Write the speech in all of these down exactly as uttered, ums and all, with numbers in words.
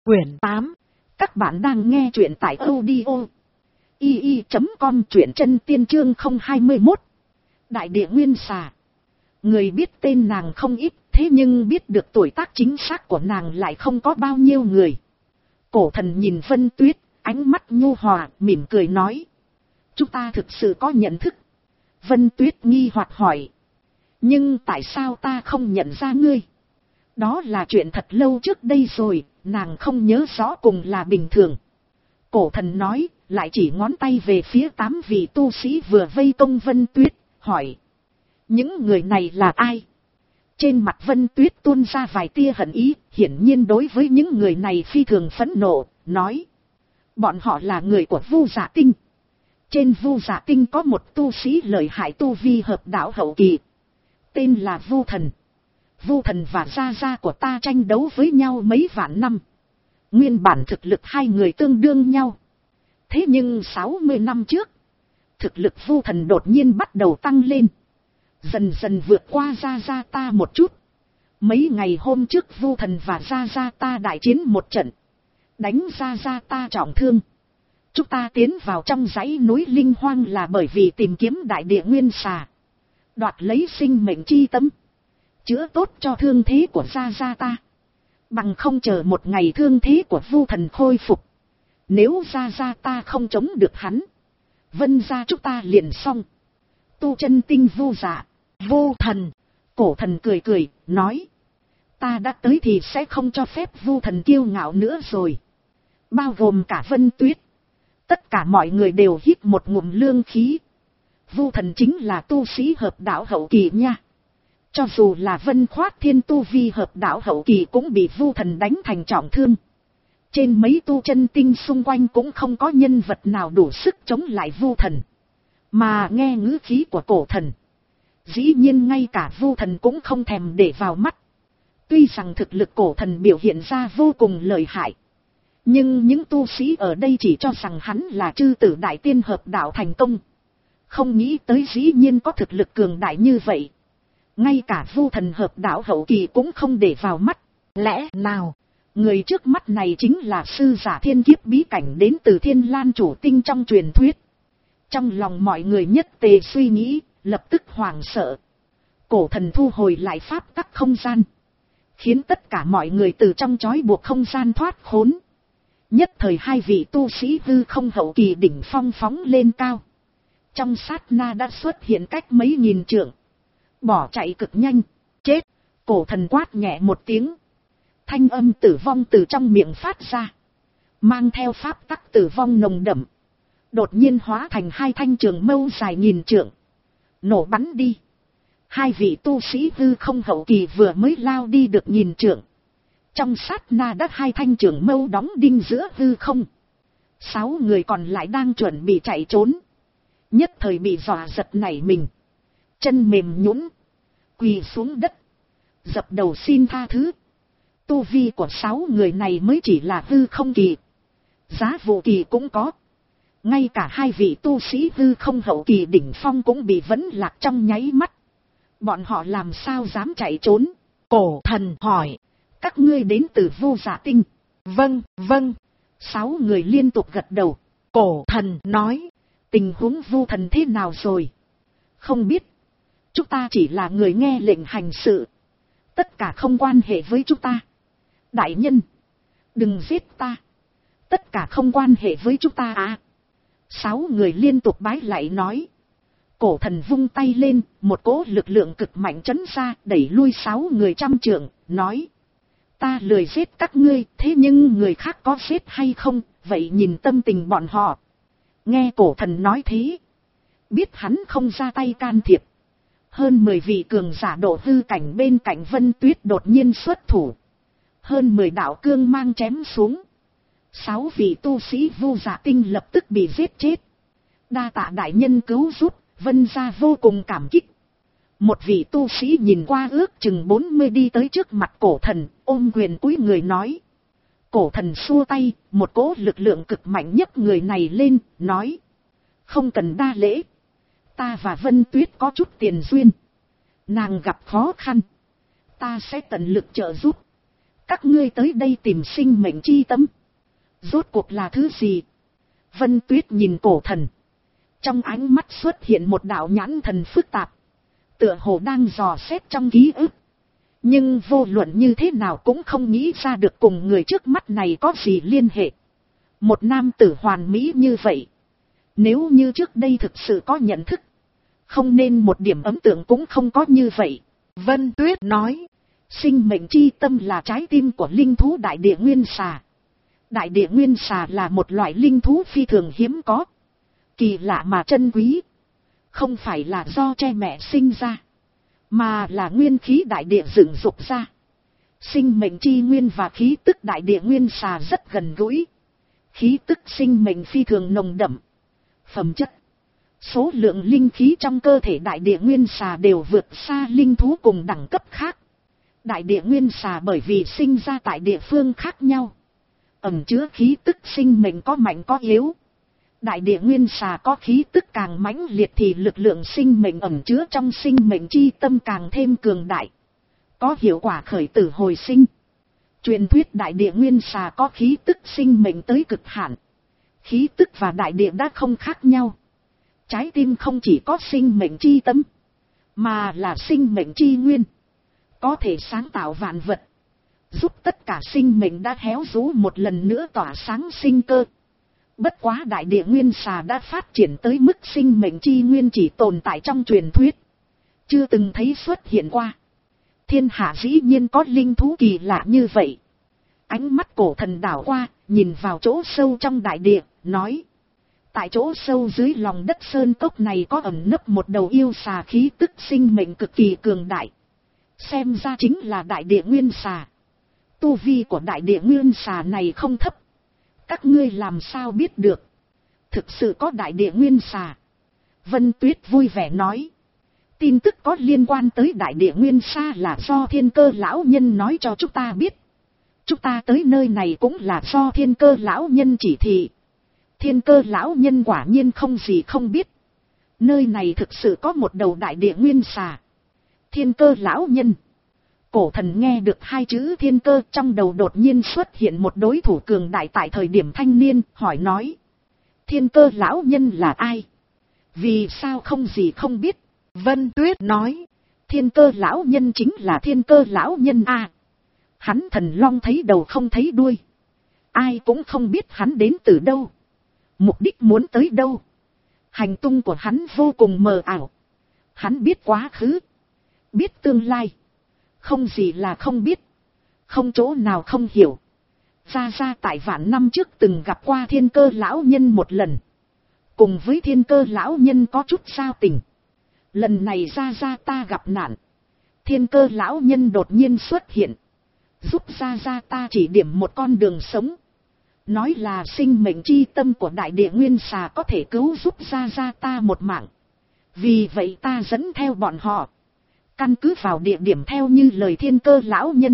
Quyển tám. Các bạn đang nghe truyện tại audio i i chấm com, truyện chân tiên chương không hai mốt. Đại địa nguyên xà. Người biết tên nàng không ít, thế nhưng biết được tuổi tác chính xác của nàng lại không có bao nhiêu người. Cổ thần nhìn Vân Tuyết, ánh mắt nhu hòa, mỉm cười nói: chúng ta thực sự có nhận thức. Vân Tuyết nghi hoặc hỏi: nhưng tại sao ta không nhận ra ngươi? Đó là chuyện thật lâu trước đây rồi, nàng không nhớ rõ cùng là bình thường. Cổ thần nói, lại chỉ ngón tay về phía tám vị tu sĩ vừa vây công Vân Tuyết, hỏi: những người này là ai? Trên mặt Vân Tuyết tuôn ra vài tia hận ý, hiển nhiên đối với những người này phi thường phẫn nộ, nói: bọn họ là người của Vu Dạ Tinh. Trên Vu Dạ Tinh có một tu sĩ lợi hại tu vi hợp đạo hậu kỳ, tên là Vu Thần. Vu Thần và gia gia của ta tranh đấu với nhau mấy vạn năm. Nguyên bản thực lực hai người tương đương nhau. Thế nhưng sáu mươi năm trước, thực lực Vu Thần đột nhiên bắt đầu tăng lên, dần dần vượt qua gia gia ta một chút. Mấy ngày hôm trước Vu Thần và gia gia ta đại chiến một trận, đánh gia gia ta trọng thương. Chúng ta tiến vào trong dãy núi Linh Hoang là bởi vì tìm kiếm đại địa nguyên xà, đoạt lấy sinh mệnh chi tâm, chữa tốt cho thương thế của gia gia ta. Bằng không chờ một ngày thương thế của Vu Thần khôi phục, nếu gia gia ta không chống được hắn, Vân gia chúng ta liền xong. Tu chân tinh Vu Dạ, Vu Thần. Cổ thần cười cười, nói: ta đã tới thì sẽ không cho phép Vu Thần kiêu ngạo nữa rồi. Bao gồm cả Vân Tuyết. Tất cả mọi người đều hít một ngụm lương khí. Vu Thần chính là tu sĩ hợp đạo hậu kỳ nha. Cho dù là Vân Khoát Thiên tu vi hợp đạo hậu kỳ cũng bị Vu Thần đánh thành trọng thương. Trên mấy tu chân tinh xung quanh cũng không có nhân vật nào đủ sức chống lại Vu Thần. Mà nghe ngữ khí của cổ thần, dĩ nhiên ngay cả Vu Thần cũng không thèm để vào mắt. Tuy rằng thực lực cổ thần biểu hiện ra vô cùng lợi hại, nhưng những tu sĩ ở đây chỉ cho rằng hắn là chư tử đại tiên hợp đạo thành công. Không nghĩ tới dĩ nhiên có thực lực cường đại như vậy. Ngay cả Vu Thần hợp đạo hậu kỳ cũng không để vào mắt. Lẽ nào, người trước mắt này chính là sư giả thiên kiếp bí cảnh đến từ Thiên Lan chủ tinh trong truyền thuyết? Trong lòng mọi người nhất tề suy nghĩ, lập tức hoảng sợ. Cổ thần thu hồi lại pháp tắc không gian, khiến tất cả mọi người từ trong trói buộc không gian thoát khốn. Nhất thời hai vị tu sĩ hư không hậu kỳ đỉnh phong phóng lên cao. Trong sát na đã xuất hiện cách mấy nghìn trượng, bỏ chạy cực nhanh. Chết! Cổ thần quát nhẹ một tiếng. Thanh âm tử vong từ trong miệng phát ra, mang theo pháp tắc tử vong nồng đậm, đột nhiên hóa thành hai thanh trường mâu dài nghìn trượng, nổ bắn đi. Hai vị tu sĩ hư không hậu kỳ vừa mới lao đi được nghìn trượng, trong sát na đã hai thanh trường mâu đóng đinh giữa hư không. Sáu người còn lại đang chuẩn bị chạy trốn, nhất thời bị dọa giật nảy mình, chân mềm nhũn, quỳ xuống đất, dập đầu xin tha thứ. Tu vi của sáu người này mới chỉ là hư không kỳ, giá vụ kỳ cũng có. Ngay cả hai vị tu sĩ hư không hậu kỳ đỉnh phong cũng bị vẫn lạc trong nháy mắt. Bọn họ làm sao dám chạy trốn? Cổ thần hỏi: các ngươi đến từ Vu Dạ Tinh? Vâng, vâng. Sáu người liên tục gật đầu. Cổ thần nói: tình huống Vu Thần thế nào rồi? Không biết. Chúng ta chỉ là người nghe lệnh hành sự, tất cả không quan hệ với chúng ta. Đại nhân, đừng giết ta, tất cả không quan hệ với chúng ta à. Sáu người liên tục bái lạy nói. Cổ thần vung tay lên, một cỗ lực lượng cực mạnh chấn ra, đẩy lui sáu người trăm trượng, nói: ta lười giết các ngươi, thế nhưng người khác có giết hay không, vậy nhìn tâm tình bọn họ. Nghe cổ thần nói thế, biết hắn không ra tay can thiệp. Hơn mười vị cường giả độ hư cảnh bên cạnh Vân Tuyết đột nhiên xuất thủ. Hơn mười đạo cương mang chém xuống. Sáu vị tu sĩ Vu Dạ Tinh lập tức bị giết chết. Đa tạ đại nhân cứu giúp, Vân gia vô cùng cảm kích. Một vị tu sĩ nhìn qua ước chừng bốn mươi đi tới trước mặt cổ thần, ôm quyền cúi người nói. Cổ thần xua tay, một cỗ lực lượng cực mạnh nhất người này lên, nói: không cần đa lễ. Ta và Vân Tuyết có chút tiền duyên, nàng gặp khó khăn, ta sẽ tận lực trợ giúp. Các ngươi tới đây tìm sinh mệnh chi tâm. Rốt cuộc là thứ gì? Vân Tuyết nhìn cổ thần. Trong ánh mắt xuất hiện một đạo nhãn thần phức tạp. Tựa hồ đang dò xét trong ký ức. Nhưng vô luận như thế nào cũng không nghĩ ra được cùng người trước mắt này có gì liên hệ. Một nam tử hoàn mỹ như vậy. Nếu như trước đây thực sự có nhận thức. Không nên một điểm ấn tượng cũng không có như vậy. Vân Tuyết nói. Sinh mệnh chi tâm là trái tim của linh thú đại địa nguyên xà. Đại địa nguyên xà là một loại linh thú phi thường hiếm có. Kỳ lạ mà chân quý. Không phải là do cha mẹ sinh ra. Mà là nguyên khí đại địa dựng dục ra. Sinh mệnh chi nguyên và khí tức đại địa nguyên xà rất gần gũi. Khí tức sinh mệnh phi thường nồng đậm. Phẩm chất. Số lượng linh khí trong cơ thể đại địa nguyên xà đều vượt xa linh thú cùng đẳng cấp khác. Đại địa nguyên xà bởi vì sinh ra tại địa phương khác nhau. Ẩn chứa khí tức sinh mệnh có mạnh có yếu. Đại địa nguyên xà có khí tức càng mãnh liệt thì lực lượng sinh mệnh ẩn chứa trong sinh mệnh chi tâm càng thêm cường đại. Có hiệu quả khởi tử hồi sinh. Truyền thuyết đại địa nguyên xà có khí tức sinh mệnh tới cực hạn. Khí tức và đại địa đã không khác nhau. Trái tim không chỉ có sinh mệnh chi tâm, mà là sinh mệnh chi nguyên. Có thể sáng tạo vạn vật. Giúp tất cả sinh mệnh đã héo rũ một lần nữa tỏa sáng sinh cơ. Bất quá đại địa nguyên xà đã phát triển tới mức sinh mệnh chi nguyên chỉ tồn tại trong truyền thuyết. Chưa từng thấy xuất hiện qua. Thiên hạ dĩ nhiên có linh thú kỳ lạ như vậy. Ánh mắt cổ thần đảo qua, nhìn vào chỗ sâu trong đại địa, nói. Tại chỗ sâu dưới lòng đất sơn cốc này có ẩn nấp một đầu yêu xà khí tức sinh mệnh cực kỳ cường đại. Xem ra chính là đại địa nguyên xà. Tu vi của đại địa nguyên xà này không thấp. Các ngươi làm sao biết được? Thực sự có đại địa nguyên xà. Vân Tuyết vui vẻ nói. Tin tức có liên quan tới đại địa nguyên xà là do Thiên Cơ lão nhân nói cho chúng ta biết. Chúng ta tới nơi này cũng là do Thiên Cơ lão nhân chỉ thị. Thiên Cơ lão nhân quả nhiên không gì không biết. Nơi này thực sự có một đầu đại địa nguyên xà. Thiên Cơ lão nhân. Cổ thần nghe được hai chữ thiên cơ, trong đầu đột nhiên xuất hiện một đối thủ cường đại tại thời điểm thanh niên, hỏi nói. Thiên Cơ lão nhân là ai? Vì sao không gì không biết? Vân Tuyết nói. Thiên Cơ lão nhân chính là Thiên Cơ lão nhân a. Hắn thần long thấy đầu không thấy đuôi. Ai cũng không biết hắn đến từ đâu. Mục đích muốn tới đâu. Hành tung của hắn vô cùng mờ ảo. Hắn biết quá khứ. Biết tương lai. Không gì là không biết. Không chỗ nào không hiểu. Gia Gia tại vạn năm trước từng gặp qua Thiên Cơ lão nhân một lần. Cùng với Thiên Cơ lão nhân có chút giao tình. Lần này Gia Gia ta gặp nạn. Thiên Cơ lão nhân đột nhiên xuất hiện. Giúp Gia Gia ta chỉ điểm một con đường sống. Nói là sinh mệnh chi tâm của đại địa nguyên xà có thể cứu giúp Gia Gia ta một mạng. Vì vậy ta dẫn theo bọn họ. Căn cứ vào địa điểm theo như lời Thiên Cơ lão nhân.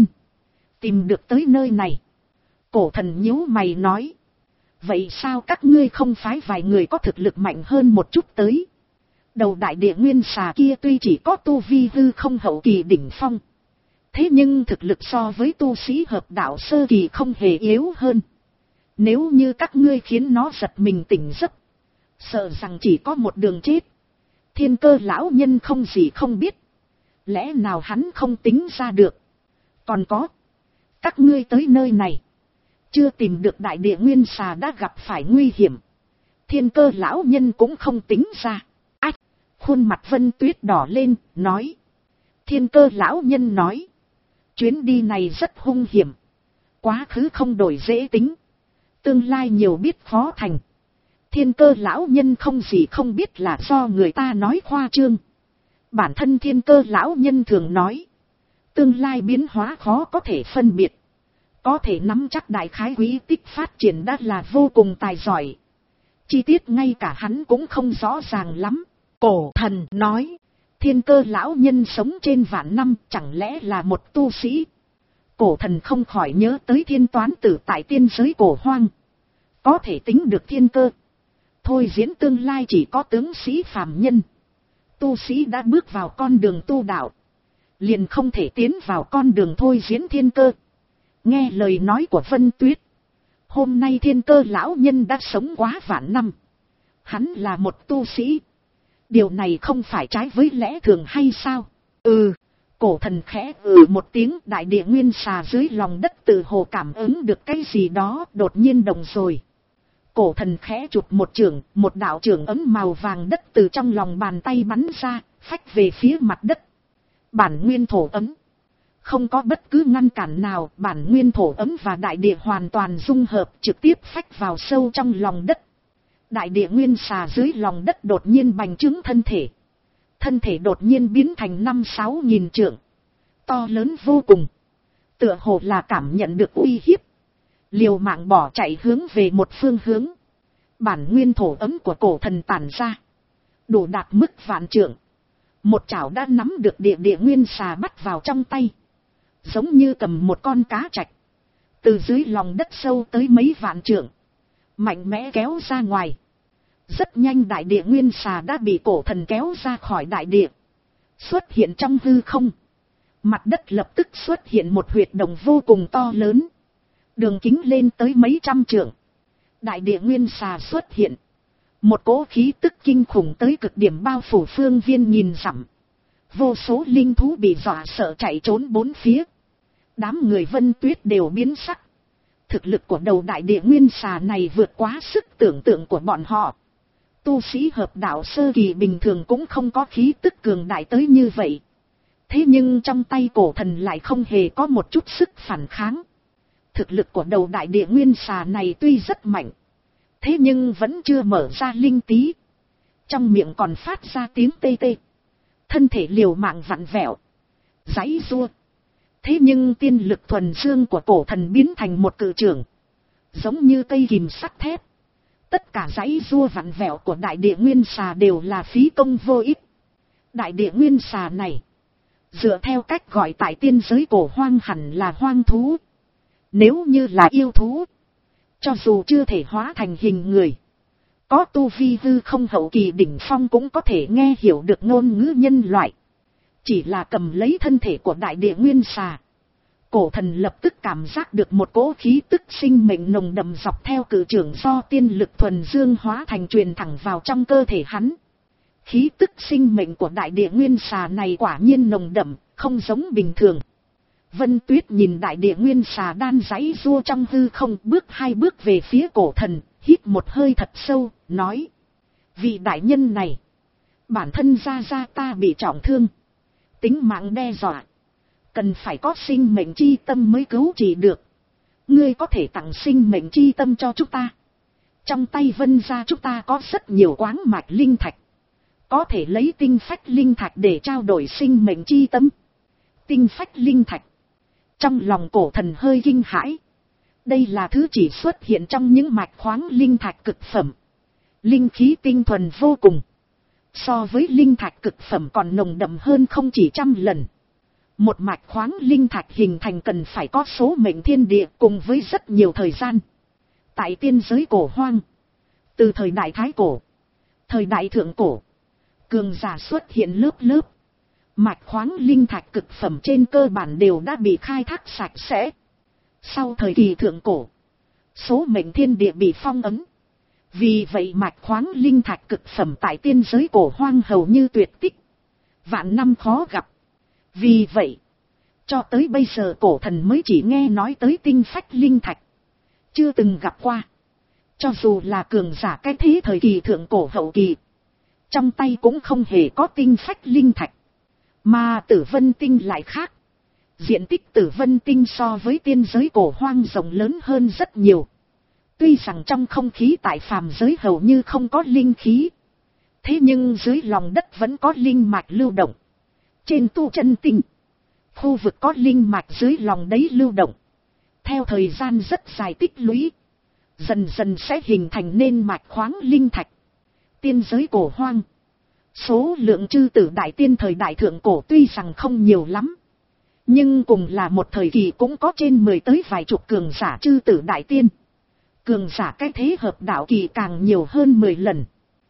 Tìm được tới nơi này. Cổ thần nhíu mày nói. Vậy sao các ngươi không phái vài người có thực lực mạnh hơn một chút tới? Đầu đại địa nguyên xà kia tuy chỉ có tu vi hư không hậu kỳ đỉnh phong. Thế nhưng thực lực so với tu sĩ hợp đạo sơ kỳ không hề yếu hơn. Nếu như các ngươi khiến nó giật mình tỉnh giấc. Sợ rằng chỉ có một đường chết. Thiên Cơ lão nhân không gì không biết. Lẽ nào hắn không tính ra được? Còn có. Các ngươi tới nơi này. Chưa tìm được đại địa nguyên xà đã gặp phải nguy hiểm. Thiên Cơ lão nhân cũng không tính ra. Ách. Khuôn mặt Vân Tuyết đỏ lên, nói. Thiên Cơ lão nhân nói. Chuyến đi này rất hung hiểm. Quá khứ không đổi dễ tính. Tương lai nhiều biết khó thành. Thiên Cơ lão nhân không gì không biết là do người ta nói khoa trương. Bản thân Thiên Cơ lão nhân thường nói. Tương lai biến hóa khó có thể phân biệt. Có thể nắm chắc đại khái quý tích phát triển đã là vô cùng tài giỏi. Chi tiết ngay cả hắn cũng không rõ ràng lắm. Cổ thần nói. Thiên Cơ lão nhân sống trên vạn năm chẳng lẽ là một tu sĩ. Cổ thần không khỏi nhớ tới Thiên Toán Tử tại tiên giới cổ hoang. Có thể tính được thiên cơ. Thôi diễn tương lai chỉ có tướng sĩ phàm nhân. Tu sĩ đã bước vào con đường tu đạo. Liền không thể tiến vào con đường thôi diễn thiên cơ. Nghe lời nói của Vân Tuyết, hôm nay Thiên Cơ lão nhân đã sống quá vạn năm. Hắn là một tu sĩ. Điều này không phải trái với lẽ thường hay sao? Ừ, cổ thần khẽ ừ một tiếng, đại địa nguyên xà dưới lòng đất tự hồ cảm ứng được cái gì đó, đột nhiên động rồi. Cổ thần khẽ chụp một chưởng, một đạo chưởng ấm màu vàng đất từ trong lòng bàn tay bắn ra, phách về phía mặt đất. Bản nguyên thổ ấm. Không có bất cứ ngăn cản nào, bản nguyên thổ ấm và đại địa hoàn toàn dung hợp, trực tiếp phách vào sâu trong lòng đất. Đại địa nguyên xà dưới lòng đất đột nhiên bành trướng thân thể. Thân thể đột nhiên biến thành năm sáu nghìn trượng. To lớn vô cùng. Tựa hồ là cảm nhận được uy hiếp. Liều mạng bỏ chạy hướng về một phương hướng. Bản nguyên thổ ấm của cổ thần tản ra. Đủ đạt mức vạn trượng. Một chảo đã nắm được địa địa nguyên xà bắt vào trong tay. Giống như cầm một con cá trạch. Từ dưới lòng đất sâu tới mấy vạn trượng. Mạnh mẽ kéo ra ngoài. Rất nhanh đại địa nguyên xà đã bị cổ thần kéo ra khỏi đại địa. Xuất hiện trong hư không. Mặt đất lập tức xuất hiện một huyệt động vô cùng to lớn. Đường kính lên tới mấy trăm trượng. Đại địa nguyên xà xuất hiện. Một cỗ khí tức kinh khủng tới cực điểm bao phủ phương viên nghìn dặm. Vô số linh thú bị dọa sợ chạy trốn bốn phía. Đám người Vân Tuyết đều biến sắc. Thực lực của đầu đại địa nguyên xà này vượt quá sức tưởng tượng của bọn họ. Tu sĩ hợp đạo sơ kỳ bình thường cũng không có khí tức cường đại tới như vậy. Thế nhưng trong tay cổ thần lại không hề có một chút sức phản kháng. Thực lực của đầu đại địa nguyên xà này tuy rất mạnh. Thế nhưng vẫn chưa mở ra linh tí. Trong miệng còn phát ra tiếng tê tê. Thân thể liều mạng vặn vẹo. Giãy giụa. Thế nhưng tiên lực thuần dương của cổ thần biến thành một cự trường. Giống như cây kìm sắt thép. Tất cả giãy giụa vặn vẹo của đại địa nguyên xà đều là phí công vô ích. Đại địa nguyên xà này, dựa theo cách gọi tại tiên giới cổ hoang hẳn là hoang thú. Nếu như là yêu thú, cho dù chưa thể hóa thành hình người, có tu vi hư không hậu kỳ đỉnh phong cũng có thể nghe hiểu được ngôn ngữ nhân loại. Chỉ là cầm lấy thân thể của đại địa nguyên xà, cổ thần lập tức cảm giác được một cỗ khí tức sinh mệnh nồng đậm dọc theo cự trường do tiên lực thuần dương hóa thành truyền thẳng vào trong cơ thể hắn. Khí tức sinh mệnh của đại địa nguyên xà này quả nhiên nồng đậm, không giống bình thường. Vân Tuyết nhìn đại địa nguyên xà đan giãy giụa trong hư không, bước hai bước về phía cổ thần, hít một hơi thật sâu, nói: vị đại nhân này, bản thân gia gia ta bị trọng thương, tính mạng đe dọa, cần phải có sinh mệnh chi tâm mới cứu trị được. Ngươi có thể tặng sinh mệnh chi tâm cho chúng ta. Trong tay Vân gia chúng ta có rất nhiều quáng mạch linh thạch, có thể lấy tinh phách linh thạch để trao đổi sinh mệnh chi tâm. Tinh phách linh thạch. Trong lòng cổ thần hơi kinh hãi. Đây là thứ chỉ xuất hiện trong những mạch khoáng linh thạch cực phẩm. Linh khí tinh thuần vô cùng. So với linh thạch cực phẩm còn nồng đậm hơn không chỉ trăm lần. Một mạch khoáng linh thạch hình thành cần phải có số mệnh thiên địa cùng với rất nhiều thời gian. Tại tiên giới cổ hoang, từ thời đại Thái Cổ, thời đại Thượng Cổ, cường giả xuất hiện lớp lớp. Mạch khoáng linh thạch cực phẩm trên cơ bản đều đã bị khai thác sạch sẽ. Sau thời kỳ Thượng Cổ, số mệnh thiên địa bị phong ấn. Vì vậy mạch khoáng linh thạch cực phẩm tại tiên giới cổ hoang hầu như tuyệt tích. Vạn năm khó gặp. Vì vậy, cho tới bây giờ cổ thần mới chỉ nghe nói tới tinh phách linh thạch, chưa từng gặp qua. Cho dù là cường giả cái thế thời kỳ Thượng Cổ hậu kỳ, trong tay cũng không hề có tinh phách linh thạch. Mà Tử Vân Tinh lại khác. Diện tích Tử Vân Tinh so với tiên giới cổ hoang rộng lớn hơn rất nhiều. Tuy rằng trong không khí tại phàm giới hầu như không có linh khí, thế nhưng dưới lòng đất vẫn có linh mạch lưu động. Trên tu chân tinh, khu vực có linh mạch dưới lòng đấy lưu động. Theo thời gian rất dài tích lũy, dần dần sẽ hình thành nên mạch khoáng linh thạch. Tiên giới cổ hoang, số lượng chư tử đại tiên thời đại Thượng Cổ tuy rằng không nhiều lắm, nhưng cùng là một thời kỳ cũng có trên mười tới vài chục cường giả chư tử đại tiên. Cường giả cái thế hợp đạo kỳ càng nhiều hơn mười lần.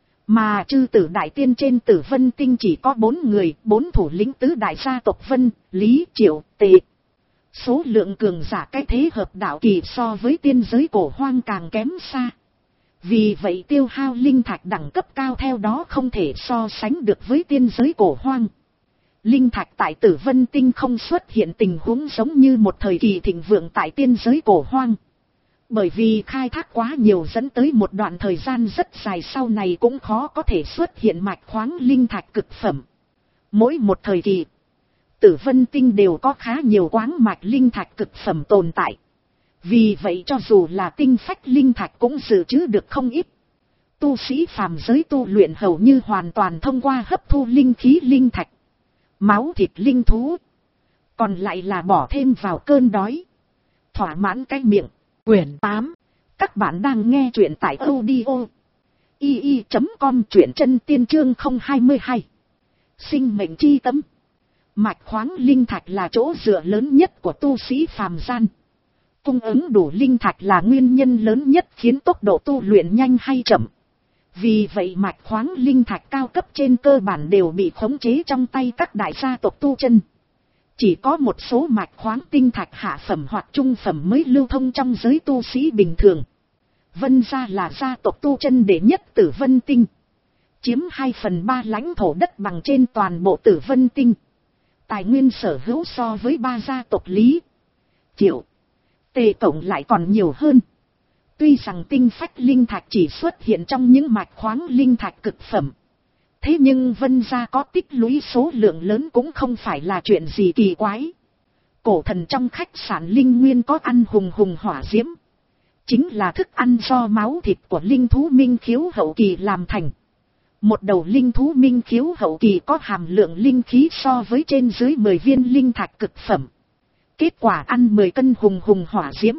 Mà chư tử đại tiên trên Tử Vân Tinh chỉ có bốn người, bốn thủ lĩnh tứ đại gia tộc Vân, Lý, Triệu, Tề. Số lượng cường giả cái thế hợp đạo kỳ so với tiên giới cổ hoang càng kém xa. Vì vậy tiêu hao linh thạch đẳng cấp cao theo đó không thể so sánh được với tiên giới cổ hoang. Linh thạch tại Tử Vân Tinh không xuất hiện tình huống giống như một thời kỳ thịnh vượng tại tiên giới cổ hoang. Bởi vì khai thác quá nhiều dẫn tới một đoạn thời gian rất dài sau này cũng khó có thể xuất hiện mạch khoáng linh thạch cực phẩm. Mỗi một thời kỳ, Tử Vân Tinh đều có khá nhiều quáng mạch linh thạch cực phẩm tồn tại. Vì vậy cho dù là tinh phách linh thạch cũng dự trữ được không ít. Tu sĩ phàm giới tu luyện hầu như hoàn toàn thông qua hấp thu linh khí linh thạch, máu thịt linh thú. Còn lại là bỏ thêm vào cơn đói, thỏa mãn cái miệng. Quyển tám. Các bạn đang nghe truyện tại audio i i chấm com, truyện chân tiên chương không hai hai. Sinh mệnh chi tâm. Mạch khoáng linh thạch là chỗ dựa lớn nhất của tu sĩ phàm gian. Cung ứng đủ linh thạch là nguyên nhân lớn nhất khiến tốc độ tu luyện nhanh hay chậm. Vì vậy mạch khoáng linh thạch cao cấp trên cơ bản đều bị khống chế trong tay các đại gia tộc tu chân. Chỉ có một số mạch khoáng tinh thạch hạ phẩm hoặc trung phẩm mới lưu thông trong giới tu sĩ bình thường. Vân gia là gia tộc tu chân đệ nhất Tử Vân Tinh, chiếm hai phần ba lãnh thổ đất bằng trên toàn bộ Tử Vân Tinh. Tài nguyên sở hữu so với ba gia tộc Lý, Triệu, Tề cộng lại còn nhiều hơn. Tuy rằng tinh phách linh thạch chỉ xuất hiện trong những mạch khoáng linh thạch cực phẩm, thế nhưng Vân gia có tích lũy số lượng lớn cũng không phải là chuyện gì kỳ quái. Cổ thần trong khách sạn linh nguyên có ăn hùng hùng hỏa diễm, chính là thức ăn do máu thịt của linh thú minh khiếu hậu kỳ làm thành. Một đầu linh thú minh khiếu hậu kỳ có hàm lượng linh khí so với trên dưới mười viên linh thạch cực phẩm. Kết quả ăn mười cân hùng hùng hỏa diễm,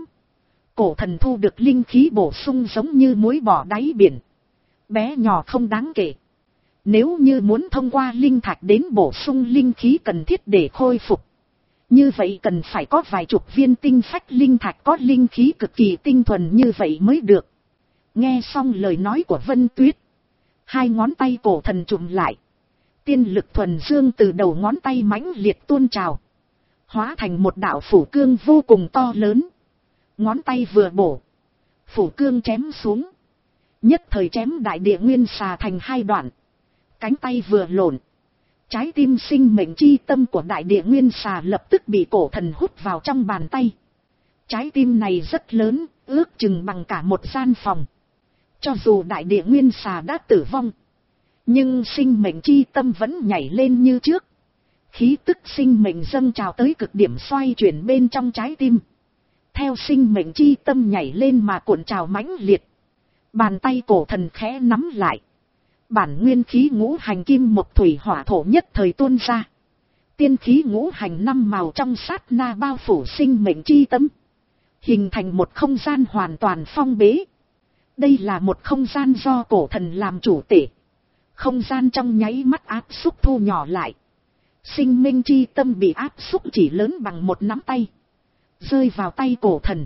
cổ thần thu được linh khí bổ sung giống như muối bỏ đáy biển, bé nhỏ không đáng kể. Nếu như muốn thông qua linh thạch đến bổ sung linh khí cần thiết để khôi phục, như vậy cần phải có vài chục viên tinh phách linh thạch có linh khí cực kỳ tinh thuần như vậy mới được. Nghe xong lời nói của Vân Tuyết, hai ngón tay cổ thần trụm lại, tiên lực thuần dương từ đầu ngón tay mãnh liệt tuôn trào, hóa thành một đạo phủ cương vô cùng to lớn. Ngón tay vừa bổ, phủ cương chém xuống, nhất thời chém đại địa nguyên xà thành hai đoạn. Cánh tay vừa lộn, trái tim sinh mệnh chi tâm của đại địa nguyên xà lập tức bị cổ thần hút vào trong bàn tay. Trái tim này rất lớn, ước chừng bằng cả một gian phòng. Cho dù đại địa nguyên xà đã tử vong, nhưng sinh mệnh chi tâm vẫn nhảy lên như trước. Khí tức sinh mệnh dâng trào tới cực điểm xoay chuyển bên trong trái tim, theo sinh mệnh chi tâm nhảy lên mà cuộn trào mãnh liệt. Bàn tay cổ thần khẽ nắm lại, bản nguyên khí ngũ hành kim một thủy hỏa thổ nhất thời tuôn ra. Tiên khí ngũ hành năm màu trong sát na bao phủ sinh mệnh chi tâm, hình thành một không gian hoàn toàn phong bế. Đây là một không gian do cổ thần làm chủ tể. Không gian trong nháy mắt áp xúc thu nhỏ lại. Sinh mệnh chi tâm bị áp xúc chỉ lớn bằng một nắm tay, rơi vào tay cổ thần.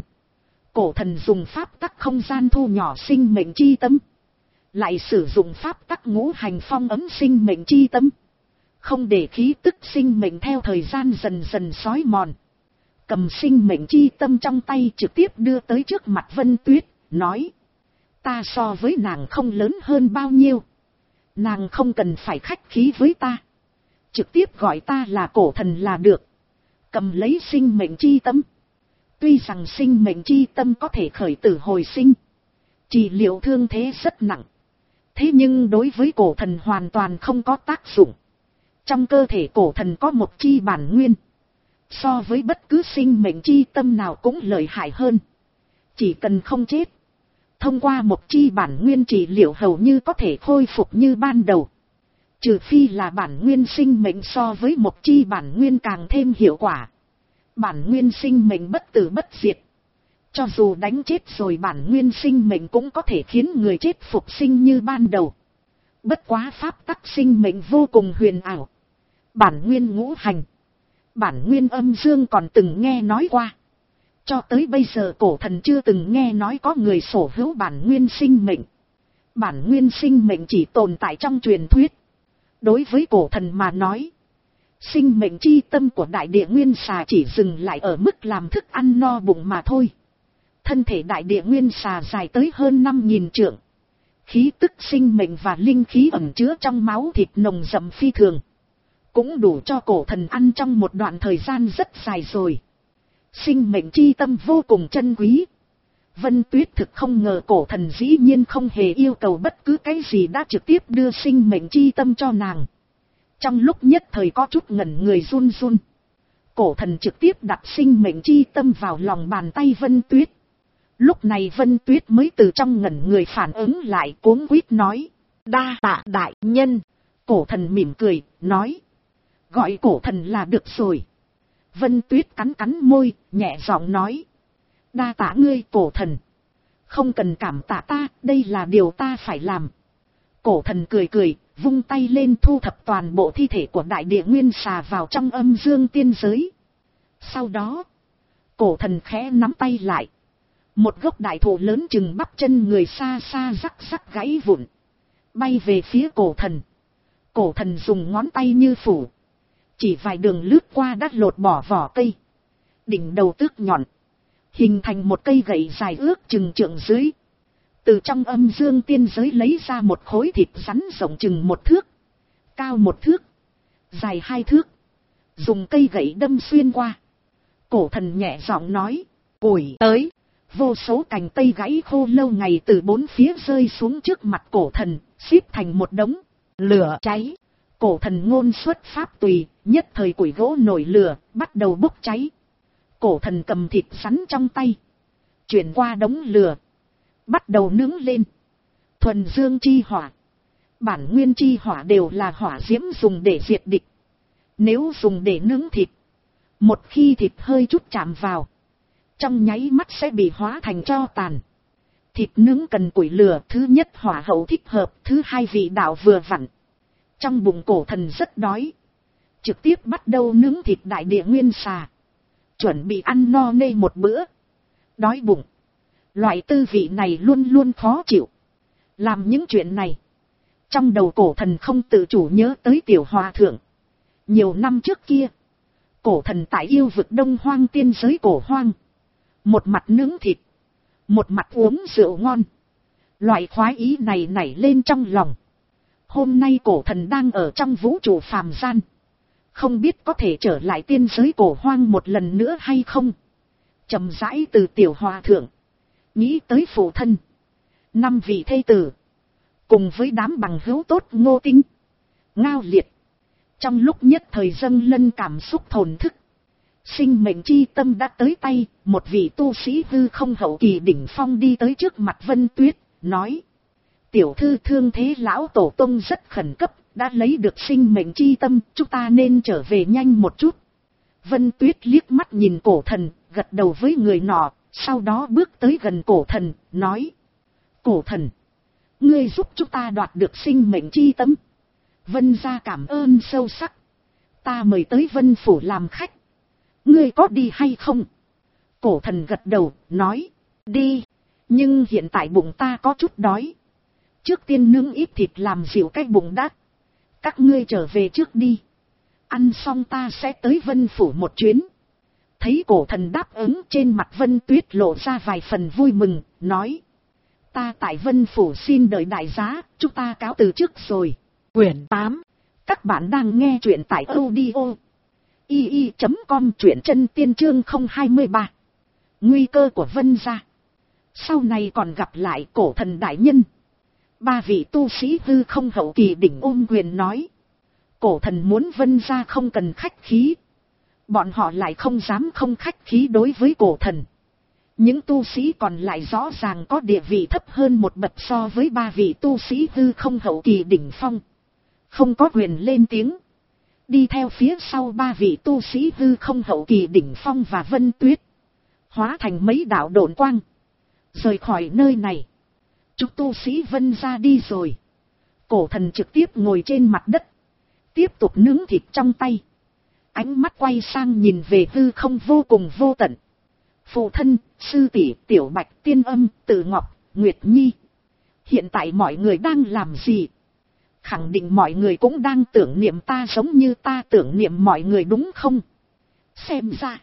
Cổ thần dùng pháp tắc không gian thu nhỏ sinh mệnh chi tâm, lại sử dụng pháp tắc ngũ hành phong ấm sinh mệnh chi tâm, không để khí tức sinh mệnh theo thời gian dần dần xói mòn. Cầm sinh mệnh chi tâm trong tay trực tiếp đưa tới trước mặt Vân Tuyết, nói: ta so với nàng không lớn hơn bao nhiêu, nàng không cần phải khách khí với ta, trực tiếp gọi ta là cổ thần là được. Cầm lấy sinh mệnh chi tâm. Tuy rằng sinh mệnh chi tâm có thể khởi tử hồi sinh, trị liệu thương thế rất nặng, thế nhưng đối với cổ thần hoàn toàn không có tác dụng. Trong cơ thể cổ thần có một chi bản nguyên, so với bất cứ sinh mệnh chi tâm nào cũng lợi hại hơn. Chỉ cần không chết, thông qua một chi bản nguyên trị liệu hầu như có thể khôi phục như ban đầu. Trừ phi là bản nguyên sinh mệnh so với một chi bản nguyên càng thêm hiệu quả. Bản nguyên sinh mệnh bất tử bất diệt, cho dù đánh chết rồi bản nguyên sinh mệnh cũng có thể khiến người chết phục sinh như ban đầu. Bất quá pháp tắc sinh mệnh vô cùng huyền ảo. Bản nguyên ngũ hành, bản nguyên âm dương còn từng nghe nói qua. Cho tới bây giờ cổ thần chưa từng nghe nói có người sở hữu bản nguyên sinh mệnh. Bản nguyên sinh mệnh chỉ tồn tại trong truyền thuyết. Đối với cổ thần mà nói, Sinh mệnh chi tâm của đại địa nguyên xà chỉ dừng lại ở mức làm thức ăn no bụng mà thôi. Thân thể đại địa nguyên xà dài tới hơn năm nghìn trượng. Khí tức sinh mệnh và linh khí ẩn chứa trong máu thịt nồng đậm phi thường. Cũng đủ cho cổ thần ăn trong một đoạn thời gian rất dài rồi. Sinh mệnh chi tâm vô cùng chân quý. Vân Tuyết thực không ngờ cổ thần dĩ nhiên không hề yêu cầu bất cứ cái gì, đã trực tiếp đưa sinh mệnh chi tâm cho nàng. Trong lúc nhất thời có chút ngẩn người run run. Cổ thần trực tiếp đặt sinh mệnh chi tâm vào lòng bàn tay Vân Tuyết. Lúc này Vân Tuyết mới từ trong ngẩn người phản ứng lại, cuống quýt nói. Đa tạ đại nhân. Cổ thần mỉm cười, nói. Gọi cổ thần là được rồi. Vân Tuyết cắn cắn môi, nhẹ giọng nói. Đa tạ ngươi cổ thần. Không cần cảm tạ ta, đây là điều ta phải làm. Cổ thần cười cười, vung tay lên thu thập toàn bộ thi thể của đại địa nguyên xà vào trong âm dương tiên giới. Sau đó, cổ thần khẽ nắm tay lại. Một gốc đại thụ lớn chừng bắp chân người xa xa rắc rắc gãy vụn. Bay về phía cổ thần. Cổ thần dùng ngón tay như phủ. Chỉ vài đường lướt qua đã lột bỏ vỏ cây. Đỉnh đầu tước nhọn. Hình thành một cây gậy dài ước chừng trượng dưới. Từ trong âm dương tiên giới lấy ra một khối thịt rắn rộng chừng một thước. Cao một thước. Dài hai thước. Dùng cây gậy đâm xuyên qua. Cổ thần nhẹ giọng nói. Ủi tới. Vô số cành cây gãy khô lâu ngày từ bốn phía rơi xuống trước mặt cổ thần. Xếp thành một đống. Lửa cháy. Cổ thần ngôn xuất pháp tùy. Nhất thời củi gỗ nổi lửa. Bắt đầu bốc cháy. Cổ thần cầm thịt rắn trong tay. Chuyển qua đống lửa. Bắt đầu nướng lên. Thuần dương chi hỏa. Bản nguyên chi hỏa đều là hỏa diễm dùng để diệt địch. Nếu dùng để nướng thịt. Một khi thịt hơi chút chạm vào. Trong nháy mắt sẽ bị hóa thành tro tàn. Thịt nướng cần củi lửa. Thứ nhất hỏa hậu thích hợp. Thứ hai vị đạo vừa vặn. Trong bụng cổ thần rất đói. Trực tiếp bắt đầu nướng thịt đại địa nguyên xà. Chuẩn bị ăn no nê một bữa. Đói bụng. Loại tư vị này luôn luôn khó chịu. Làm những chuyện này. Trong đầu cổ thần không tự chủ nhớ tới tiểu hòa thượng. Nhiều năm trước kia. Cổ thần tại yêu vực đông hoang tiên giới cổ hoang. Một mặt nướng thịt. Một mặt uống rượu ngon. Loại khoái ý này nảy lên trong lòng. Hôm nay cổ thần đang ở trong vũ trụ phàm gian. Không biết có thể trở lại tiên giới cổ hoang một lần nữa hay không. Chậm rãi từ tiểu hòa thượng. Nghĩ tới phụ thân. Năm vị thê tử. Cùng với đám bằng hữu tốt Ngô Tinh. Ngao Liệt. Trong lúc nhất thời dâng lân cảm xúc thổn thức. Sinh mệnh chi tâm đã tới tay. Một vị tu sĩ hư không hậu kỳ đỉnh phong đi tới trước mặt Vân Tuyết. Nói. Tiểu thư thương thế lão tổ tông rất khẩn cấp. Đã lấy được sinh mệnh chi tâm. Chúng ta nên trở về nhanh một chút. Vân Tuyết liếc mắt nhìn cổ thần. Gật đầu với người nọ. Sau đó bước tới gần cổ thần. Nói. Cổ thần. Ngươi giúp chúng ta đoạt được sinh mệnh chi tâm. Vân gia cảm ơn sâu sắc. Ta mời tới Vân phủ làm khách. Ngươi có đi hay không? Cổ thần gật đầu. Nói. Đi. Nhưng hiện tại bụng ta có chút đói. Trước tiên nướng ít thịt làm dịu cái bụng đã. Các ngươi trở về trước đi. Ăn xong ta sẽ tới Vân phủ một chuyến. Thấy cổ thần đáp ứng, trên mặt Vân Tuyết lộ ra vài phần vui mừng. Nói. Ta tại Vân phủ xin đợi đại giá. Chúng ta cáo từ trước rồi. Quyển tám. Các bạn đang nghe truyện tại audio i i chấm com, truyện chân tiên chương không hai ba. Nguy cơ của Vân gia. Sau này còn gặp lại cổ thần đại nhân. Ba vị tu sĩ hư không hậu kỳ đỉnh ôm quyền nói. Cổ thần muốn Vân gia không cần khách khí. Bọn họ lại không dám không khách khí đối với cổ thần. Những tu sĩ còn lại rõ ràng có địa vị thấp hơn một bậc so với ba vị tu sĩ hư không hậu kỳ đỉnh phong. Không có quyền lên tiếng. Đi theo phía sau ba vị tu sĩ hư không hậu kỳ đỉnh phong và Vân Tuyết. Hóa thành mấy đạo độn quang. Rời khỏi nơi này. Chúng tu sĩ Vân gia đi rồi. Cổ thần trực tiếp ngồi trên mặt đất. Tiếp tục nướng thịt trong tay. Ánh mắt quay sang nhìn về hư không vô cùng vô tận. Phụ thân, sư tỷ, Tiểu Bạch, Tiên Âm, Tử Ngọc, Nguyệt Nhi. Hiện tại mọi người đang làm gì? Khẳng định mọi người cũng đang tưởng niệm ta giống như ta tưởng niệm mọi người đúng không? Xem ra,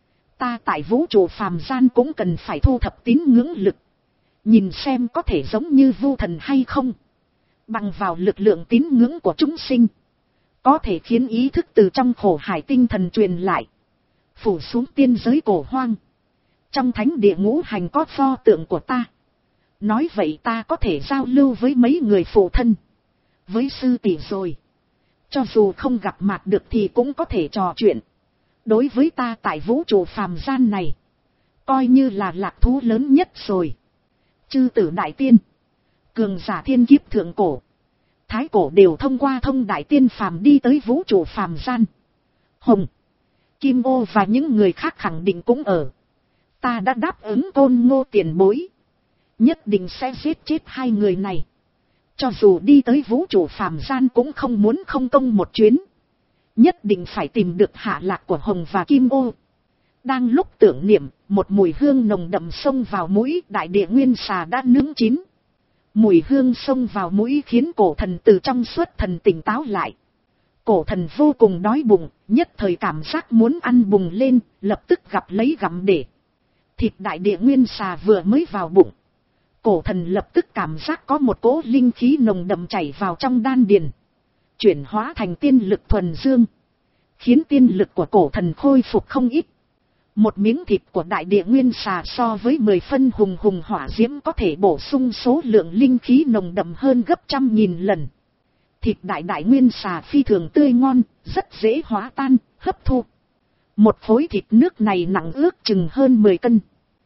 ta tại vũ trụ phàm gian cũng cần phải thu thập tín ngưỡng lực. Nhìn xem có thể giống như Vu Thần hay không. Bằng vào lực lượng tín ngưỡng của chúng sinh, có thể khiến ý thức từ trong khổ hải tinh thần truyền lại, phủ xuống tiên giới cổ hoang. Trong thánh địa ngũ hành có pho tượng của ta. Nói vậy ta có thể giao lưu với mấy người phụ thân, với sư tỷ rồi. Cho dù không gặp mặt được thì cũng có thể trò chuyện. Đối với ta tại vũ trụ phàm gian này, coi như là lạc thú lớn nhất rồi. Chư tử đại tiên, cường giả thiên kiếp thượng cổ, thái cổ đều thông qua thông đại tiên phàm đi tới vũ trụ phàm gian. Hồng, Kim Ô và những người khác khẳng định cũng ở. Ta đã đáp ứng Côn Ngô tiền bối, nhất định sẽ giết chết hai người này. Cho dù đi tới vũ trụ phàm gian cũng không muốn không công một chuyến. Nhất định phải tìm được hạ lạc của Hồng và Kim Ô. Đang lúc tưởng niệm, một mùi hương nồng đậm xông vào mũi, đại địa nguyên xà đã nướng chín. Mùi hương xông vào mũi khiến cổ thần từ trong xuất thần tỉnh táo lại. Cổ thần vô cùng đói bụng, nhất thời cảm giác muốn ăn bùng lên, lập tức gặp lấy gặm để. Thịt đại địa nguyên xà vừa mới vào bụng, cổ thần lập tức cảm giác có một cỗ linh khí nồng đậm chảy vào trong đan điền, chuyển hóa thành tiên lực thuần dương, khiến tiên lực của cổ thần khôi phục không ít. Một miếng thịt của đại địa nguyên xà so với mười phân hùng hùng hỏa diễm có thể bổ sung số lượng linh khí nồng đậm hơn gấp trăm nghìn lần. Thịt đại đại nguyên xà phi thường tươi ngon, rất dễ hóa tan, hấp thu. Một khối thịt nước này nặng ước chừng hơn mười cân.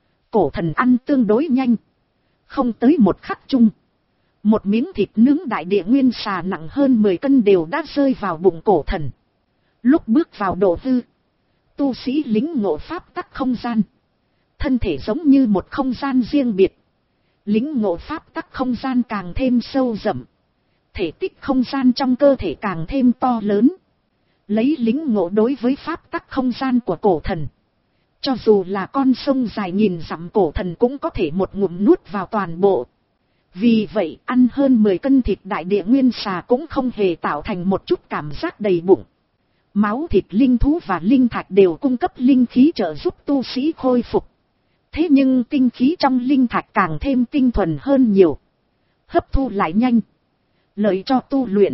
Cổ thần ăn tương đối nhanh, không tới một khắc chung, một miếng thịt nướng đại địa nguyên xà nặng hơn mười cân đều đã rơi vào bụng cổ thần. Lúc bước vào độ hư, tu sĩ lính ngộ pháp tắc không gian, thân thể giống như một không gian riêng biệt. Lính ngộ pháp tắc không gian càng thêm sâu rậm, thể tích không gian trong cơ thể càng thêm to lớn. Lấy lính ngộ đối với pháp tắc không gian của cổ thần, cho dù là con sông dài nghìn dặm cổ thần cũng có thể một ngụm nuốt vào toàn bộ. Vì vậy ăn hơn mười cân thịt đại địa nguyên xà cũng không hề tạo thành một chút cảm giác đầy bụng. Máu thịt linh thú và linh thạch đều cung cấp linh khí trợ giúp tu sĩ khôi phục. Thế nhưng tinh khí trong linh thạch càng thêm tinh thuần hơn nhiều, hấp thu lại nhanh, lợi cho tu luyện.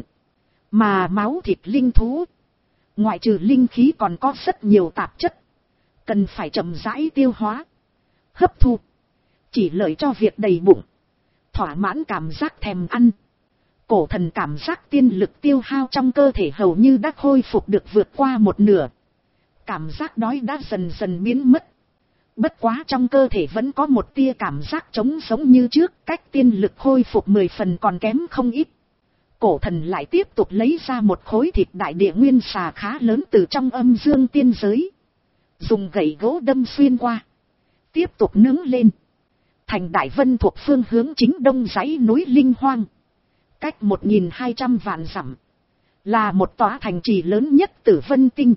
Mà máu thịt linh thú, ngoại trừ linh khí còn có rất nhiều tạp chất, cần phải chậm rãi tiêu hóa, hấp thu, chỉ lợi cho việc đầy bụng, thỏa mãn cảm giác thèm ăn. Cổ thần cảm giác tiên lực tiêu hao trong cơ thể hầu như đã khôi phục được vượt qua một nửa. Cảm giác đói đã dần dần biến mất. Bất quá trong cơ thể vẫn có một tia cảm giác trống giống như trước, cách tiên lực khôi phục mười phần còn kém không ít. Cổ thần lại tiếp tục lấy ra một khối thịt đại địa nguyên xà khá lớn từ trong âm dương tiên giới, dùng gậy gỗ đâm xuyên qua, tiếp tục nướng lên. Thành Đại Vân thuộc phương hướng chính đông dãy núi Linh Hoang, cách một nghìn hai trăm vạn dặm, là một tòa thành trì lớn nhất Tử Vân Tinh,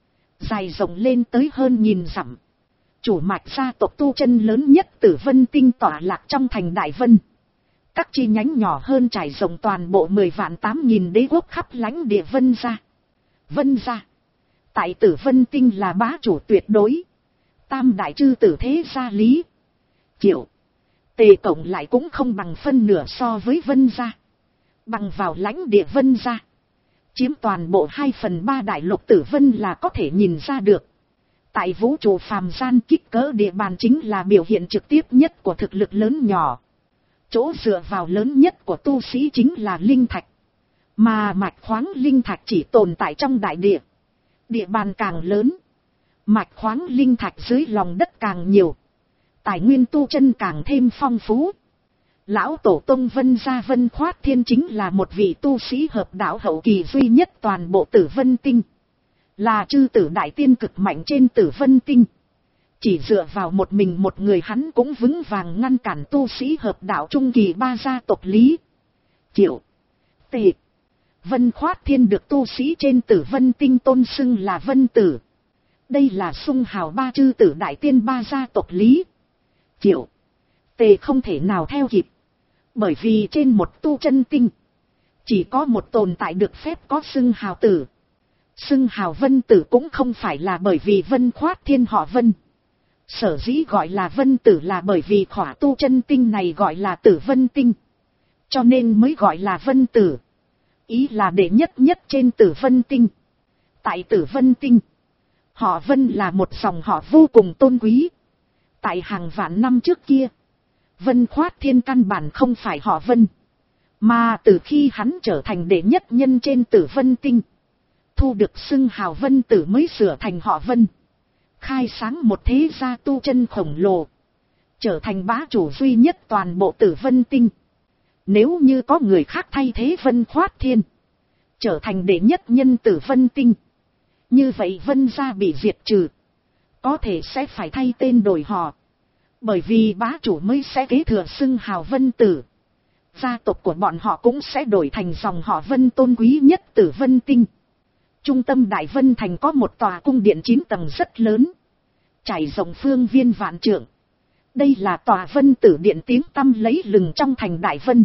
dài rộng lên tới hơn nghìn dặm. Chủ mạch gia tộc tu chân lớn nhất Tử Vân Tinh tọa lạc trong thành Đại Vân. Các chi nhánh nhỏ hơn trải rộng toàn bộ mười vạn tám nghìn đế quốc khắp lãnh địa Vân gia. Vân gia tại Tử Vân Tinh là bá chủ tuyệt đối. Tam đại chư tử thế gia Lý, Triệu, Tề cộng lại cũng không bằng phân nửa so với Vân gia. Bằng vào lãnh địa Vân gia, chiếm toàn bộ hai phần ba đại lục Tử Vân là có thể nhìn ra được. Tại vũ trụ phàm gian, kích cỡ địa bàn chính là biểu hiện trực tiếp nhất của thực lực lớn nhỏ. Chỗ dựa vào lớn nhất của tu sĩ chính là linh thạch. Mà mạch khoáng linh thạch chỉ tồn tại trong đại địa. Địa bàn càng lớn, mạch khoáng linh thạch dưới lòng đất càng nhiều, tài nguyên tu chân càng thêm phong phú. Lão tổ tông Vân gia Vân Khoát Thiên chính là một vị tu sĩ hợp đạo hậu kỳ duy nhất toàn bộ Tử Vân Tinh, là chư tử đại tiên cực mạnh trên Tử Vân Tinh. Chỉ dựa vào một mình một người hắn cũng vững vàng ngăn cản tu sĩ hợp đạo trung kỳ ba gia tộc Lý, Triệu, Tề. Vân Khoát Thiên được tu sĩ trên Tử Vân Tinh tôn xưng là Vân Tử. Đây là xung hào ba chư tử đại tiên ba gia tộc Lý, Triệu, Tề không thể nào theo kịp. Bởi vì trên một tu chân tinh, Chỉ có một tồn tại được phép có xưng hào tử. Xưng hào Vân Tử cũng không phải là bởi vì Vân Khoát Thiên họ Vân. Sở dĩ gọi là Vân Tử là bởi vì khỏa tu chân tinh này gọi là Tử Vân Tinh. Cho nên mới gọi là Vân Tử. Ý là đệ nhất nhất trên Tử Vân Tinh. Tại Tử Vân Tinh, họ Vân là một dòng họ vô cùng tôn quý. Tại hàng vạn năm trước kia, Vân Khoát Thiên căn bản không phải họ Vân. Mà từ khi hắn trở thành đệ nhất nhân trên Tử Vân Tinh, thu được xưng hào Vân Tử mới sửa thành họ Vân. Khai sáng một thế gia tu chân khổng lồ, trở thành bá chủ duy nhất toàn bộ Tử Vân Tinh. Nếu như có người khác thay thế Vân Khoát Thiên, trở thành đệ nhất nhân Tử Vân Tinh, như vậy Vân gia bị diệt trừ, có thể sẽ phải thay tên đổi họ. Bởi vì bá chủ mới sẽ kế thừa xưng hào Vân Tử. Gia tộc của bọn họ cũng sẽ đổi thành dòng họ Vân tôn quý nhất Tử Vân Tinh. Trung tâm Đại Vân Thành có một tòa cung điện chín tầng rất lớn, trải rộng phương viên vạn trượng. Đây là tòa Vân Tử Điện tiếng tăm lấy lừng trong thành Đại Vân.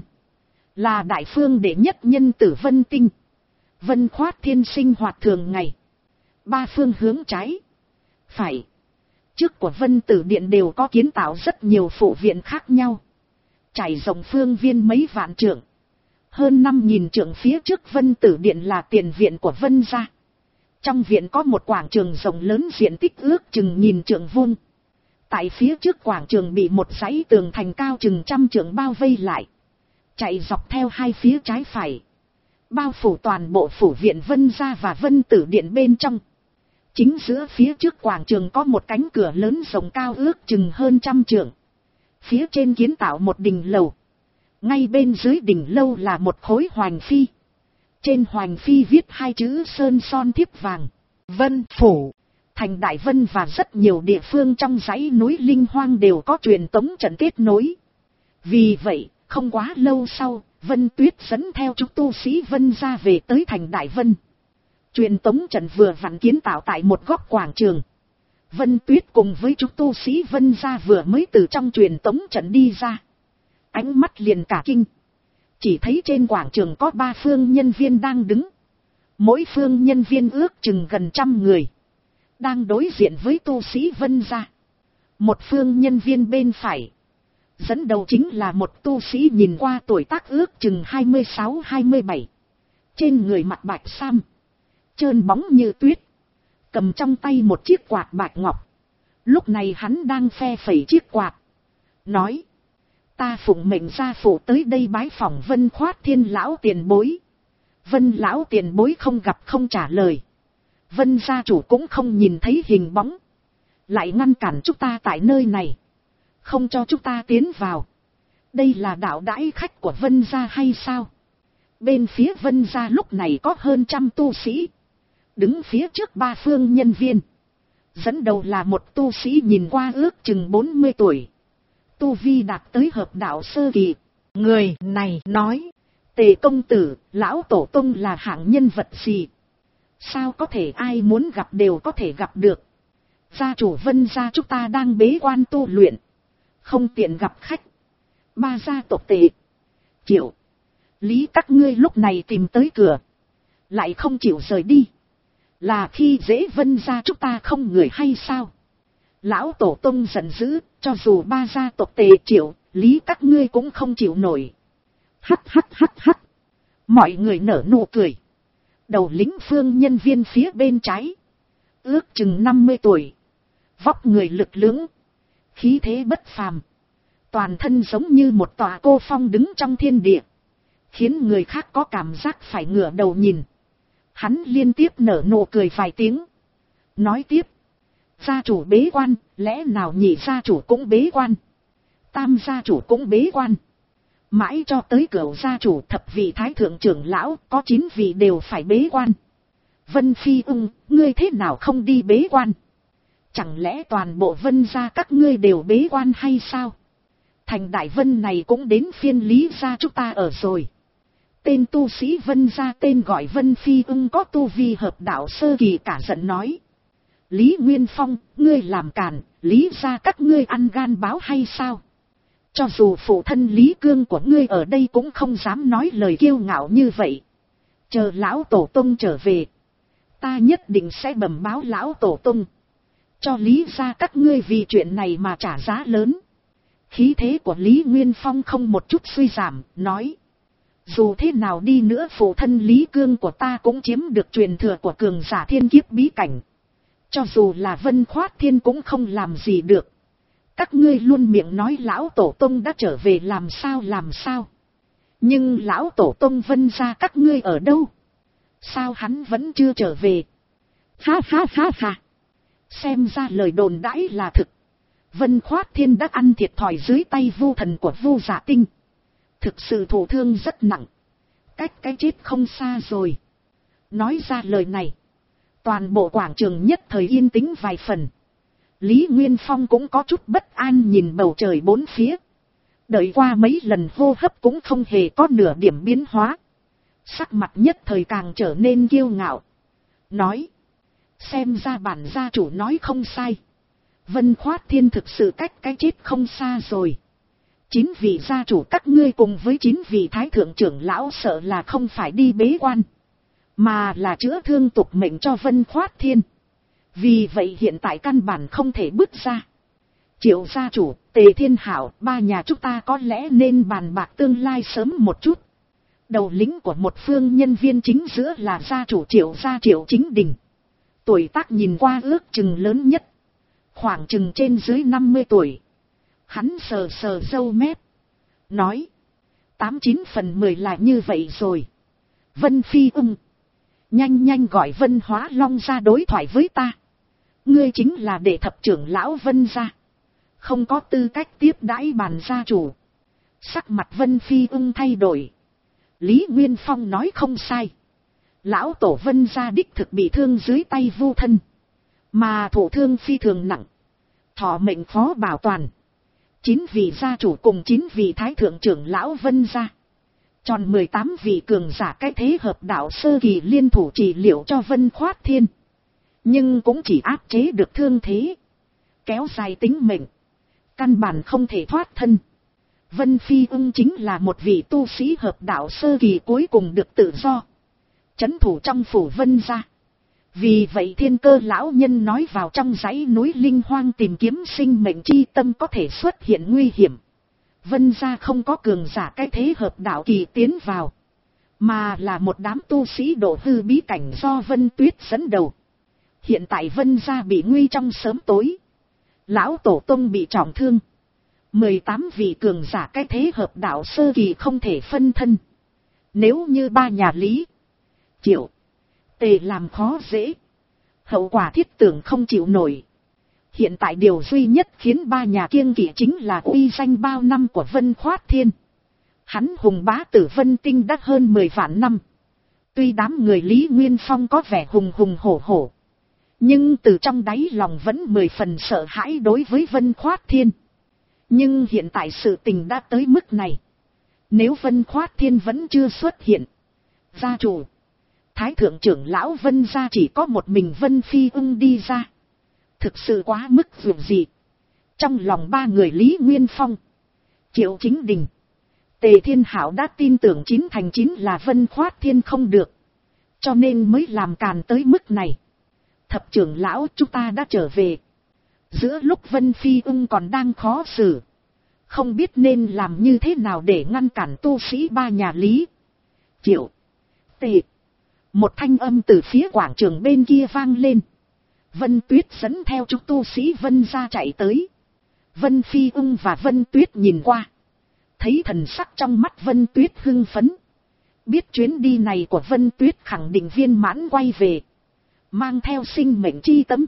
Là đại phương đệ nhất nhân Tử Vân Tinh. Vân Khoát Thiên sinh hoạt thường ngày. Ba phương hướng trái, phải, trước của Vân Tử Điện đều có kiến tạo rất nhiều phụ viện khác nhau. Trải rộng phương viên mấy vạn trượng. Hơn năm nghìn trượng phía trước Vân Tử Điện là tiền viện của Vân gia. Trong viện có một quảng trường rộng lớn diện tích ước chừng nghìn trượng vuông. Tại phía trước quảng trường bị một dãy tường thành cao chừng trăm trượng bao vây lại. Chạy dọc theo hai phía trái phải. Bao phủ toàn bộ phủ viện Vân gia và Vân Tử Điện bên trong. Chính giữa phía trước quảng trường có một cánh cửa lớn rộng cao ước chừng hơn trăm trượng. Phía trên kiến tạo một đình lầu. Ngay bên dưới đỉnh lâu là một khối hoành phi. Trên hoành phi viết hai chữ sơn son thiếp vàng, Vân Phủ. Thành Đại Vân và rất nhiều địa phương trong dãy núi Linh Hoang đều có truyền tống trận kết nối. Vì vậy, không quá lâu sau, Vân Tuyết dẫn theo chúng tu sĩ Vân gia về tới thành Đại Vân. Truyền tống trận vừa vặn kiến tạo tại một góc quảng trường. Vân Tuyết cùng với chúng tu sĩ Vân gia vừa mới từ trong truyền tống trận đi ra. Ánh mắt liền cả kinh. Chỉ thấy trên quảng trường có ba phương nhân viên đang đứng. Mỗi phương nhân viên ước chừng gần trăm người. Đang đối diện với tu sĩ Vân gia. Một phương nhân viên bên phải. Dẫn đầu chính là một tu sĩ nhìn qua tuổi tác ước chừng hai mươi sáu hai mươi bảy. Trên người mặc bạch sam. Trơn bóng như tuyết. Cầm trong tay một chiếc quạt bạch ngọc. Lúc này hắn đang phe phẩy chiếc quạt. Nói. Ta phụng mệnh gia phụ tới đây bái phỏng Vân Khoát Thiên lão tiền bối. Vân lão tiền bối không gặp không trả lời. Vân gia chủ cũng không nhìn thấy hình bóng. Lại ngăn cản chúng ta tại nơi này. Không cho chúng ta tiến vào. Đây là đạo đãi khách của Vân gia hay sao? Bên phía Vân gia lúc này có hơn trăm tu sĩ. Đứng phía trước ba phương nhân viên. Dẫn đầu là một tu sĩ nhìn qua ước chừng bốn mươi tuổi. Tu vi đạt tới hợp đạo sơ kỳ. Người này nói. Tề công tử, lão tổ tông là hạng nhân vật gì? Sao có thể ai muốn gặp đều có thể gặp được? Gia chủ Vân gia chúng ta đang bế quan tu luyện. Không tiện gặp khách. Ba gia tộc Tề, Triệu, Lý các ngươi lúc này tìm tới cửa. Lại không chịu rời đi. Là khi dễ Vân gia chúng ta không người hay sao? Lão tổ tông giận dữ, cho dù ba gia tộc Tề, Triệu, Lý các ngươi cũng không chịu nổi. Hắc hắc hắc hắc. Mọi người nở nụ cười. Đầu lĩnh phương nhân viên phía bên trái. Ước chừng năm mươi tuổi. Vóc người lực lưỡng. Khí thế bất phàm. Toàn thân giống như một tòa cô phong đứng trong thiên địa. Khiến người khác có cảm giác phải ngửa đầu nhìn. Hắn liên tiếp nở nụ cười vài tiếng. Nói tiếp. Gia chủ bế quan, lẽ nào nhị gia chủ cũng bế quan. Tam gia chủ cũng bế quan. Mãi cho tới cửu gia chủ thập vị thái thượng trưởng lão, có chín vị đều phải bế quan. Vân Phi ung, ngươi thế nào không đi bế quan? Chẳng lẽ toàn bộ Vân gia các ngươi đều bế quan hay sao? Thành Đại Vân này cũng đến phiên Lý gia chúng ta ở rồi. Tên tu sĩ Vân gia tên gọi Vân Phi ung có tu vi hợp đạo sơ kỳ cả giận nói. Lý Nguyên Phong, ngươi làm càn, Lý gia các ngươi ăn gan báo hay sao? Cho dù phụ thân Lý Cương của ngươi ở đây cũng không dám nói lời kiêu ngạo như vậy. Chờ lão tổ tông trở về, ta nhất định sẽ bẩm báo lão tổ tông, cho Lý gia các ngươi vì chuyện này mà trả giá lớn. Khí thế của Lý Nguyên Phong không một chút suy giảm, nói. Dù thế nào đi nữa phụ thân Lý Cương của ta cũng chiếm được truyền thừa của cường giả thiên kiếp bí cảnh. Cho dù là Vân Khoát Thiên cũng không làm gì được. Các ngươi luôn miệng nói lão tổ tông đã trở về làm sao làm sao. Nhưng lão tổ tông Vân gia các ngươi ở đâu? Sao hắn vẫn chưa trở về? Ha ha ha ha. Xem ra lời đồn đãi là thực. Vân Khoát Thiên đã ăn thiệt thòi dưới tay Vu thần của Vu Dạ Tinh. Thực sự thụ thương rất nặng. Cách cái chết không xa rồi. Nói ra lời này, toàn bộ quảng trường nhất thời yên tĩnh vài phần. Lý Nguyên Phong cũng có chút bất an nhìn bầu trời bốn phía. Đợi qua mấy lần hô hấp cũng không hề có nửa điểm biến hóa. Sắc mặt nhất thời càng trở nên kiêu ngạo. Nói. Xem ra bản gia chủ nói không sai. Vân Khoát Thiên thực sự cách cái chết không xa rồi. Chín vị gia chủ các ngươi cùng với chín vị thái thượng trưởng lão sợ là không phải đi bế quan, mà là chữa thương tục mệnh cho Vân Khoát Thiên. Vì vậy hiện tại căn bản không thể bước ra. Triệu gia chủ, Tề Thiên Hảo, ba nhà chúng ta có lẽ nên bàn bạc tương lai sớm một chút. Đầu lĩnh của một phương nhân viên chính giữa là gia chủ Triệu gia Triệu Chính Đình. Tuổi tác nhìn qua ước chừng lớn nhất, khoảng chừng trên dưới năm mươi tuổi. Hắn sờ sờ râu mép, nói. Tám chín phần mười là như vậy rồi. Vân Phi ung. Nhanh nhanh gọi Vân Hóa Long ra đối thoại với ta. Ngươi chính là đệ thập trưởng lão Vân gia, không có tư cách tiếp đãi bàn gia chủ. Sắc mặt Vân Phi ung thay đổi. Lý Nguyên Phong nói không sai. Lão tổ Vân gia đích thực bị thương dưới tay Vu thân, mà thụ thương phi thường nặng, thọ mệnh khó bảo toàn. Chín vị gia chủ cùng chín vị thái thượng trưởng lão Vân gia, tròn mười tám vị cường giả cái thế hợp đạo sơ kỳ liên thủ trị liệu cho Vân Khoát Thiên. Nhưng cũng chỉ áp chế được thương thế, kéo dài tính mệnh, căn bản không thể thoát thân. Vân Phi ung chính là một vị tu sĩ hợp đạo sơ kỳ cuối cùng được tự do trấn thủ trong phủ Vân gia. Vì vậy thiên cơ lão nhân nói vào trong dãy núi linh hoang tìm kiếm sinh mệnh chi tâm có thể xuất hiện nguy hiểm. Vân gia không có cường giả cái thế hợp đạo kỳ tiến vào, mà là một đám tu sĩ độ hư bí cảnh do Vân Tuyết dẫn đầu. Hiện tại Vân gia bị nguy trong sớm tối. Lão tổ tông bị trọng thương. mười tám vị cường giả cái thế hợp đạo sơ kỳ không thể phân thân. Nếu như ba nhà Lý, Triệu, Tề làm khó dễ, hậu quả thiết tưởng không chịu nổi. Hiện tại điều duy nhất khiến ba nhà kiêng kỵ chính là uy danh bao năm của Vân Khoát Thiên. Hắn hùng bá tử Vân Tinh đã hơn mười vạn năm. Tuy đám người Lý Nguyên Phong có vẻ hùng hùng hổ hổ, nhưng từ trong đáy lòng vẫn mười phần sợ hãi đối với Vân Khoát Thiên. Nhưng hiện tại sự tình đã tới mức này. Nếu Vân Khoát Thiên vẫn chưa xuất hiện, gia chủ, thái thượng trưởng lão Vân gia chỉ có một mình Vân Phi ung đi ra, thực sự quá mức vượt dị. Trong lòng ba người Lý Nguyên Phong, Triệu Chính Đình, Tề Thiên Hảo đã tin tưởng chín thành chín là Vân Khoát Thiên không được, cho nên mới làm càn tới mức này. Thập trưởng lão, chúng ta đã trở về. Giữa lúc Vân Phi ung còn đang khó xử, không biết nên làm như thế nào để ngăn cản tu sĩ ba nhà Lý, Triệu, Tề, một thanh âm từ phía quảng trường bên kia vang lên. Vân Tuyết dẫn theo chúng tu sĩ Vân gia chạy tới. Vân Phi ung và Vân Tuyết nhìn qua, thấy thần sắc trong mắt Vân Tuyết hưng phấn, biết chuyến đi này của Vân Tuyết khẳng định viên mãn quay về, mang theo sinh mệnh chi tâm.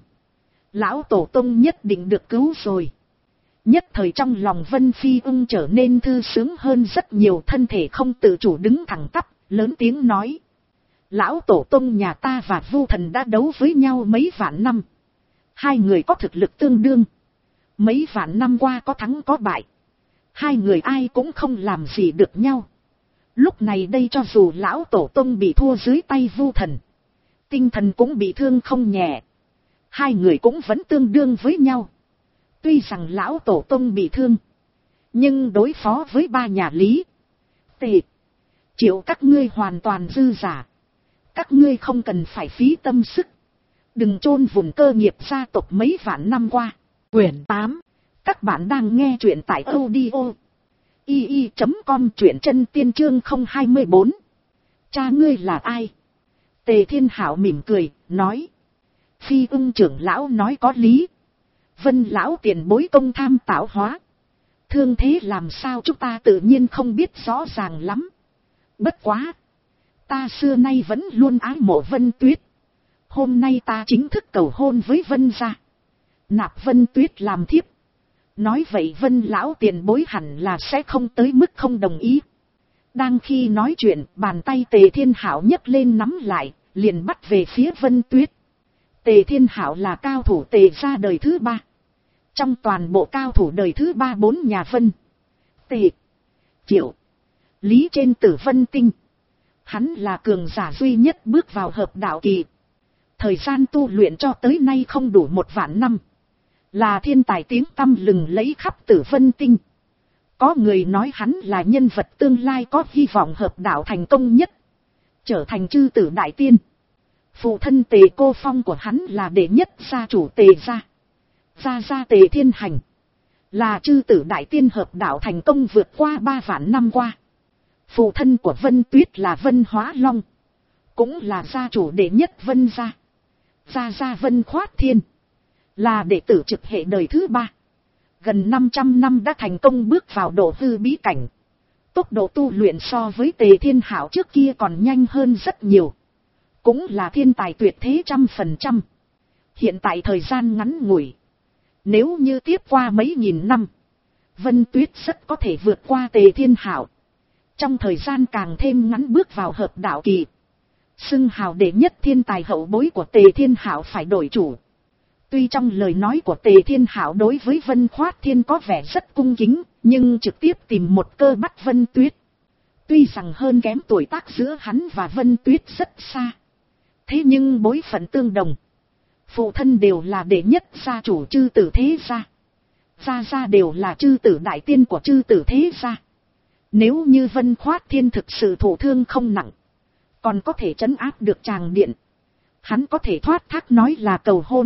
Lão tổ tông nhất định được cứu rồi. Nhất thời trong lòng Vân Phi ung trở nên thư sướng hơn rất nhiều, thân thể không tự chủ đứng thẳng tắp, lớn tiếng nói. Lão tổ tông nhà ta và Vu thần đã đấu với nhau mấy vạn năm. Hai người có thực lực tương đương. Mấy vạn năm qua có thắng có bại. Hai người ai cũng không làm gì được nhau. Lúc này đây cho dù lão tổ tông bị thua dưới tay Vu thần, tinh thần cũng bị thương không nhẹ. Hai người cũng vẫn tương đương với nhau. Tuy rằng lão tổ tông bị thương, Nhưng đối phó với ba nhà Lý, Tề, Triệu các ngươi hoàn toàn dư giả. Các ngươi không cần phải phí tâm sức. Đừng chôn vùn cơ nghiệp gia tộc mấy vạn năm qua. Quyển tám. Các bạn đang nghe truyện tại audio i i chấm com, truyện chân tiên chương không hai bốn. Cha ngươi là ai? Tề Thiên Hảo mỉm cười, nói. Phi Ưng trưởng lão nói có lý. Vân lão tiền bối công tham tạo hóa. Thương thế làm sao chúng ta tự nhiên không biết rõ ràng lắm. Bất quá. Ta xưa nay vẫn luôn ái mộ Vân Tuyết. Hôm nay ta chính thức cầu hôn với Vân gia. Nạp Vân Tuyết làm thiếp. Nói vậy Vân lão tiền bối hẳn là sẽ không tới mức không đồng ý. Đang khi nói chuyện, bàn tay Tề Thiên Hảo nhấc lên nắm lại, liền bắt về phía Vân Tuyết. Tề Thiên Hảo là cao thủ Tề gia đời thứ ba. Trong toàn bộ cao thủ đời thứ ba bốn nhà Vân, Tề, Triệu, Lý trên Tử Vân Tinh, hắn là cường giả duy nhất bước vào hợp đạo kỳ. Thời gian tu luyện cho tới nay không đủ một vạn năm. Là thiên tài tiếng tăm lừng lẫy khắp Tử Vân Tinh. Có người nói hắn là nhân vật tương lai có hy vọng hợp đạo thành công nhất, trở thành chư tử đại tiên. Phụ thân Tề Cô Phong của hắn là đệ nhất gia chủ Tề gia. Gia gia Tề Thiên Hành là chư tử đại tiên hợp đạo thành công vượt qua ba vạn năm qua. Phụ thân của Vân Tuyết là Vân Hóa Long, cũng là gia chủ đệ nhất Vân gia. Gia gia Vân Khoát Thiên là đệ tử trực hệ đời thứ ba. Gần năm trăm năm đã thành công bước vào độ hư bí cảnh. Tốc độ tu luyện so với Tề Thiên Hảo trước kia còn nhanh hơn rất nhiều. Cũng là thiên tài tuyệt thế trăm phần trăm. Hiện tại thời gian ngắn ngủi, nếu như tiếp qua mấy nghìn năm, Vân Tuyết rất có thể vượt qua Tề Thiên Hảo. Trong thời gian càng thêm ngắn bước vào hợp đạo kỳ, xưng hào đệ nhất thiên tài hậu bối của Tề Thiên Hảo phải đổi chủ. Tuy trong lời nói của Tề Thiên Hảo đối với Vân Khoát Thiên có vẻ rất cung kính, nhưng trực tiếp tìm một cơ bắt Vân Tuyết. Tuy rằng hơn kém tuổi tác giữa hắn và Vân Tuyết rất xa, thế nhưng bối phận tương đồng. Phụ thân đều là đệ nhất gia chủ chư tử thế gia. Gia gia đều là chư tử đại tiên của chư tử thế gia. Nếu như Vân Khoát Thiên thực sự thụ thương không nặng, còn có thể trấn áp được tràng điện, hắn có thể thoát thác nói là cầu hôn.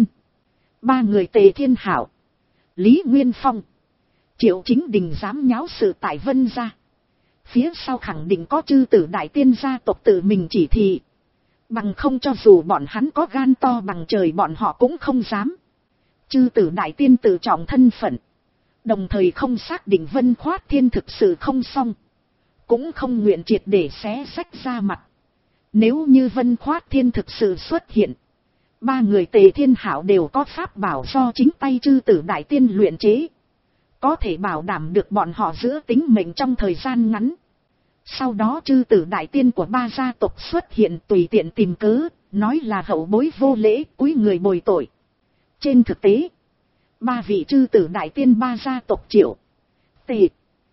Ba người Tề Thiên Hảo, Lý Nguyên Phong, Triệu Chính Đình dám nháo sự tại Vân gia, phía sau khẳng định có chư tử đại tiên gia tộc tự mình chỉ thị. Bằng không cho dù bọn hắn có gan to bằng trời bọn họ cũng không dám. Chư tử đại tiên tự trọng thân phận, đồng thời không xác định Vân Khoát Thiên thực sự không xong, cũng không nguyện triệt để xé xách ra mặt. Nếu như Vân Khoát Thiên thực sự xuất hiện, ba người Tề Thiên Hảo đều có pháp bảo do chính tay chư tử đại tiên luyện chế, có thể bảo đảm được bọn họ giữ tính mệnh trong thời gian ngắn. Sau đó chư tử đại tiên của ba gia tộc xuất hiện tùy tiện tìm cớ, nói là hậu bối vô lễ cúi người bồi tội. Trên thực tế, ba vị chư tử đại tiên ba gia tộc Triệu, Tề,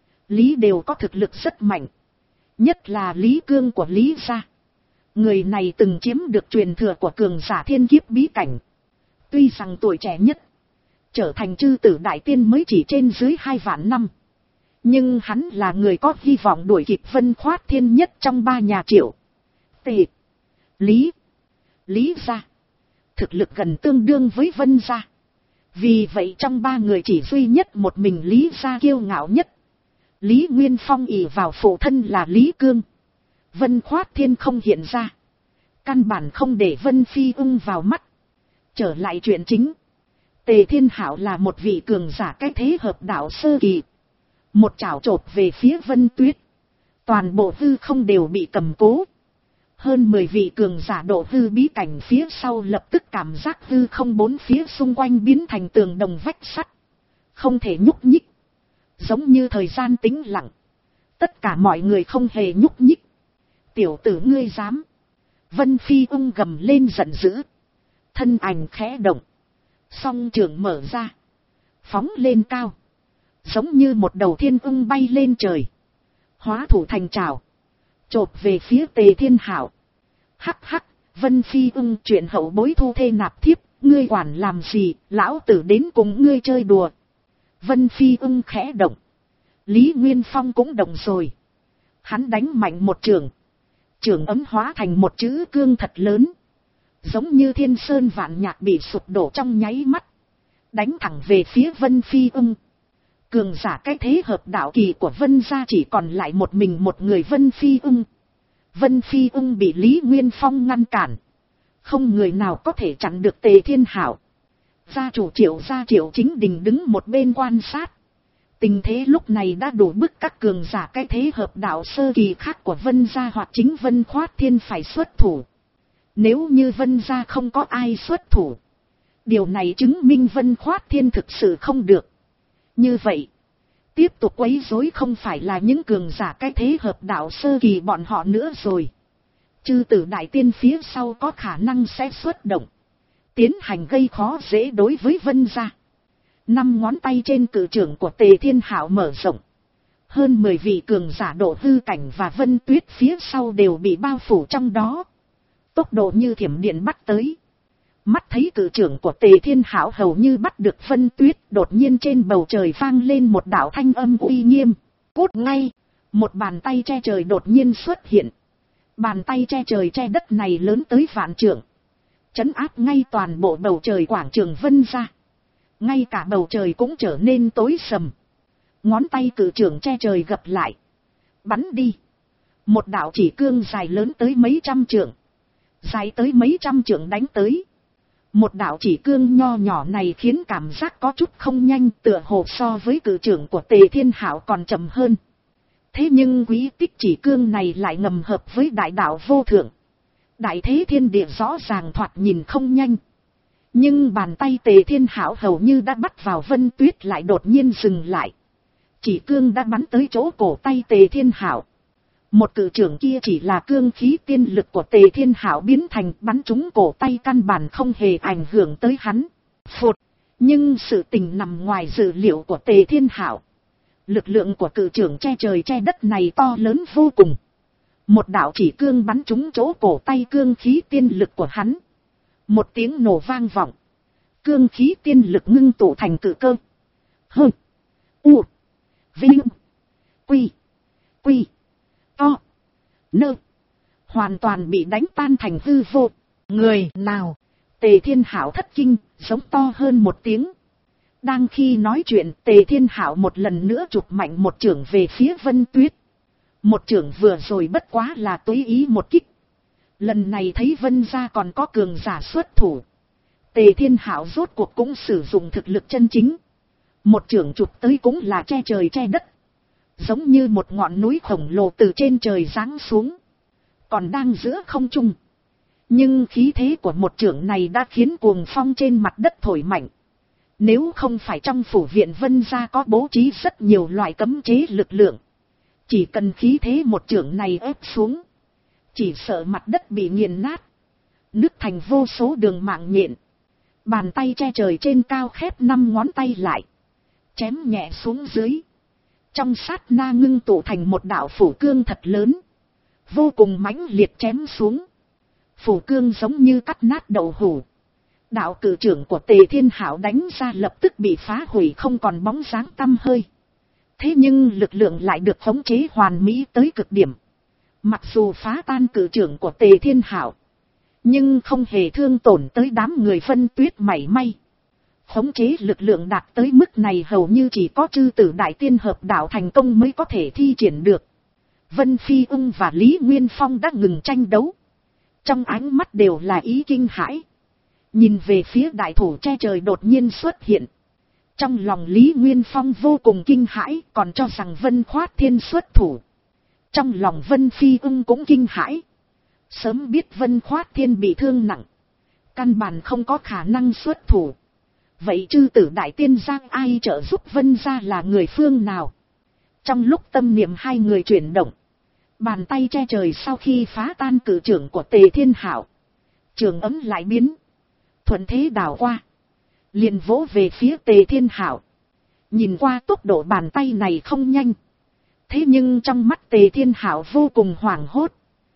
Lý đều có thực lực rất mạnh. Nhất là Lý Cương của Lý gia. Người này từng chiếm được truyền thừa của cường giả thiên kiếp bí cảnh. Tuy rằng tuổi trẻ nhất, trở thành chư tử đại tiên mới chỉ trên dưới hai vạn năm. Nhưng hắn là người có hy vọng đuổi kịp Vân Khoát Thiên nhất trong ba nhà Triệu, Tề, Lý. Lý gia thực lực gần tương đương với Vân gia. Vì vậy trong ba người chỉ duy nhất một mình Lý gia kiêu ngạo nhất. Lý Nguyên Phong ỷ vào phụ thân là Lý Cương. Vân Khoát Thiên không hiện ra, căn bản không để Vân Phi Ưng vào mắt. Trở lại chuyện chính, Tề Thiên Hảo là một vị cường giả cái thế hợp đạo sơ kỳ. Một chảo chộp về phía Vân Tuyết, toàn bộ hư không đều bị cầm cố. Hơn mười vị cường giả độ hư bí cảnh phía sau lập tức cảm giác hư không bốn phía xung quanh biến thành tường đồng vách sắt, không thể nhúc nhích. Giống như thời gian tĩnh lặng, tất cả mọi người không hề nhúc nhích. Tiểu tử ngươi dám! Vân Phi Ưng gầm lên giận dữ, thân ảnh khẽ động, song trường mở ra, phóng lên cao, giống như một đầu thiên ưng bay lên trời, hóa thủ thành trảo, chộp về phía Tề Thiên Hảo. Hắc hắc, Vân Phi Ưng chuyện hậu bối thu thê nạp thiếp, ngươi quản làm gì, lão tử đến cùng ngươi chơi đùa. Vân Phi Ưng khẽ động, Lý Nguyên Phong cũng động rồi. Hắn đánh mạnh một trường. Trường ấm hóa thành một chữ cương thật lớn. Giống như thiên sơn vạn nhạc bị sụp đổ trong nháy mắt. Đánh thẳng về phía Vân Phi Ưng. Cường giả cái thế hợp đạo kỳ của Vân gia chỉ còn lại một mình một người Vân Phi Ưng. Vân Phi Ưng bị Lý Nguyên Phong ngăn cản. Không người nào có thể chặn được Tề Thiên Hảo. Gia chủ Triệu gia Triệu Chính Đình đứng một bên quan sát. Tình thế lúc này đã đủ bức các cường giả cái thế hợp đạo sơ kỳ khác của Vân gia hoặc chính Vân Khoát Thiên phải xuất thủ. Nếu như Vân gia không có ai xuất thủ, điều này chứng minh Vân Khoát Thiên thực sự không được. Như vậy, tiếp tục quấy rối không phải là những cường giả cái thế hợp đạo sơ kỳ bọn họ nữa rồi. Chư tử đại tiên phía sau có khả năng sẽ xuất động, tiến hành gây khó dễ đối với Vân gia. Năm ngón tay trên cự trưởng của Tề Thiên Hảo mở rộng. Hơn mười vị cường giả độ hư cảnh và Vân Tuyết phía sau đều bị bao phủ trong đó. Tốc độ như thiểm điện bắt tới. Mắt thấy cự trưởng của Tề Thiên Hảo hầu như bắt được Vân Tuyết, đột nhiên trên bầu trời vang lên một đạo thanh âm uy nghiêm. Cút ngay! Một bàn tay che trời đột nhiên xuất hiện. Bàn tay che trời che đất này lớn tới vạn trượng. Trấn áp ngay toàn bộ bầu trời quảng trường Vân gia. Ngay cả bầu trời cũng trở nên tối sầm. Ngón tay cự trưởng che trời gập lại. Bắn đi. Một đạo chỉ cương dài lớn tới mấy trăm trượng. Dài tới mấy trăm trượng đánh tới. Một đạo chỉ cương nho nhỏ này khiến cảm giác có chút không nhanh, tựa hồ so với cự trưởng của Tề Thiên Hảo còn chậm hơn. Thế nhưng quý tích chỉ cương này lại ngầm hợp với đại đạo vô thượng. Đại thế thiên địa rõ ràng thoạt nhìn không nhanh. Nhưng bàn tay Tề Thiên Hảo hầu như đã bắt vào Vân Tuyết lại đột nhiên dừng lại. Chỉ cương đã bắn tới chỗ cổ tay Tề Thiên Hảo. Một cự trưởng kia chỉ là cương khí tiên lực của Tề Thiên Hảo biến thành, bắn trúng cổ tay căn bản không hề ảnh hưởng tới hắn. Phụt! Nhưng sự tình nằm ngoài dự liệu của Tề Thiên Hảo. Lực lượng của cự trưởng che trời che đất này to lớn vô cùng. Một đạo chỉ cương bắn trúng chỗ cổ tay cương khí tiên lực của hắn. Một tiếng nổ vang vọng. Cương khí tiên lực ngưng tụ thành cự cơ. Hơ! U! Vinh! Quy! Quy! To! Nơ! Hoàn toàn bị đánh tan thành hư vô. Người nào? Tề Thiên Hảo thất kinh, giống to hơn một tiếng. Đang khi nói chuyện, Tề Thiên Hảo một lần nữa chụp mạnh một chưởng về phía Vân Tuyết. Một chưởng vừa rồi bất quá là tùy ý một kích. Lần này thấy Vân gia còn có cường giả xuất thủ. Tề Thiên Hảo rốt cuộc cũng sử dụng thực lực chân chính. Một chưởng chụp tới cũng là che trời che đất. Giống như một ngọn núi khổng lồ từ trên trời giáng xuống. Còn đang giữa không trung. Nhưng khí thế của một chưởng này đã khiến cuồng phong trên mặt đất thổi mạnh. Nếu không phải trong phủ viện Vân gia có bố trí rất nhiều loại cấm chế lực lượng. Chỉ cần khí thế một chưởng này ép xuống. Chỉ sợ mặt đất bị nghiền nát. Nứt thành vô số đường mạng nhện. Bàn tay che trời trên cao khép năm ngón tay lại. Chém nhẹ xuống dưới. Trong sát na ngưng tụ thành một đạo phủ cương thật lớn. Vô cùng mãnh liệt chém xuống. Phủ cương giống như cắt nát đậu hủ. Đạo cử trưởng của Tề Thiên Hảo đánh ra lập tức bị phá hủy không còn bóng dáng tăm hơi. Thế nhưng lực lượng lại được khống chế hoàn mỹ tới cực điểm. Mặc dù phá tan cử trưởng của Tề Thiên Hảo. Nhưng không hề thương tổn tới đám người Vân Tuyết mảy may. Khống chế lực lượng đạt tới mức này hầu như chỉ có chư tử đại tiên hợp đạo thành công mới có thể thi triển được. Vân Phi Ưng và Lý Nguyên Phong đã ngừng tranh đấu. Trong ánh mắt đều là ý kinh hãi. Nhìn về phía đại thủ che trời đột nhiên xuất hiện. Trong lòng Lý Nguyên Phong vô cùng kinh hãi, còn cho rằng Vân Khoát Thiên xuất thủ. Trong lòng Vân Phi Ưng cũng kinh hãi. Sớm biết Vân Khoát Thiên bị thương nặng. Căn bản không có khả năng xuất thủ. Vậy chư tử đại tiên giang ai trợ giúp Vân gia là người phương nào? Trong lúc tâm niệm hai người chuyển động. Bàn tay che trời sau khi phá tan cử trưởng của Tề Thiên Hảo. Trường ấm lại biến. Thuận thế đảo qua. Liền vỗ về phía Tề Thiên Hảo. Nhìn qua tốc độ bàn tay này không nhanh. Thế nhưng trong mắt Tề Thiên Hảo vô cùng hoảng hốt.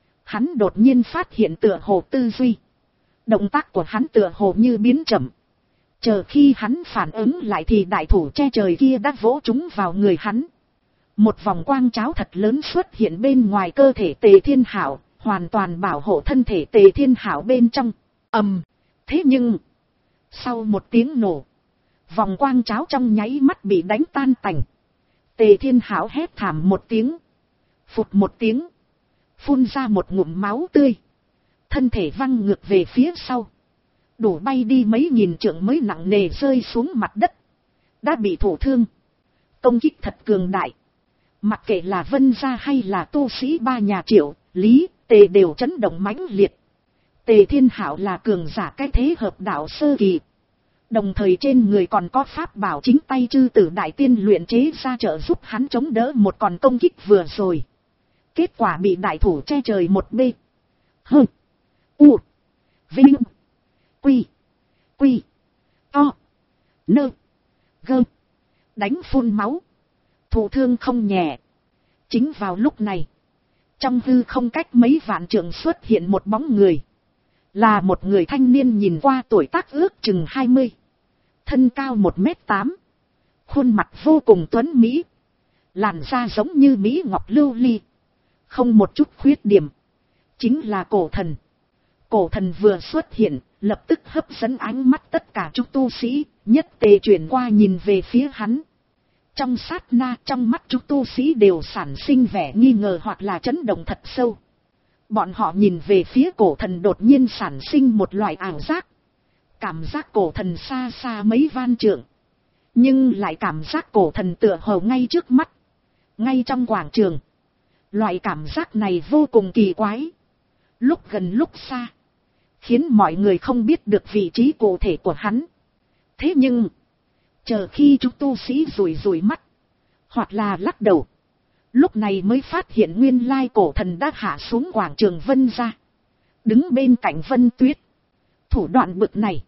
Hắn đột nhiên phát hiện tựa hồ tư duy. Động tác của hắn tựa hồ như biến chậm. Chờ khi hắn phản ứng lại thì đại thủ che trời kia đã vỗ trúng vào người hắn. Một vòng quang cháo thật lớn xuất hiện bên ngoài cơ thể Tề Thiên Hảo, hoàn toàn bảo hộ thân thể Tề Thiên Hảo bên trong. Ầm, thế nhưng, sau một tiếng nổ, vòng quang cháo trong nháy mắt bị đánh tan tành. Tề Thiên Hảo hét thảm một tiếng, phụt một tiếng, phun ra một ngụm máu tươi, thân thể văng ngược về phía sau, đủ bay đi mấy nghìn trượng mới nặng nề rơi xuống mặt đất, đã bị thổ thương. Công kích thật cường đại, mặc kệ là Vân gia hay là tu sĩ ba nhà Triệu, Lý, Tề đều chấn động mãnh liệt. Tề Thiên Hảo là cường giả cái thế hợp đạo sơ kỳ, đồng thời trên người còn có pháp bảo chính tay chư tử đại tiên luyện chế ra trợ giúp hắn chống đỡ một còn công kích vừa rồi. Kết quả bị đại thủ che trời một bê. Hơ. U. Vinh. Quy. Quy. To. Nơ. Gơ. Đánh phun máu. Thụ thương không nhẹ. Chính vào lúc này, trong hư không cách mấy vạn trượng xuất hiện một bóng người. Là một người thanh niên nhìn qua tuổi tác ước chừng hai mươi. Thân cao một mét tám. Khuôn mặt vô cùng tuấn mỹ. Làn da giống như mỹ ngọc lưu ly. Không một chút khuyết điểm. Chính là Cổ Thần. Cổ Thần vừa xuất hiện, lập tức hấp dẫn ánh mắt tất cả chúng tu sĩ, nhất tề chuyển qua nhìn về phía hắn. Trong sát na, trong mắt chúng tu sĩ đều sản sinh vẻ nghi ngờ hoặc là chấn động thật sâu. Bọn họ nhìn về phía Cổ Thần đột nhiên sản sinh một loại ảo giác. Cảm giác Cổ Thần xa xa mấy van trượng. Nhưng lại cảm giác Cổ Thần tựa hồ ngay trước mắt. Ngay trong quảng trường. Loại cảm giác này vô cùng kỳ quái. Lúc gần lúc xa. Khiến mọi người không biết được vị trí cụ thể của hắn. Thế nhưng, chờ khi chúng tu sĩ rủi rủi mắt, hoặc là lắc đầu, lúc này mới phát hiện nguyên lai Cổ Thần đã hạ xuống quảng trường Vân gia, đứng bên cạnh Vân Tuyết. Thủ đoạn bực này,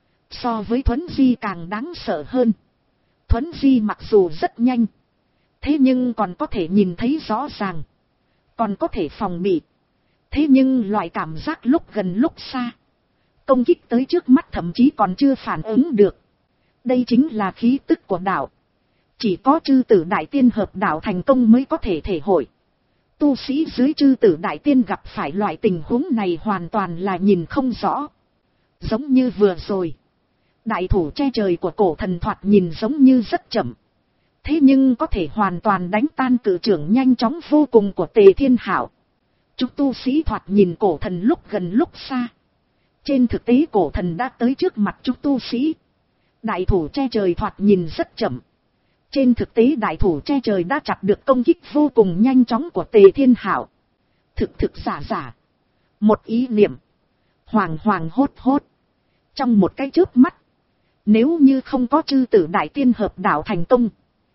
so với Thuấn Di càng đáng sợ hơn. Thuấn Di mặc dù rất nhanh, thế nhưng còn có thể nhìn thấy rõ ràng, còn có thể phòng bị. Thế nhưng loại cảm giác lúc gần lúc xa, công kích tới trước mắt thậm chí còn chưa phản ứng được. Đây chính là khí tức của đạo. Chỉ có chư tử đại tiên hợp đạo thành công mới có thể thể hội. Tu sĩ dưới chư tử đại tiên gặp phải loại tình huống này hoàn toàn là nhìn không rõ. Giống như vừa rồi, đại thủ che trời của Cổ Thần thoạt nhìn giống như rất chậm. Thế nhưng có thể hoàn toàn đánh tan cự trưởng nhanh chóng vô cùng của Tề Thiên Hảo. Chúng tu sĩ thoạt nhìn Cổ Thần lúc gần lúc xa. Trên thực tế Cổ Thần đã tới trước mặt chúng tu sĩ. Đại thủ che trời thoạt nhìn rất chậm. Trên thực tế đại thủ che trời đã chặt được công kích vô cùng nhanh chóng của Tề Thiên Hảo. Thực thực giả giả. Một ý niệm. Hoàng hoàng hốt hốt. Trong một cái chớp mắt. Nếu như không có chư tử đại tiên hợp đạo thành công,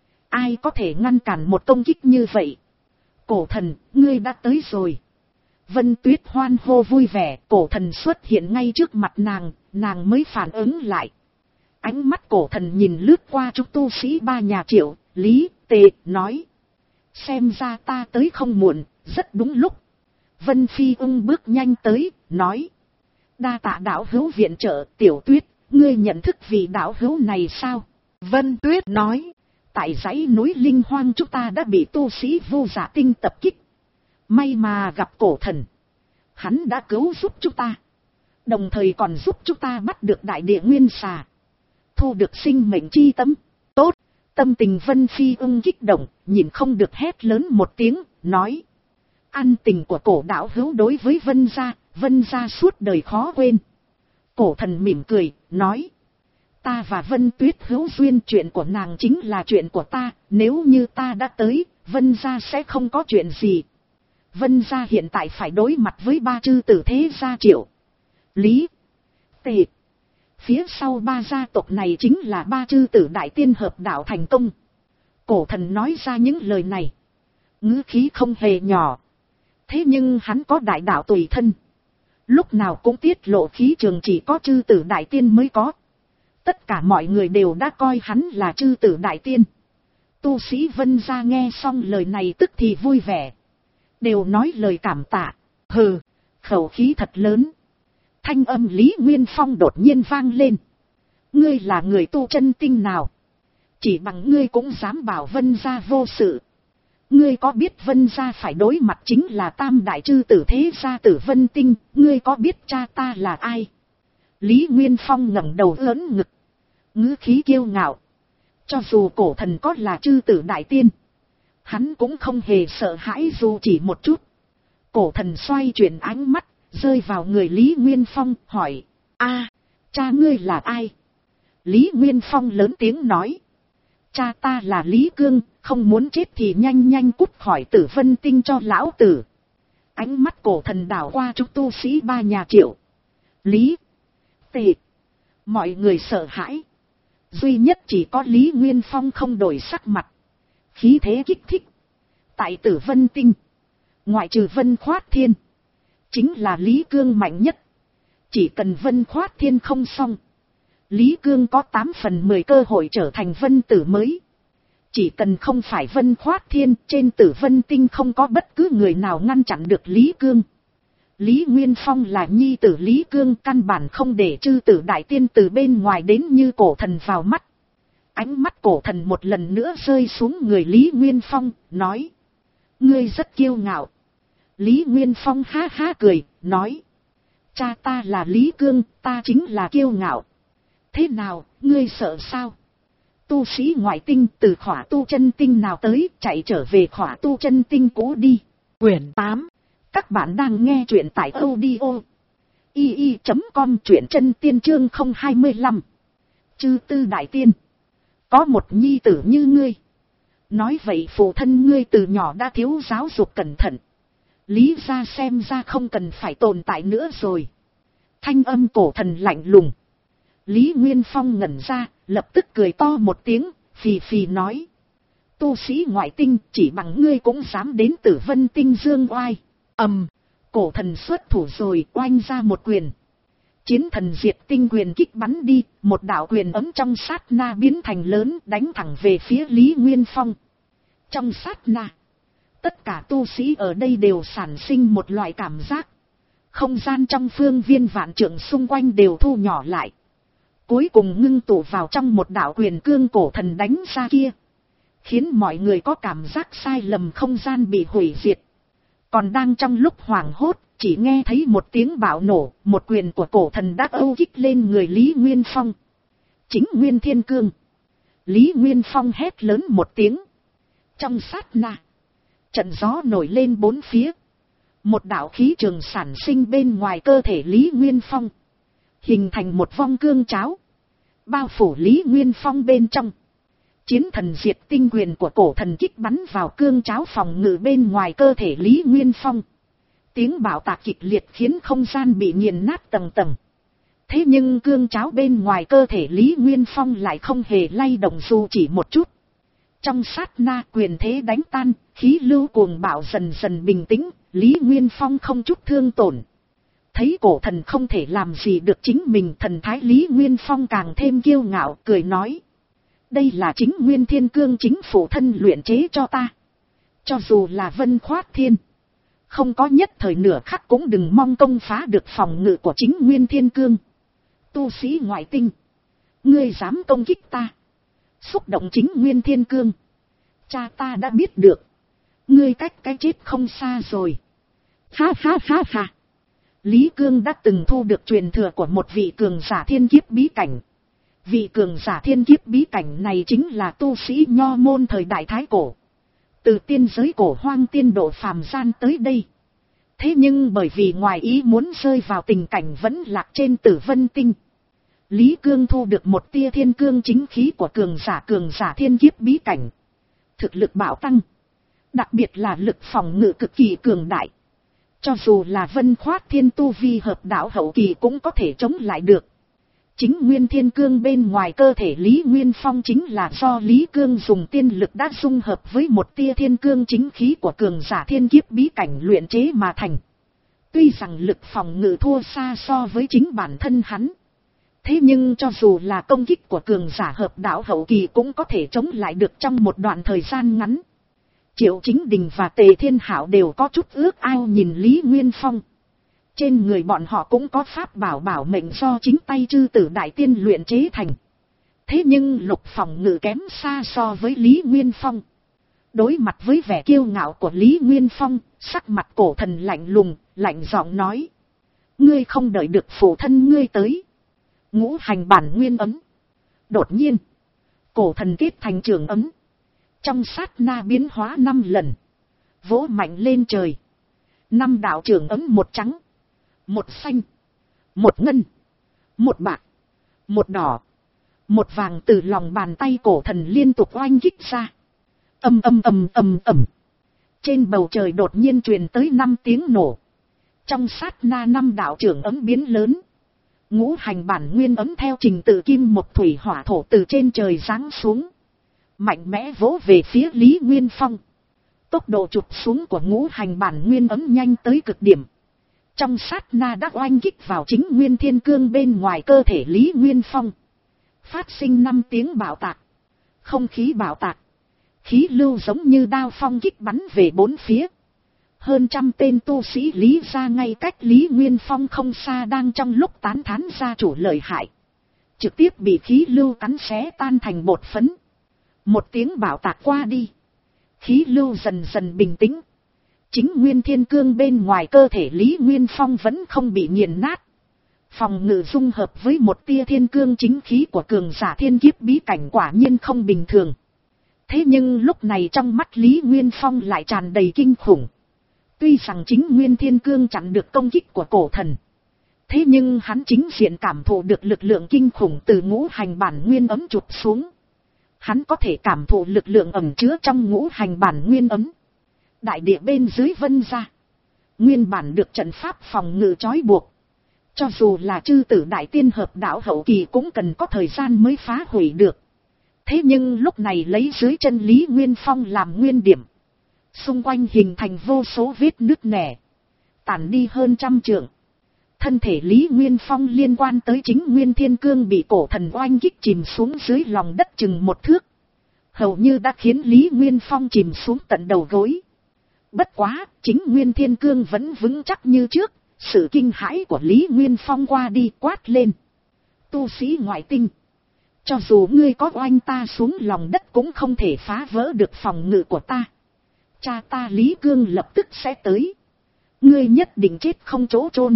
ai có thể ngăn cản một công kích như vậy? Cổ Thần, ngươi đã tới rồi. Vân Tuyết hoan hô vui vẻ, Cổ Thần xuất hiện ngay trước mặt nàng, nàng mới phản ứng lại. Ánh mắt Cổ Thần nhìn lướt qua chúng tu sĩ ba nhà Triệu, Lý, Tề, nói. Xem ra ta tới không muộn, rất đúng lúc. Vân Phi ung bước nhanh tới, nói. Đa tạ đạo hữu viện trợ, Tiểu Tuyết, ngươi nhận thức vị đạo hữu này sao? Vân Tuyết nói. Tại dãy núi Linh Hoang chúng ta đã bị tu sĩ Vu Giả Tinh tập kích. May mà gặp Cổ Thần. Hắn đã cứu giúp chúng ta. Đồng thời còn giúp chúng ta bắt được đại địa nguyên xà. Thu được sinh mệnh chi tâm. Tốt. Tâm tình Vân Phi ung kích động, nhìn không được hét lớn một tiếng, nói. Ân tình của Cổ đạo hữu đối với Vân gia, Vân gia suốt đời khó quên. Cổ Thần mỉm cười, nói. Ta và Vân Tuyết hữu duyên, chuyện của nàng chính là chuyện của ta, nếu như ta đã tới, Vân gia sẽ không có chuyện gì. Vân gia hiện tại phải đối mặt với ba chư tử thế gia Triệu, Lý, Tề. Phía sau ba gia tộc này chính là ba chư tử đại tiên hợp đạo thành công. Cổ Thần nói ra những lời này, ngữ khí không hề nhỏ. Thế nhưng hắn có đại đạo tùy thân, lúc nào cũng tiết lộ khí trường chỉ có chư tử đại tiên mới có. Tất cả mọi người đều đã coi hắn là chư tử đại tiên. Tu sĩ Vân gia nghe xong lời này tức thì vui vẻ. Đều nói lời cảm tạ. Hừ, khẩu khí thật lớn. Thanh âm Lý Nguyên Phong đột nhiên vang lên. Ngươi là người tu chân tinh nào? Chỉ bằng ngươi cũng dám bảo Vân gia vô sự. ngươi có biết Vân gia phải đối mặt chính là tam đại chư tử thế gia Tử Vân Tinh, ngươi có biết cha ta là ai? Lý Nguyên Phong ngẩng đầu lớn ngực, ngữ khí kiêu ngạo. Cho dù cổ thần có là chư tử đại tiên, hắn cũng không hề sợ hãi dù chỉ một chút. Cổ thần xoay chuyển ánh mắt, rơi vào người Lý Nguyên Phong, hỏi, a, cha ngươi là ai? Lý Nguyên Phong lớn tiếng nói, cha ta là Lý Cương, không muốn chết thì nhanh nhanh cút khỏi Tử Vân Tinh cho lão tử. Ánh mắt cổ thần đảo qua chúng tu sĩ ba nhà Triệu, Lý, Tề. Mọi người sợ hãi. Duy nhất chỉ có Lý Nguyên Phong không đổi sắc mặt. Khí thế kích thích. Tại Tử Vân Tinh, ngoại trừ Vân Khoát Thiên, chính là Lý Cương mạnh nhất. Chỉ cần Vân Khoát Thiên không xong, Lý Cương có tám phần mười cơ hội trở thành Vân Tử mới. Chỉ cần không phải Vân Khoát Thiên, trên Tử Vân Tinh không có bất cứ người nào ngăn chặn được Lý Cương. Lý Nguyên Phong là nhi tử Lý Cương, căn bản không để chư tử đại tiên từ bên ngoài đến như cổ thần vào mắt. Ánh mắt cổ thần một lần nữa rơi xuống người Lý Nguyên Phong, nói, ngươi rất kiêu ngạo. Lý Nguyên Phong ha ha cười, nói, cha ta là Lý Cương, ta chính là kiêu ngạo. Thế nào, ngươi sợ sao? Tu sĩ ngoại tinh từ khỏa tu chân tinh nào tới, chạy trở về khỏa tu chân tinh cũ đi. Quyển tám. Các bạn đang nghe truyện tại audio i i chấm com, truyện chân tiên chương không hai lăm. Chư tư đại tiên, có một nhi tử như ngươi. Nói vậy phụ thân ngươi từ nhỏ đã thiếu giáo dục cẩn thận. Lý gia xem ra không cần phải tồn tại nữa rồi. Thanh âm cổ thần lạnh lùng. Lý Nguyên Phong ngẩn ra, lập tức cười to một tiếng, phì phì nói, tu sĩ ngoại tinh chỉ bằng ngươi cũng dám đến Tử Vân Tinh dương oai. Ầm, cổ thần xuất thủ rồi, oanh ra một quyền. Chiến thần diệt tinh quyền kích bắn đi, một đạo quyền ấm trong sát na biến thành lớn, đánh thẳng về phía Lý Nguyên Phong. Trong sát na, tất cả tu sĩ ở đây đều sản sinh một loại cảm giác. Không gian trong phương viên vạn trượng xung quanh đều thu nhỏ lại. Cuối cùng ngưng tụ vào trong một đạo quyền cương cổ thần đánh ra kia. Khiến mọi người có cảm giác sai lầm, không gian bị hủy diệt. Còn đang trong lúc hoảng hốt, chỉ nghe thấy một tiếng bạo nổ, một quyền của cổ thần đã âu kích lên người Lý Nguyên Phong. Chính Nguyên Thiên Cương. Lý Nguyên Phong hét lớn một tiếng. Trong sát na, trận gió nổi lên bốn phía. Một đạo khí trường sản sinh bên ngoài cơ thể Lý Nguyên Phong. Hình thành một vong cương cháo. Bao phủ Lý Nguyên Phong bên trong. Chiến thần diệt tinh quyền của cổ thần kích bắn vào cương cháo phòng ngự bên ngoài cơ thể Lý Nguyên Phong. Tiếng bạo tạc kịch liệt khiến không gian bị nghiền nát tầng tầng. Thế nhưng cương cháo bên ngoài cơ thể Lý Nguyên Phong lại không hề lay động dù chỉ một chút. Trong sát na quyền thế đánh tan, khí lưu cuồng bạo dần dần bình tĩnh, Lý Nguyên Phong không chút thương tổn. Thấy cổ thần không thể làm gì được chính mình, thần thái Lý Nguyên Phong càng thêm kiêu ngạo, cười nói. Đây là chính Nguyên Thiên Cương chính phủ thân luyện chế cho ta. Cho dù là Vân Khoát Thiên, không có nhất thời nửa khắc cũng đừng mong công phá được phòng ngự của chính Nguyên Thiên Cương. Tu sĩ ngoại tinh, ngươi dám công kích ta, xúc động chính Nguyên Thiên Cương. Cha ta đã biết được, ngươi cách cái chết không xa rồi. Ha ha ha ha. Lý Cương đã từng thu được truyền thừa của một vị cường giả thiên kiếp bí cảnh. Vị cường giả thiên kiếp bí cảnh này chính là tu sĩ nho môn thời đại Thái Cổ. Từ tiên giới cổ hoang tiên độ phàm gian tới đây. Thế nhưng bởi vì ngoài ý muốn rơi vào tình cảnh vẫn lạc trên Tử Vân Tinh. Lý Cương thu được một tia thiên cương chính khí của cường giả cường giả thiên kiếp bí cảnh. Thực lực bạo tăng. Đặc biệt là lực phòng ngự cực kỳ cường đại. Cho dù là Vân Khoát Thiên tu vi hợp đạo hậu kỳ cũng có thể chống lại được. Chính Nguyên Thiên Cương bên ngoài cơ thể Lý Nguyên Phong chính là do Lý Cương dùng tiên lực đã dung hợp với một tia thiên cương chính khí của cường giả thiên kiếp bí cảnh luyện chế mà thành. Tuy rằng lực phòng ngự thua xa so với chính bản thân hắn. Thế nhưng cho dù là công kích của cường giả hợp đạo hậu kỳ cũng có thể chống lại được trong một đoạn thời gian ngắn. Triệu Chính Đình và Tề Thiên Hảo đều có chút ước ao nhìn Lý Nguyên Phong. Trên người bọn họ cũng có pháp bảo bảo mệnh do chính tay chư tử đại tiên luyện chế thành. Thế nhưng lục phòng ngự kém xa so với Lý Nguyên Phong. Đối mặt với vẻ kiêu ngạo của Lý Nguyên Phong, sắc mặt cổ thần lạnh lùng, lạnh giọng nói. Ngươi không đợi được phụ thân ngươi tới. Ngũ hành bản nguyên ấm. Đột nhiên, cổ thần kết thành trường ấm. Trong sát na biến hóa năm lần. Vỗ mạnh lên trời. Năm đạo trường ấm, một trắng, một xanh, một ngân, một bạc, một đỏ, một vàng từ lòng bàn tay cổ thần liên tục oanh kích ra. Âm âm âm âm ầm. Trên bầu trời đột nhiên truyền tới năm tiếng nổ. Trong sát na năm đạo trưởng ấm biến lớn. Ngũ hành bản nguyên ấm theo trình tự kim một thủy hỏa thổ từ trên trời giáng xuống. Mạnh mẽ vỗ về phía Lý Nguyên Phong. Tốc độ chụp xuống của ngũ hành bản nguyên ấm nhanh tới cực điểm. Trong sát na đã oanh kích vào chính nguyên thiên cương bên ngoài cơ thể Lý Nguyên Phong. Phát sinh năm tiếng bạo tạc. Không khí bạo tạc. Khí lưu giống như đao phong kích bắn về bốn phía. Hơn trăm tên tu sĩ Lý gia ngay cách Lý Nguyên Phong không xa đang trong lúc tán thán gia chủ lợi hại. Trực tiếp bị khí lưu cắn xé tan thành bột phấn. Một tiếng bạo tạc qua đi. Khí lưu dần dần bình tĩnh. Chính nguyên thiên cương bên ngoài cơ thể Lý Nguyên Phong vẫn không bị nghiền nát. Phòng ngự dung hợp với một tia thiên cương chính khí của cường giả thiên kiếp bí cảnh quả nhiên không bình thường. Thế nhưng lúc này trong mắt Lý Nguyên Phong lại tràn đầy kinh khủng. Tuy rằng chính nguyên thiên cương chặn được công kích của cổ thần. Thế nhưng hắn chính diện cảm thụ được lực lượng kinh khủng từ ngũ hành bản nguyên ấm chụp xuống. Hắn có thể cảm thụ lực lượng ẩn chứa trong ngũ hành bản nguyên ấm. Đại địa bên dưới vân ra. Nguyên bản được trận pháp phòng ngự trói buộc. Cho dù là chư tử đại tiên hợp đạo hậu kỳ cũng cần có thời gian mới phá hủy được. Thế nhưng lúc này lấy dưới chân Lý Nguyên Phong làm nguyên điểm. Xung quanh hình thành vô số vết nứt nẻ. Tản đi hơn trăm trượng. Thân thể Lý Nguyên Phong liên quan tới chính nguyên thiên cương bị cổ thần oanh kích chìm xuống dưới lòng đất chừng một thước. Hầu như đã khiến Lý Nguyên Phong chìm xuống tận đầu gối. Bất quá, chính nguyên thiên cương vẫn vững chắc như trước. Sự kinh hãi của Lý Nguyên Phong qua đi quát lên. Tu sĩ ngoại tinh. Cho dù ngươi có oanh ta xuống lòng đất cũng không thể phá vỡ được phòng ngự của ta. Cha ta Lý Cương lập tức sẽ tới. Ngươi nhất định chết không chỗ chôn.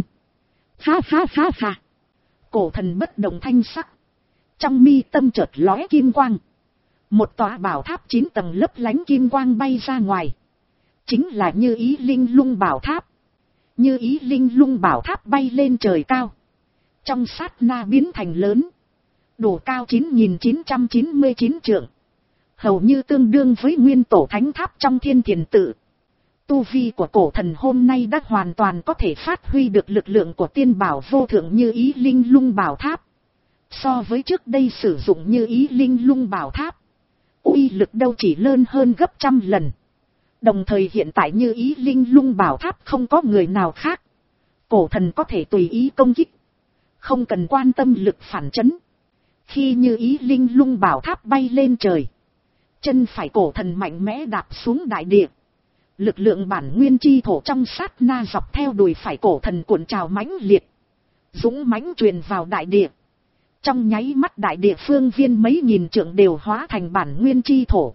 Ha ha ha ha. Cổ thần bất động thanh sắc. Trong mi tâm chợt lóe kim quang. Một tòa bảo tháp chín tầng lấp lánh kim quang bay ra ngoài. Chính là Như Ý Linh Lung Bảo Tháp. Như Ý Linh Lung Bảo Tháp bay lên trời cao. Trong sát na biến thành lớn. Đủ cao chín nghìn chín trăm chín mươi chín trượng. Hầu như tương đương với nguyên tổ thánh tháp trong Thiên Thiền Tự. Tu vi của cổ thần hôm nay đã hoàn toàn có thể phát huy được lực lượng của tiên bảo vô thượng Như Ý Linh Lung Bảo Tháp. So với trước đây sử dụng Như Ý Linh Lung Bảo Tháp, uy lực đâu chỉ lớn hơn gấp trăm lần. Đồng thời hiện tại Như Ý Linh Lung Bảo Tháp không có người nào khác. Cổ thần có thể tùy ý công kích. Không cần quan tâm lực phản chấn. Khi Như Ý Linh Lung Bảo Tháp bay lên trời. Chân phải cổ thần mạnh mẽ đạp xuống đại địa. Lực lượng bản nguyên chi thổ trong sát na dọc theo đùi phải cổ thần cuộn trào mãnh liệt. Dũng mãnh truyền vào đại địa. Trong nháy mắt đại địa phương viên mấy nghìn trượng đều hóa thành bản nguyên chi thổ.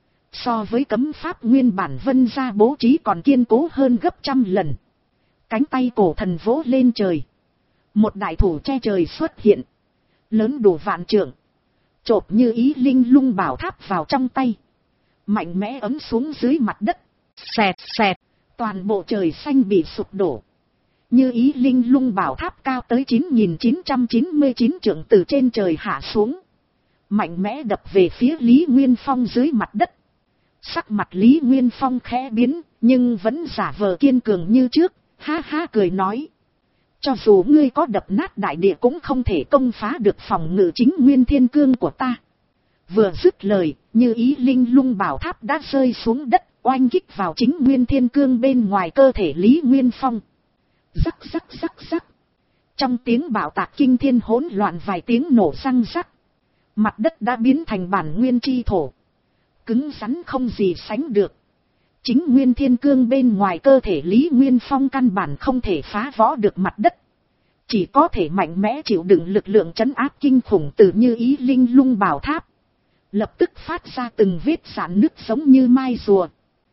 So với cấm pháp nguyên bản vân gia bố trí còn kiên cố hơn gấp trăm lần. Cánh tay cổ thần vỗ lên trời. Một đại thủ che trời xuất hiện. Lớn đủ vạn trượng. Chộp Như Ý Linh Lung Bảo Tháp vào trong tay. Mạnh mẽ ấm xuống dưới mặt đất. Xẹt xẹt. Toàn bộ trời xanh bị sụp đổ. Như Ý Linh Lung Bảo Tháp cao tới chín nghìn chín trăm chín mươi chín trượng từ trên trời hạ xuống. Mạnh mẽ đập về phía Lý Nguyên Phong dưới mặt đất. Sắc mặt Lý Nguyên Phong khẽ biến, nhưng vẫn giả vờ kiên cường như trước, ha ha cười nói. Cho dù ngươi có đập nát đại địa cũng không thể công phá được phòng ngự chính nguyên thiên cương của ta. Vừa dứt lời, Như Ý Linh Lung Bảo Tháp đã rơi xuống đất, oanh kích vào chính nguyên thiên cương bên ngoài cơ thể Lý Nguyên Phong. Rắc rắc rắc rắc. Trong tiếng bạo tạc kinh thiên hỗn loạn vài tiếng nổ răng rắc. Mặt đất đã biến thành bản nguyên chi thổ. Cứng rắn không gì sánh được. Chính nguyên thiên cương bên ngoài cơ thể Lý Nguyên Phong căn bản không thể phá vỡ được mặt đất. Chỉ có thể mạnh mẽ chịu đựng lực lượng trấn áp kinh khủng từ Như Ý Linh Lung Bảo Tháp. lập tức phát ra từng vết rạn nứt giống như mai rùa.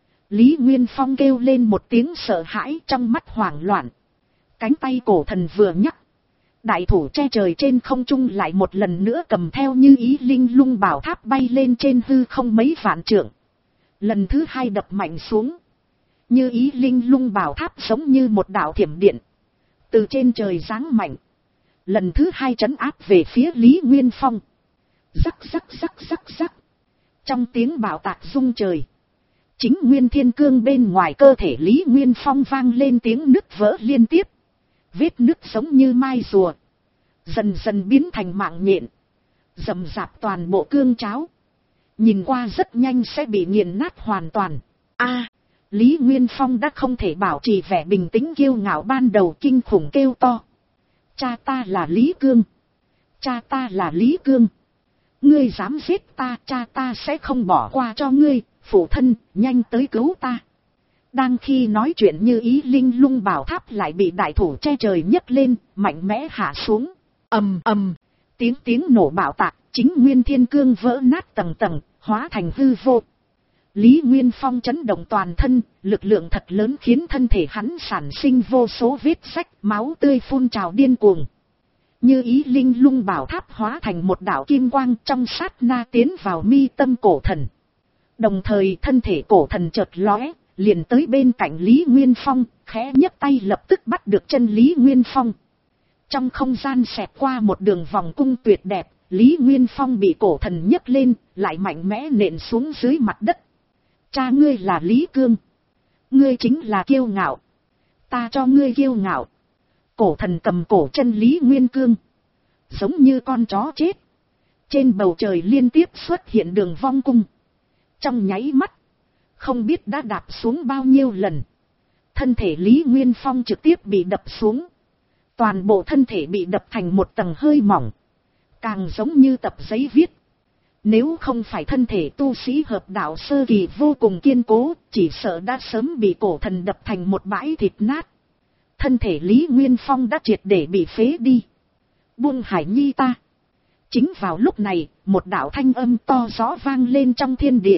Lý Nguyên Phong kêu lên một tiếng sợ hãi, trong mắt hoảng loạn. Cánh tay cổ thần vừa nhắc, đại thủ che trời trên không trung lại một lần nữa cầm theo Như Ý Linh Lung bảo tháp bay lên trên hư không mấy vạn trượng. Lần thứ hai đập mạnh xuống, Như Ý Linh Lung bảo tháp giống như một đạo thiểm điện, từ trên trời giáng mạnh. Lần thứ hai trấn áp về phía Lý Nguyên Phong. Rắc rắc rắc rắc rắc. Trong tiếng bạo tạc rung trời, chính Nguyên Thiên Cương bên ngoài cơ thể Lý Nguyên Phong vang lên tiếng nứt vỡ liên tiếp. Vết nứt giống như mai rùa, dần dần biến thành mạng nhện, rầm rạp toàn bộ cương cháo. Nhìn qua rất nhanh sẽ bị nghiền nát hoàn toàn. A, Lý Nguyên Phong đã không thể bảo trì vẻ bình tĩnh kiêu ngạo ban đầu, kinh khủng kêu to. Cha ta là Lý Cương. Cha ta là Lý Cương. Ngươi dám giết ta, cha ta sẽ không bỏ qua cho ngươi. Phụ thân, nhanh tới cứu ta. Đang khi nói chuyện Như Ý Linh Lung bảo tháp lại bị đại thủ che trời nhấc lên, mạnh mẽ hạ xuống. Ầm ầm, tiếng tiếng nổ bạo tạc, chính Nguyên Thiên Cương vỡ nát tầng tầng, hóa thành hư vô. Lý Nguyên Phong chấn động toàn thân, lực lượng thật lớn khiến thân thể hắn sản sinh vô số vết rách, máu tươi phun trào điên cuồng. Như Ý Linh Lung bảo tháp hóa thành một đạo kim quang, trong sát na tiến vào mi tâm cổ thần. Đồng thời thân thể cổ thần chợt lóe, liền tới bên cạnh Lý Nguyên Phong, khẽ nhấc tay lập tức bắt được chân Lý Nguyên Phong. Trong không gian xẹt qua một đường vòng cung tuyệt đẹp, Lý Nguyên Phong bị cổ thần nhấc lên, lại mạnh mẽ nện xuống dưới mặt đất. Cha ngươi là Lý Cương. Ngươi chính là kiêu ngạo. Ta cho ngươi kiêu ngạo. Cổ thần cầm cổ chân Lý Nguyên Cương, giống như con chó chết. Trên bầu trời liên tiếp xuất hiện đường vong cung. Trong nháy mắt, không biết đã đạp xuống bao nhiêu lần. Thân thể Lý Nguyên Phong trực tiếp bị đập xuống. Toàn bộ thân thể bị đập thành một tầng hơi mỏng, càng giống như tập giấy viết. Nếu không phải thân thể tu sĩ hợp đạo sơ kỳ vô cùng kiên cố, chỉ sợ đã sớm bị cổ thần đập thành một bãi thịt nát. Thân thể Lý Nguyên Phong đã triệt để bị phế đi. Buông Hải Nhi ta. Chính vào lúc này, một đạo thanh âm to rõ vang lên trong thiên địa.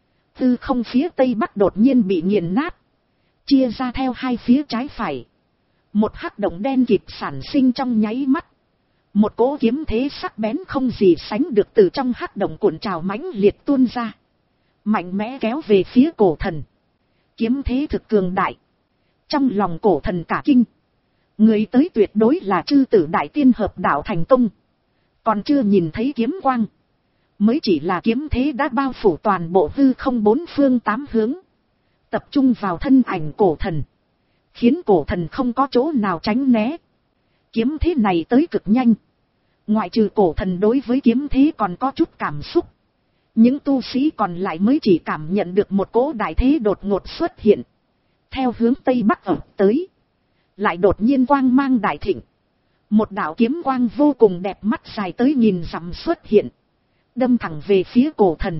Tư không phía tây bắc đột nhiên bị nghiền nát, chia ra theo hai phía trái phải. Một hắc động đen kịt sản sinh trong nháy mắt. Một cỗ kiếm thế sắc bén không gì sánh được từ trong hắc động cuộn trào mãnh liệt tuôn ra, mạnh mẽ kéo về phía cổ thần. Kiếm thế thực cường đại. Trong lòng cổ thần cả kinh. Người tới tuyệt đối là chư tử đại tiên hợp đạo thành công. Còn chưa nhìn thấy kiếm quang, mới chỉ là kiếm thế đã bao phủ toàn bộ hư không bốn phương tám hướng, tập trung vào thân ảnh cổ thần, khiến cổ thần không có chỗ nào tránh né. Kiếm thế này tới cực nhanh, ngoại trừ cổ thần đối với kiếm thế còn có chút cảm xúc, những tu sĩ còn lại mới chỉ cảm nhận được một cỗ đại thế đột ngột xuất hiện, theo hướng tây bắc ập tới, lại đột nhiên quang mang đại thịnh. Một đạo kiếm quang vô cùng đẹp mắt dài tới nghìn dặm xuất hiện, đâm thẳng về phía cổ thần.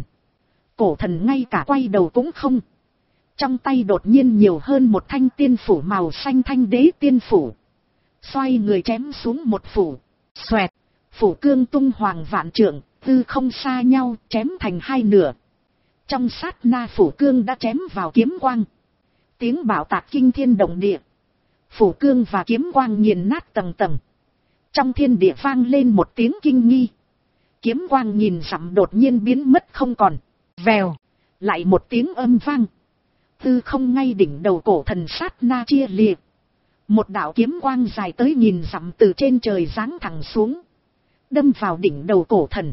Cổ thần ngay cả quay đầu cũng không. Trong tay đột nhiên nhiều hơn một thanh tiên phủ màu xanh, thanh đế tiên phủ. Xoay người chém xuống một phủ. Xoẹt, phủ cương tung hoàng vạn trượng, tư không xa nhau, chém thành hai nửa. Trong sát na phủ cương đã chém vào kiếm quang. Tiếng bạo tạc kinh thiên động địa. Phủ cương và kiếm quang nghiền nát tầng tầng. Trong thiên địa vang lên một tiếng kinh nghi. Kiếm quang nhìn dặm đột nhiên biến mất không còn. Vèo, lại một tiếng âm vang. Tư không ngay đỉnh đầu cổ thần sát na chia liệt. Một đạo kiếm quang dài tới nghìn dặm từ trên trời giáng thẳng xuống, đâm vào đỉnh đầu cổ thần.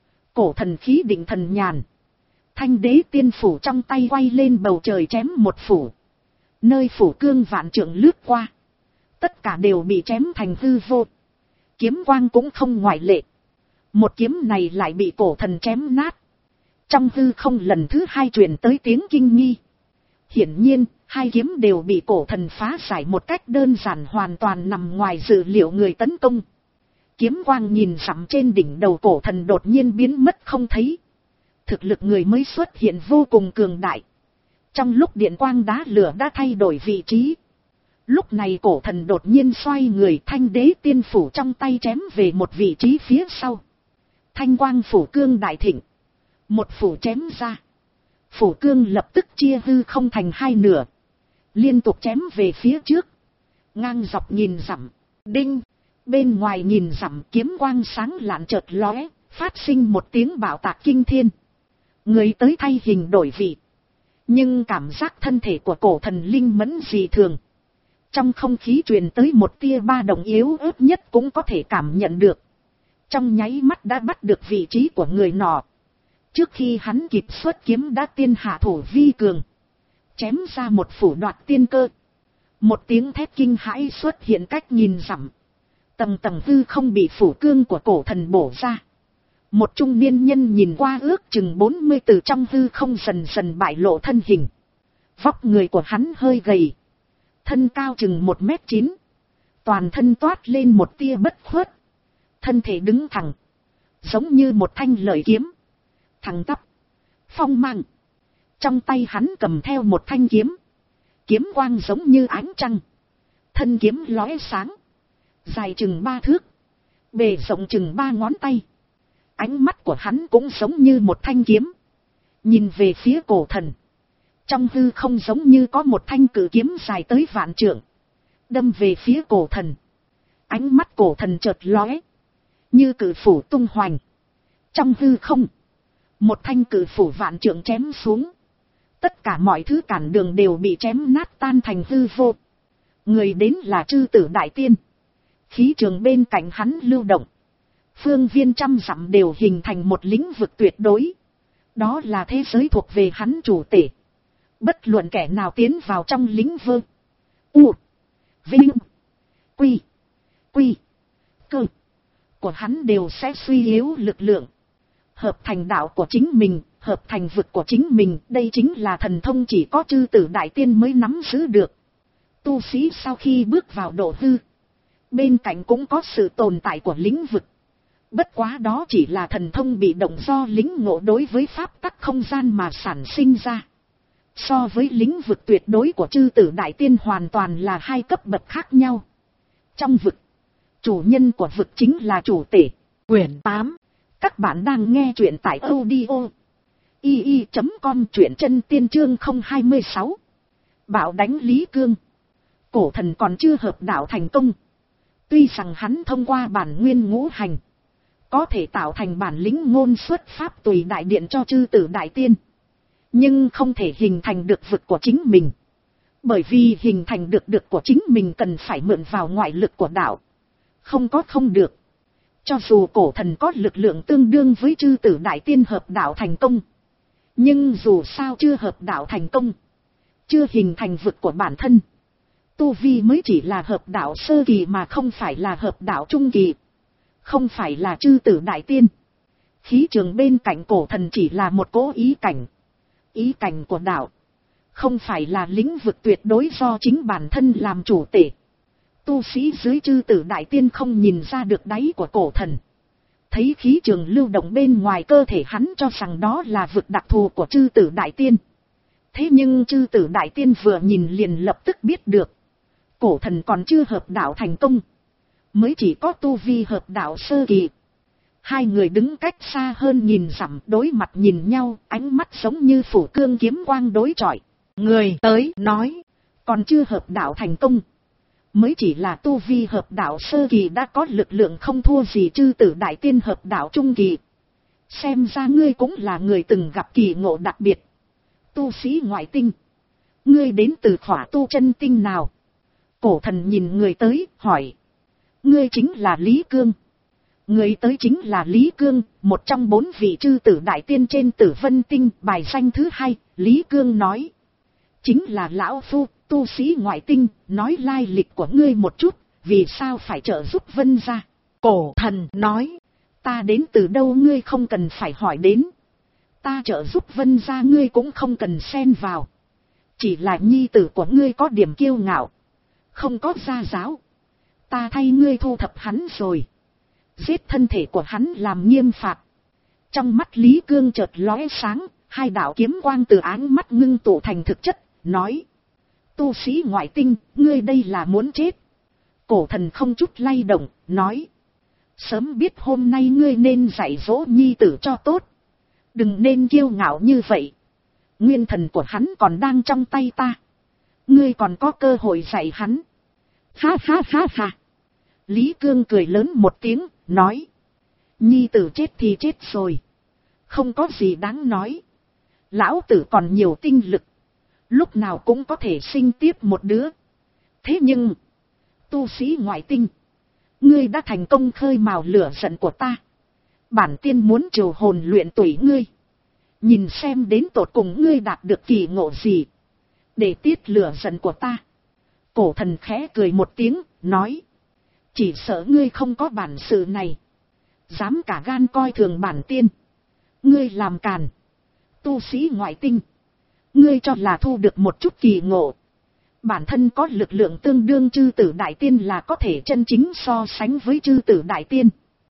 Cổ thần khí định thần nhàn, thanh đế tiên phủ trong tay quay lên bầu trời chém một phủ. Nơi phủ cương vạn trượng lướt qua, tất cả đều bị chém thành hư vô. Kiếm quang cũng không ngoại lệ. Một kiếm này lại bị cổ thần chém nát. Trong hư không lần thứ hai truyền tới tiếng kinh nghi. Hiển nhiên, hai kiếm đều bị cổ thần phá giải một cách đơn giản, hoàn toàn nằm ngoài dự liệu người tấn công. Kiếm quang nhìn dặm trên đỉnh đầu cổ thần đột nhiên biến mất không thấy. Thực lực người mới xuất hiện vô cùng cường đại. Trong lúc điện quang đá lửa đã thay đổi vị trí. Lúc này cổ thần đột nhiên xoay người, thanh đế tiên phủ trong tay chém về một vị trí phía sau. Thanh quang phủ cương đại thịnh. Một phủ chém ra. Phủ cương lập tức chia hư không thành hai nửa. Liên tục chém về phía trước. Ngang dọc nghìn dặm. Đinh. Bên ngoài nghìn dặm kiếm quang sáng lạn chợt lóe. Phát sinh một tiếng bạo tạc kinh thiên. Người tới thay hình đổi vị. Nhưng cảm giác thân thể của cổ thần linh mẫn dị thường. Trong không khí truyền tới một tia ba động yếu ớt nhất cũng có thể cảm nhận được. Trong nháy mắt đã bắt được vị trí của người nọ. Trước khi hắn kịp xuất kiếm đã tiên hạ thủ vi cường. Chém ra một phủ đoạt tiên cơ. Một tiếng thét kinh hãi xuất hiện cách nhìn dặm. Tầng tầng hư không bị phủ cương của cổ thần bổ ra. Một trung niên nhân nhìn qua ước chừng bốn mươi từ trong hư không dần dần bại lộ thân hình. Vóc người của hắn hơi gầy. Thân cao chừng một mét chín. Toàn thân toát lên một tia bất khuất. Thân thể đứng thẳng. Giống như một thanh lợi kiếm. Thẳng tắp. Phong mang. Trong tay hắn cầm theo một thanh kiếm. Kiếm quang giống như ánh trăng. Thân kiếm lóe sáng. Dài chừng ba thước. Bề rộng chừng ba ngón tay. Ánh mắt của hắn cũng giống như một thanh kiếm. Nhìn về phía cổ thần. Trong hư không giống như có một thanh cử kiếm dài tới vạn trượng. Đâm về phía cổ thần. Ánh mắt cổ thần chợt lóe. Như cử phủ tung hoành. Trong hư không. Một thanh cử phủ vạn trượng chém xuống. Tất cả mọi thứ cản đường đều bị chém nát tan thành hư vô. Người đến là Trư Tử Đại Tiên. Khí trường bên cạnh hắn lưu động. Phương viên trăm dặm đều hình thành một lĩnh vực tuyệt đối. Đó là thế giới thuộc về hắn chủ tể. Bất luận kẻ nào tiến vào trong lĩnh vực. U. Vinh. Quy. Quy. Cơ. Của hắn đều sẽ suy yếu lực lượng. Hợp thành đạo của chính mình, hợp thành vực của chính mình. Đây chính là thần thông chỉ có Trư Tử Đại Tiên mới nắm giữ được. Tu sĩ sau khi bước vào độ hư. Bên cạnh cũng có sự tồn tại của lĩnh vực. Bất quá đó chỉ là thần thông bị động do lĩnh ngộ đối với pháp tắc không gian mà sản sinh ra. So với lĩnh vực tuyệt đối của Trư Tử Đại Tiên hoàn toàn là hai cấp bậc khác nhau. Trong vực, chủ nhân của vực chính là chủ tể. Quyển tám. Các bạn đang nghe truyện tại audio i i chấm com, truyện chân tiên chương không hai sáu. Bạo đánh Lý Cương. Cổ thần còn chưa hợp đạo thành công. Tuy rằng hắn thông qua bản nguyên ngũ hành. Có thể tạo thành bản lĩnh ngôn xuất pháp tùy đại điện cho Trư Tử Đại Tiên. Nhưng không thể hình thành được vực của chính mình. Bởi vì hình thành được được của chính mình cần phải mượn vào ngoại lực của đạo. Không có không được. Cho dù cổ thần có lực lượng tương đương với Trư Tử Đại Tiên hợp đạo thành công. Nhưng dù sao chưa hợp đạo thành công. Chưa hình thành vực của bản thân. Tu vi mới chỉ là hợp đạo sơ kỳ mà không phải là hợp đạo trung kỳ. Không phải là Trư Tử Đại Tiên. Khí trường bên cạnh cổ thần chỉ là một cỗ ý cảnh. Ý cảnh của đạo. Không phải là lĩnh vực tuyệt đối do chính bản thân làm chủ tể. Tu sĩ dưới Trư Tử Đại Tiên không nhìn ra được đáy của cổ thần. Thấy khí trường lưu động bên ngoài cơ thể hắn cho rằng đó là vực đặc thù của Trư Tử Đại Tiên. Thế nhưng Trư Tử Đại Tiên vừa nhìn liền lập tức biết được. Cổ thần còn chưa hợp đạo thành công. Mới chỉ có tu vi hợp đạo sơ kỳ. Hai người đứng cách xa hơn nhìn dặm đối mặt nhìn nhau, ánh mắt giống như phủ cương kiếm quang đối chọi. Người tới nói, còn chưa hợp đạo thành công. Mới chỉ là tu vi hợp đạo sơ kỳ đã có lực lượng không thua gì Trư Tử Đại Tiên hợp đạo trung kỳ. Xem ra ngươi cũng là người từng gặp kỳ ngộ đặc biệt. Tu sĩ ngoại tinh. Ngươi đến từ khỏa tu chân tinh nào? Cổ thần nhìn người tới, hỏi. Ngươi chính là Lý Cương. Người tới chính là Lý Cương, một trong bốn vị Trư Tử Đại Tiên trên Tử Vân Tinh, bài danh thứ hai. Lý Cương nói. Chính là lão phu, tu sĩ ngoại tinh, nói lai lịch của ngươi một chút, vì sao phải trợ giúp Vân gia? Cổ thần nói. Ta đến từ đâu ngươi không cần phải hỏi đến. Ta trợ giúp Vân gia ngươi cũng không cần xen vào. Chỉ là nhi tử của ngươi có điểm kiêu ngạo. Không có gia giáo. Ta thay ngươi thu thập hắn rồi. Giết thân thể của hắn làm nghiêm phạt. Trong mắt Lý Cương chợt lóe sáng. Hai đạo kiếm quang từ áng mắt ngưng tụ thành thực chất. Nói. Tu sĩ ngoại tinh, ngươi đây là muốn chết. Cổ thần không chút lay động. Nói. Sớm biết hôm nay ngươi nên dạy dỗ nhi tử cho tốt. Đừng nên kiêu ngạo như vậy. Nguyên thần của hắn còn đang trong tay ta. Ngươi còn có cơ hội dạy hắn. Ha ha ha ha. Lý Cương cười lớn một tiếng, nói. Nhi tử chết thì chết rồi. Không có gì đáng nói. Lão tử còn nhiều tinh lực. Lúc nào cũng có thể sinh tiếp một đứa. Thế nhưng, tu sĩ ngoại tinh, ngươi đã thành công khơi mào lửa giận của ta. Bản tiên muốn triều hồn luyện tủy ngươi. Nhìn xem đến tột cùng ngươi đạt được kỳ ngộ gì. Để tiết lửa giận của ta. Cổ thần khẽ cười một tiếng, nói. Chỉ sợ ngươi không có bản sự này. Dám cả gan coi thường bản tiên. Ngươi làm càn. Tu sĩ ngoại tinh. Ngươi cho là thu được một chút kỳ ngộ. Bản thân có lực lượng tương đương chư tử đại tiên là có thể chân chính so sánh với chư tử đại tiên.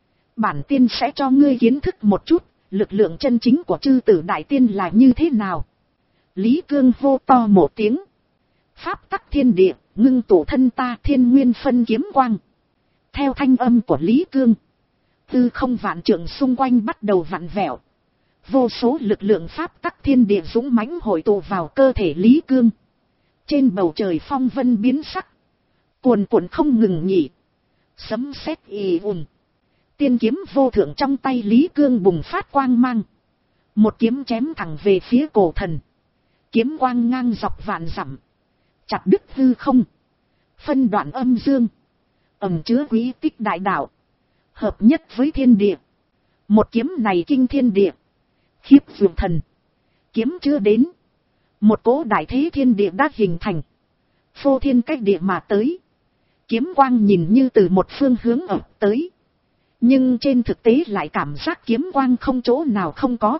Bản tiên sẽ cho ngươi kiến thức một chút, lực lượng chân chính của chư tử đại tiên là như thế nào. Lý Cương hô to một tiếng. Pháp tắc thiên địa, ngưng tụ thân ta thiên nguyên phân kiếm quang. Theo thanh âm của Lý Cương, tư không vạn trượng xung quanh bắt đầu vặn vẹo. Vô số lực lượng pháp tắc thiên địa dũng mãnh hội tụ vào cơ thể Lý Cương. Trên bầu trời phong vân biến sắc. Cuồn cuộn không ngừng nghỉ. Sấm sét ì ùm. Tiên kiếm vô thượng trong tay Lý Cương bùng phát quang mang. Một kiếm chém thẳng về phía cổ thần. Kiếm quang ngang dọc vạn dặm. Chặt đứt hư không. Phân đoạn âm dương. Ẩn chứa quý tích đại đạo. Hợp nhất với thiên địa. Một kiếm này kinh thiên địa. Khiếp vượt thần. Kiếm chưa đến. Một cỗ đại thế thiên địa đã hình thành. Phô thiên cách địa mà tới. Kiếm quang nhìn như từ một phương hướng ập tới. Nhưng trên thực tế lại cảm giác kiếm quang không chỗ nào không có.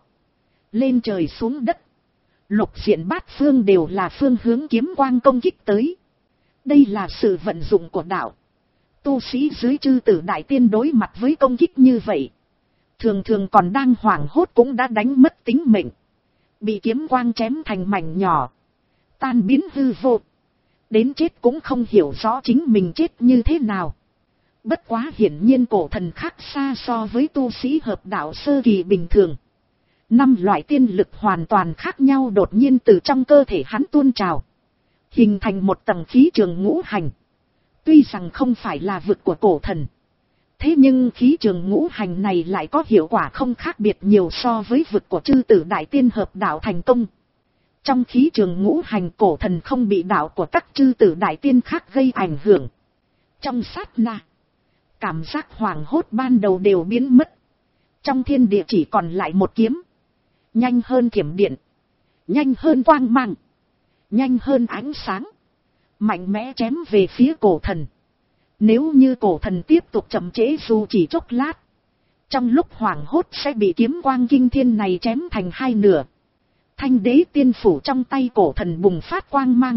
Lên trời xuống đất. Lục diện bát phương đều là phương hướng kiếm quang công kích tới. Đây là sự vận dụng của đạo. Tu sĩ dưới chư tử đại tiên đối mặt với công kích như vậy. Thường thường còn đang hoảng hốt cũng đã đánh mất tính mệnh. Bị kiếm quang chém thành mảnh nhỏ. Tan biến hư vô. Đến chết cũng không hiểu rõ chính mình chết như thế nào. Bất quá hiển nhiên cổ thần khác xa so với tu sĩ hợp đạo sơ kỳ bình thường. Năm loại tiên lực hoàn toàn khác nhau đột nhiên từ trong cơ thể hắn tuôn trào. Hình thành một tầng khí trường ngũ hành. Tuy rằng không phải là vực của cổ thần. Thế nhưng khí trường ngũ hành này lại có hiệu quả không khác biệt nhiều so với vực của chư tử đại tiên hợp đạo thành công. Trong khí trường ngũ hành cổ thần không bị đạo của các chư tử đại tiên khác gây ảnh hưởng. Trong sát na, cảm giác hoảng hốt ban đầu đều biến mất. Trong thiên địa chỉ còn lại một kiếm. Nhanh hơn thiểm điện. Nhanh hơn quang mang. Nhanh hơn ánh sáng. Mạnh mẽ chém về phía cổ thần. Nếu như cổ thần tiếp tục chậm trễ dù chỉ chốc lát. Trong lúc hoảng hốt sẽ bị kiếm quang kinh thiên này chém thành hai nửa. Thanh đế tiên phủ trong tay cổ thần bùng phát quang mang.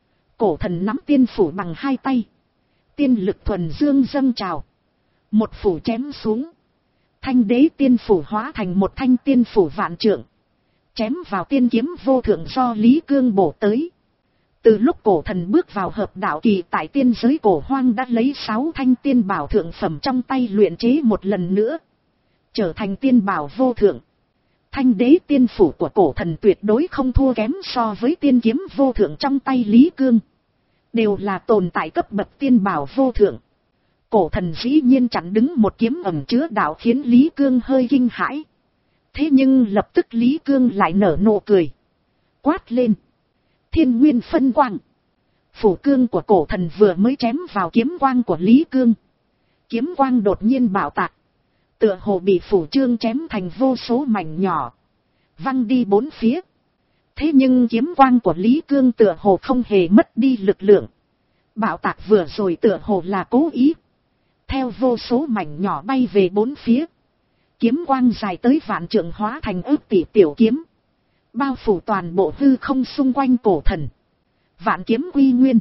Cổ thần nắm tiên phủ bằng hai tay. Tiên lực thuần dương dâng trào. Một phủ chém xuống. Thanh đế tiên phủ hóa thành một thanh tiên phủ vạn trượng. Chém vào tiên kiếm vô thượng do Lý Cương bổ tới. Từ lúc cổ thần bước vào hợp đạo kỳ tại tiên giới cổ hoang đã lấy sáu thanh tiên bảo thượng phẩm trong tay luyện chế một lần nữa. Trở thành tiên bảo vô thượng. Thanh đế tiên phủ của cổ thần tuyệt đối không thua kém so với tiên kiếm vô thượng trong tay Lý Cương. Đều là tồn tại cấp bậc tiên bảo vô thượng. Cổ thần dĩ nhiên chặn đứng một kiếm ẩn chứa đạo khiến Lý Cương hơi kinh hãi. Thế nhưng lập tức Lý Cương lại nở nụ cười. Quát lên. Thiên nguyên phân quang. Phủ cương của cổ thần vừa mới chém vào kiếm quang của Lý Cương. Kiếm quang đột nhiên bạo tạc. Tựa hồ bị phủ trương chém thành vô số mảnh nhỏ. Văng đi bốn phía. Thế nhưng kiếm quang của Lý Cương tựa hồ không hề mất đi lực lượng. Bạo tạc vừa rồi tựa hồ là cố ý. Theo vô số mảnh nhỏ bay về bốn phía. Kiếm quang dài tới vạn trượng hóa thành ước tỷ tiểu kiếm. Bao phủ toàn bộ hư không xung quanh cổ thần. Vạn kiếm quy nguyên.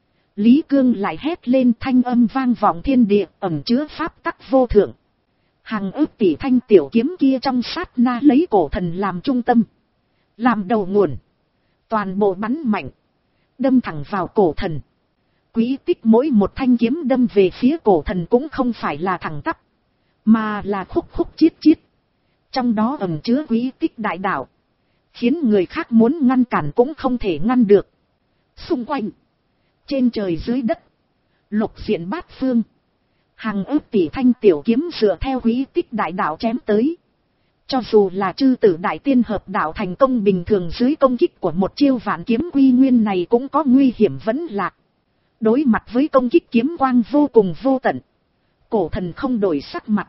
Lý Cương lại hét lên thanh âm vang vọng thiên địa ẩn chứa pháp tắc vô thượng. Hàng ước tỷ thanh tiểu kiếm kia trong sát na lấy cổ thần làm trung tâm. Làm đầu nguồn. Toàn bộ bắn mạnh. Đâm thẳng vào cổ thần. Quý tích mỗi một thanh kiếm đâm về phía cổ thần cũng không phải là thẳng tắp. Mà là khúc khúc chiết chiết. Trong đó ẩn chứa quý tích đại đạo, khiến người khác muốn ngăn cản cũng không thể ngăn được. Xung quanh, trên trời dưới đất, lục diện bát phương, hàng ức tỷ thanh tiểu kiếm dựa theo quý tích đại đạo chém tới. Cho dù là chư tử đại tiên hợp đạo thành công bình thường dưới công kích của một chiêu vạn kiếm quy nguyên này cũng có nguy hiểm vẫn lạc. Đối mặt với công kích kiếm quang vô cùng vô tận, cổ thần không đổi sắc mặt.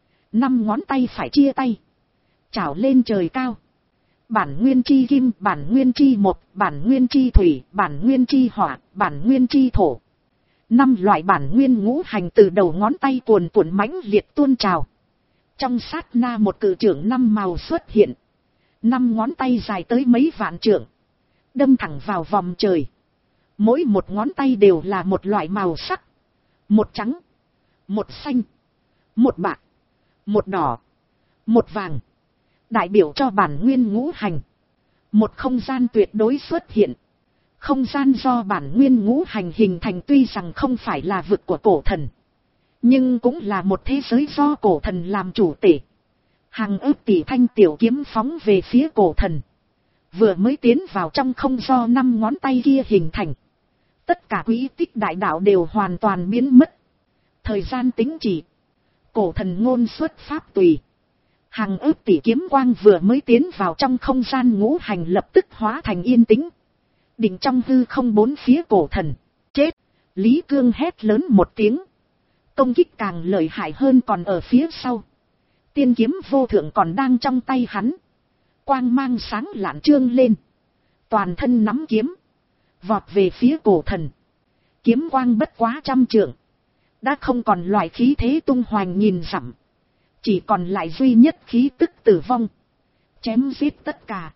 Năm ngón tay phải chia tay, chảo lên trời cao. Bản nguyên chi kim, bản nguyên chi một, bản nguyên chi thủy, bản nguyên chi hỏa, bản nguyên chi thổ. Năm loại bản nguyên ngũ hành từ đầu ngón tay cuồn cuộn mãnh liệt tuôn trào. Trong sát na một cự trưởng năm màu xuất hiện. Năm ngón tay dài tới mấy vạn trượng, đâm thẳng vào vòng trời. Mỗi một ngón tay đều là một loại màu sắc. Một trắng, một xanh, một bạc, một đỏ, một vàng. Đại biểu cho bản nguyên ngũ hành. Một không gian tuyệt đối xuất hiện. Không gian do bản nguyên ngũ hành hình thành tuy rằng không phải là vực của cổ thần, nhưng cũng là một thế giới do cổ thần làm chủ tể. Hàng ức tỷ thanh tiểu kiếm phóng về phía cổ thần. Vừa mới tiến vào trong không do năm ngón tay kia hình thành. Tất cả quý tích đại đạo đều hoàn toàn biến mất. Thời gian tính chỉ. Cổ thần ngôn xuất pháp tùy. Hàng ức tỷ kiếm quang vừa mới tiến vào trong không gian ngũ hành lập tức hóa thành yên tĩnh. Định trong hư không bốn phía cổ thần. Chết! Lý Cương hét lớn một tiếng. Công kích càng lợi hại hơn còn ở phía sau. Tiên kiếm vô thượng còn đang trong tay hắn. Quang mang sáng lạn trương lên. Toàn thân nắm kiếm, vọt về phía cổ thần. Kiếm quang bất quá trăm trượng, đã không còn loại khí thế tung hoành nghìn dặm. Chỉ còn lại duy nhất khí tức tử vong. Chém giết tất cả.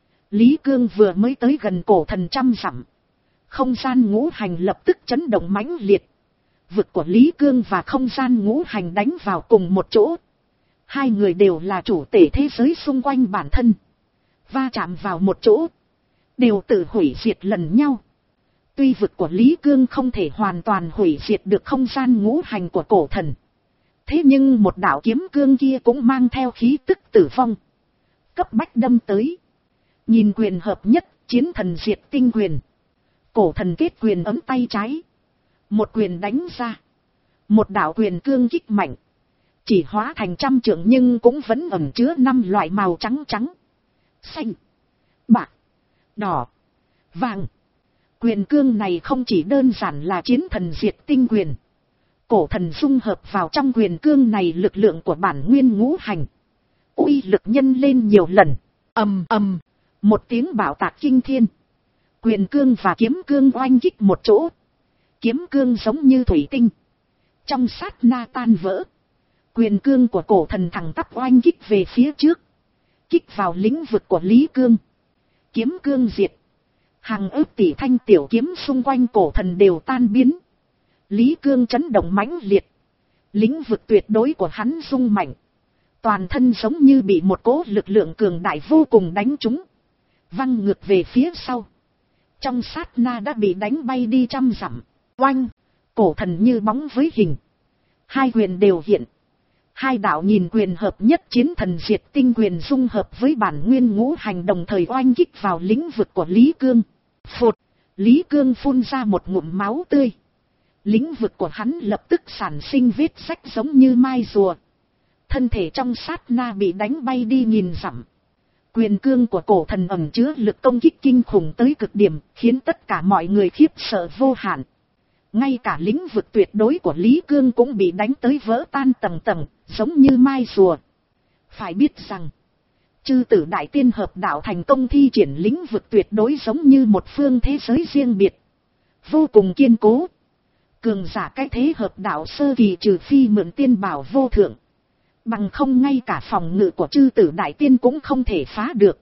Lý Cương vừa mới tới gần cổ thần trăm dặm. Không gian ngũ hành lập tức chấn động mãnh liệt. Vực của Lý Cương và không gian ngũ hành đánh vào cùng một chỗ. Hai người đều là chủ tể thế giới xung quanh bản thân. Va chạm vào một chỗ, đều tự hủy diệt lần nhau. Tuy vực của Lý Cương không thể hoàn toàn hủy diệt được không gian ngũ hành của cổ thần, thế nhưng một đạo kiếm cương kia cũng mang theo khí tức tử vong. Cấp bách đâm tới. Nhìn quyền hợp nhất, chiến thần diệt tinh quyền. Cổ thần kết quyền ấm tay trái. Một quyền đánh ra. Một đạo quyền cương kích mạnh. Chỉ hóa thành trăm trượng nhưng cũng vẫn ẩn chứa năm loại màu trắng trắng, xanh, bạc, đỏ, vàng. Quyền cương này không chỉ đơn giản là chiến thần diệt tinh quyền. Cổ thần dung hợp vào trong quyền cương này lực lượng của bản nguyên ngũ hành. Uy lực nhân lên nhiều lần. Ầm ầm, một tiếng bạo tạc kinh thiên. Quyền cương và kiếm cương oanh kích một chỗ. Kiếm cương giống như thủy tinh, trong sát na tan vỡ. Quyền cương của cổ thần thẳng tắp oanh kích về phía trước, kích vào lĩnh vực của Lý Cương. Kiếm cương diệt. Hàng ức tỷ thanh tiểu kiếm xung quanh cổ thần đều tan biến. Lý Cương chấn động mãnh liệt. Lĩnh vực tuyệt đối của hắn rung mạnh. Toàn thân giống như bị một cỗ lực lượng cường đại vô cùng đánh trúng, văng ngược về phía sau. Trong sát na đã bị đánh bay đi trăm dặm. Oanh! Cổ thần như bóng với hình. Hai quyền đều hiện. Hai đạo nhìn quyền hợp nhất chiến thần diệt tinh quyền dung hợp với bản nguyên ngũ hành đồng thời oanh kích vào lĩnh vực của Lý Cương. Phụt! Lý Cương phun ra một ngụm máu tươi. Lĩnh vực của hắn lập tức sản sinh vết rách giống như mai rùa. Thân thể trong sát na bị đánh bay đi nghìn dặm. Quyền cương của cổ thần ẩn chứa lực công kích kinh khủng tới cực điểm, khiến tất cả mọi người khiếp sợ vô hạn. Ngay cả lĩnh vực tuyệt đối của Lý Cương cũng bị đánh tới vỡ tan tầng tầng, giống như mai rùa. Phải biết rằng, chư tử đại tiên hợp đạo thành công thi triển lĩnh vực tuyệt đối giống như một phương thế giới riêng biệt, vô cùng kiên cố. Cường giả cái thế hợp đạo sơ kỳ trừ phi mượn tiên bảo vô thượng, bằng không ngay cả phòng ngự của chư tử đại tiên cũng không thể phá được.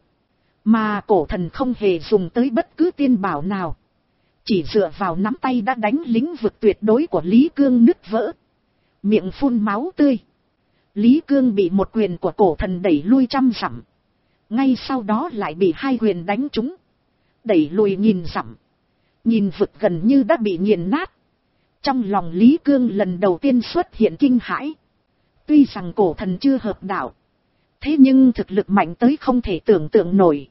Mà cổ thần không hề dùng tới bất cứ tiên bảo nào, chỉ dựa vào nắm tay đã đánh lĩnh vực tuyệt đối của Lý Cương nứt vỡ, miệng phun máu tươi. Lý Cương bị một quyền của cổ thần đẩy lui trăm dặm, ngay sau đó lại bị hai quyền đánh trúng, đẩy lùi nghìn dặm. Nhìn vực gần như đã bị nghiền nát. Trong lòng Lý Cương lần đầu tiên xuất hiện kinh hãi. Tuy rằng cổ thần chưa hợp đạo, Thế nhưng thực lực mạnh tới không thể tưởng tượng nổi.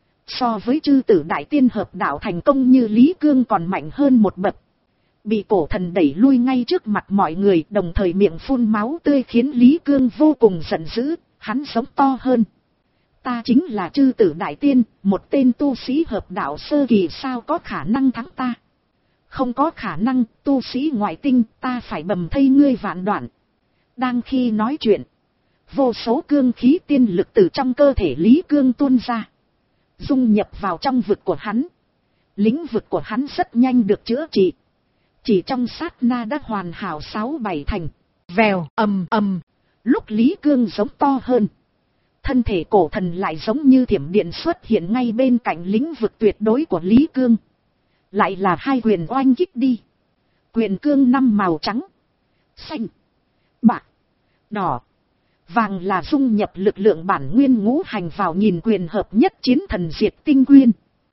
So với chư tử đại tiên hợp đạo thành công như Lý Cương còn mạnh hơn một bậc. Bị cổ thần đẩy lui ngay trước mặt mọi người, đồng thời miệng phun máu tươi khiến Lý Cương vô cùng giận dữ, hắn giống to hơn. Ta chính là chư tử đại tiên, một tên tu sĩ hợp đạo sơ kỳ sao có khả năng thắng ta. Không có khả năng, tu sĩ ngoại tinh, ta phải bầm thây ngươi vạn đoạn. Đang khi nói chuyện, vô số cương khí tiên lực từ trong cơ thể Lý Cương tuôn ra, dung nhập vào trong vực của hắn. Lĩnh vực của hắn rất nhanh được chữa trị. Chỉ trong sát na đã hoàn hảo sáu bảy thành. Vèo, ầm ầm. Lúc Lý Cương giống to hơn, thân thể cổ thần lại giống như thiểm điện xuất hiện ngay bên cạnh lĩnh vực tuyệt đối của Lý Cương. Lại là hai quyền oanh kích đi. Quyền cương năm màu trắng, xanh, bạc, đỏ, vàng là dung nhập lực lượng bản nguyên ngũ hành vào, nhìn quyền hợp nhất chiến thần diệt tinh quyên.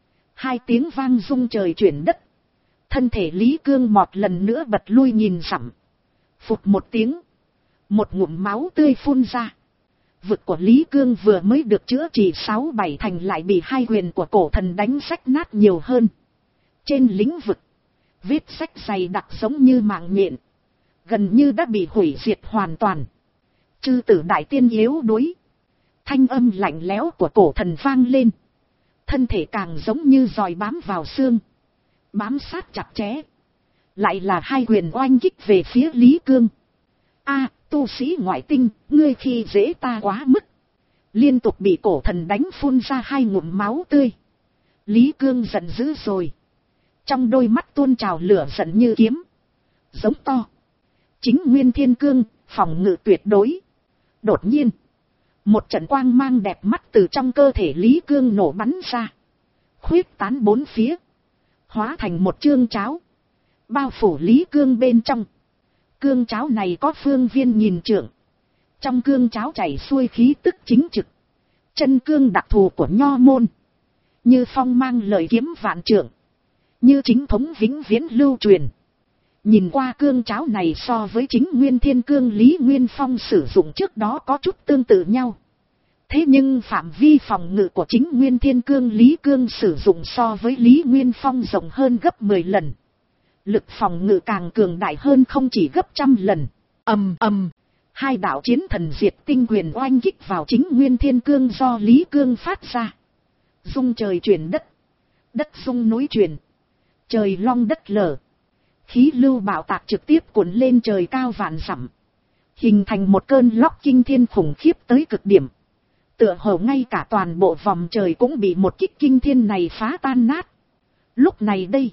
Hai tiếng vang rung trời chuyển đất. Thân thể Lý Cương một lần nữa bật lui nhìn dặm. Phụt một tiếng, một ngụm máu tươi phun ra. Vực của Lý Cương vừa mới được chữa trị sáu bảy thành lại bị hai quyền của cổ thần đánh rách nát nhiều hơn. Trên lĩnh vực, vết rách dày đặc giống như mạng nhện, gần như đã bị hủy diệt hoàn toàn. Chư tử đại tiên yếu đuối. Thanh âm lạnh lẽo của cổ thần vang lên. Thân thể càng giống như giòi bám vào xương, bám sát chặt chẽ. Lại là hai quyền oanh kích về phía Lý Cương. A, tu sĩ ngoại tinh, ngươi khi dễ ta quá mức. Liên tục bị cổ thần đánh phun ra hai ngụm máu tươi. Lý Cương giận dữ rồi. Trong đôi mắt tuôn trào lửa giận như kiếm. Giống to. Chính nguyên thiên cương, phòng ngự tuyệt đối. Đột nhiên, một trận quang mang đẹp mắt từ trong cơ thể Lý Cương nổ bắn ra. Khuyết tán bốn phía, hóa thành một chương cháo, bao phủ Lý Cương bên trong. Cương cháo này có phương viên nghìn trượng. Trong cương cháo chảy xuôi khí tức chính trực. Chân cương đặc thù của nho môn. Như phong mang lợi kiếm vạn trượng. Như chính thống vĩnh viễn lưu truyền. Nhìn qua cương cháo này so với chính nguyên thiên cương Lý Nguyên Phong sử dụng trước đó có chút tương tự nhau. Thế nhưng phạm vi phòng ngự của chính nguyên thiên cương Lý Cương sử dụng so với Lý Nguyên Phong rộng hơn gấp mười lần. Lực phòng ngự càng cường đại hơn không chỉ gấp trăm lần. Ầm ầm, hai đạo chiến thần diệt tinh quyền oanh kích vào chính nguyên thiên cương do Lý Cương phát ra. Rung trời chuyển đất, đất rung núi chuyển, trời long đất lở. Khí lưu bạo tạc trực tiếp cuốn lên trời cao vạn dặm, hình thành một cơn lốc kinh thiên khủng khiếp tới cực điểm. Tựa hồ ngay cả toàn bộ vòng trời cũng bị một kích kinh thiên này phá tan nát. Lúc này đây,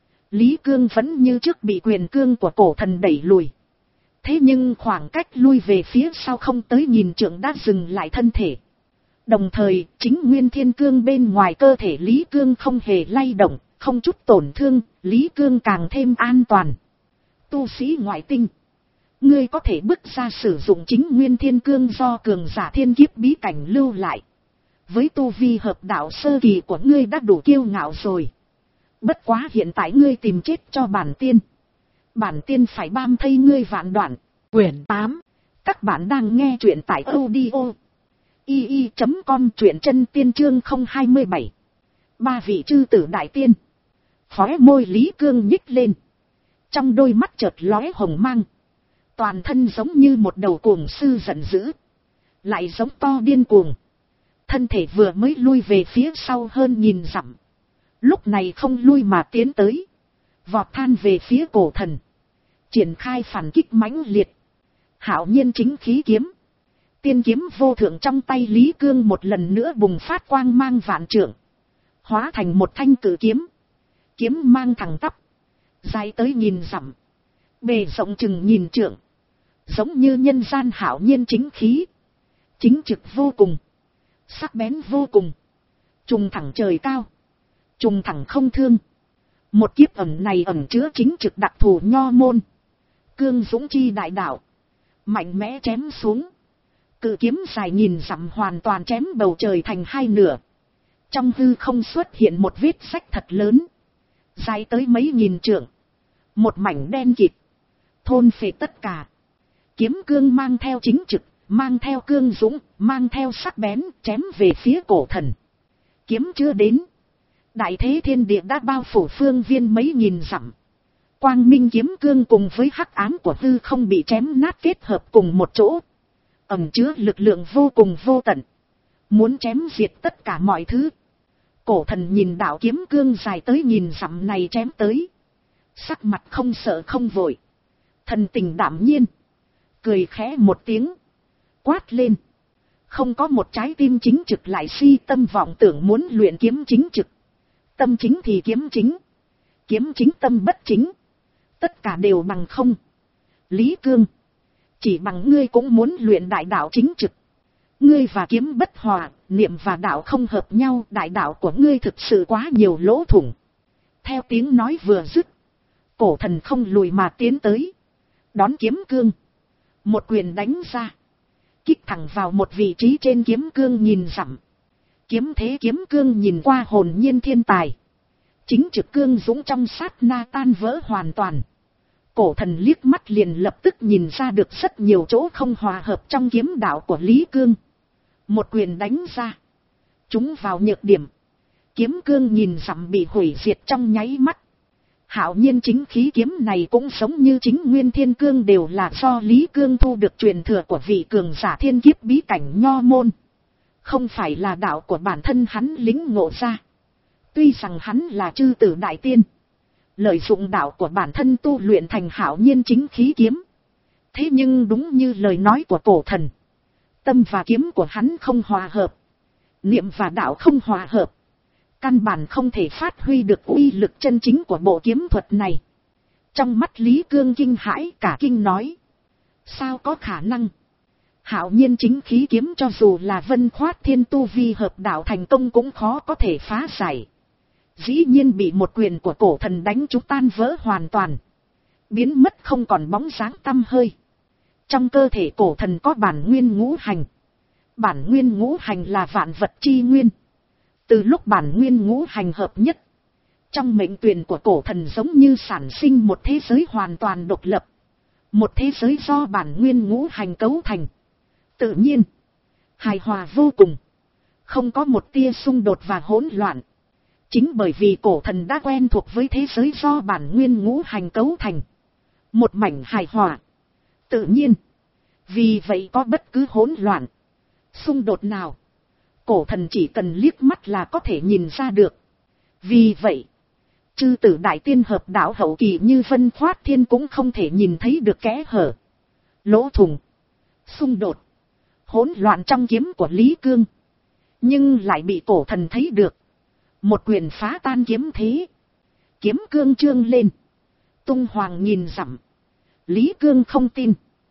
Lý Cương vẫn như trước bị quyền cương của cổ thần đẩy lùi. Thế nhưng khoảng cách lui về phía sau không tới nghìn trượng đã dừng lại thân thể. Đồng thời, chính nguyên thiên cương bên ngoài cơ thể Lý Cương không hề lay động, không chút tổn thương, Lý Cương càng thêm an toàn. Tu sĩ ngoại tinh, ngươi có thể bước ra sử dụng chính nguyên thiên cương do cường giả thiên kiếp bí cảnh lưu lại. Với tu vi hợp đạo sơ kỳ của ngươi đã đủ kiêu ngạo rồi. Bất quá hiện tại ngươi tìm chết cho bản tiên. Bản tiên phải băm thây ngươi vạn đoạn. Quyển tám. Các bạn đang nghe truyện tại audio i i chấm com, truyện chân tiên chương không hai bảy. Ba vị chư tử đại tiên. Khóe môi Lý Cương nhích lên. Trong đôi mắt chợt lóe hồng mang. Toàn thân giống như một đầu cuồng sư giận dữ. Lại giống to điên cuồng. Thân thể vừa mới lui về phía sau hơn nghìn dặm. Lúc này không lui mà tiến tới. Vọt than về phía cổ thần. Triển khai phản kích mãnh liệt. Hạo nhiên chính khí kiếm. Tiên kiếm vô thượng trong tay Lý Cương một lần nữa bùng phát quang mang vạn trượng. Hóa thành một thanh cử kiếm. Kiếm mang thẳng tắp. Dài tới nghìn dặm. Bề rộng chừng nghìn trượng. Giống như nhân gian hạo nhiên chính khí. Chính trực vô cùng. Sắc bén vô cùng. Trùng thẳng trời cao. Trùng thẳng không thương. Một kiếp ẩn này ẩn chứa chính trực đặc thù nho môn. Cương dũng chi đại đạo. Mạnh mẽ chém xuống. Cự kiếm dài nghìn dặm hoàn toàn chém bầu trời thành hai nửa. Trong hư không xuất hiện một vết rách thật lớn. Dài tới mấy nghìn trượng. Một mảnh đen kịt. Thôn phệ tất cả. Kiếm cương mang theo chính trực, mang theo cương dũng, mang theo sắc bén, chém về phía cổ thần. Kiếm chưa đến, đại thế thiên địa đã bao phủ phương viên mấy nghìn dặm. Quang minh kiếm cương cùng với hắc ám của hư không bị chém nát kết hợp cùng một chỗ, ẩn chứa lực lượng vô cùng vô tận, muốn chém diệt tất cả mọi thứ. Cổ thần nhìn đạo kiếm cương dài tới nghìn dặm này chém tới, sắc mặt không sợ không vội, thần tình đảm nhiên, cười khẽ một tiếng, quát lên. Không có một trái tim chính trực lại si tâm vọng tưởng muốn luyện kiếm chính trực. Tâm chính thì kiếm chính, kiếm chính tâm bất chính, tất cả đều bằng không. Lý Cương, chỉ bằng ngươi cũng muốn luyện đại đạo chính trực. Ngươi và kiếm bất hòa, niệm và đạo không hợp nhau, đại đạo của ngươi thực sự quá nhiều lỗ thủng. Theo tiếng nói vừa dứt, cổ thần không lùi mà tiến tới, đón kiếm cương, một quyền đánh ra, kích thẳng vào một vị trí trên kiếm cương nhìn dặm. Kiếm thế kiếm cương nhìn qua hồn nhiên thiên tài, chính trực cương dũng trong sát na tan vỡ hoàn toàn. Cổ thần liếc mắt liền lập tức nhìn ra được rất nhiều chỗ không hòa hợp trong kiếm đạo của Lý Cương. Một quyền đánh ra, chúng vào nhược điểm, kiếm cương nhìn dặm bị hủy diệt trong nháy mắt. Hạo nhiên chính khí kiếm này cũng giống như chính nguyên thiên cương đều là do Lý Cương thu được truyền thừa của vị cường giả thiên kiếp bí cảnh nho môn, không phải là đạo của bản thân hắn lĩnh ngộ ra. Tuy rằng hắn là chư tử đại tiên, lợi dụng đạo của bản thân tu luyện thành hạo nhiên chính khí kiếm, thế nhưng đúng như lời nói của cổ thần, tâm và kiếm của hắn không hòa hợp, niệm và đạo không hòa hợp, căn bản không thể phát huy được uy lực chân chính của bộ kiếm thuật này. Trong mắt Lý Cương kinh hãi cả kinh nói, sao có khả năng? Hạo nhiên chính khí kiếm cho dù là Vân Khoát Thiên tu vi hợp đạo thành công cũng khó có thể phá giải. Dĩ nhiên bị một quyền của cổ thần đánh trúng tan vỡ hoàn toàn, biến mất không còn bóng dáng tăm hơi. Trong cơ thể cổ thần có bản nguyên ngũ hành, bản nguyên ngũ hành là vạn vật chi nguyên. Từ lúc bản nguyên ngũ hành hợp nhất, trong mệnh tuyển của cổ thần giống như sản sinh một thế giới hoàn toàn độc lập, một thế giới do bản nguyên ngũ hành cấu thành, tự nhiên, hài hòa vô cùng, không có một tia xung đột và hỗn loạn. Chính bởi vì cổ thần đã quen thuộc với thế giới do bản nguyên ngũ hành cấu thành, một mảnh hài hòa, tự nhiên, vì vậy có bất cứ hỗn loạn, xung đột nào, cổ thần chỉ cần liếc mắt là có thể nhìn ra được. Vì vậy, chư tử đại tiên hợp đạo hậu kỳ như Vân Khoát Thiên cũng không thể nhìn thấy được kẽ hở, lỗ thủng, xung đột, hỗn loạn trong kiếm của Lý Cương, nhưng lại bị cổ thần thấy được. Một quyền phá tan kiếm thế, kiếm cương trương lên, tung hoàng nhìn dặm. Lý Cương không tin,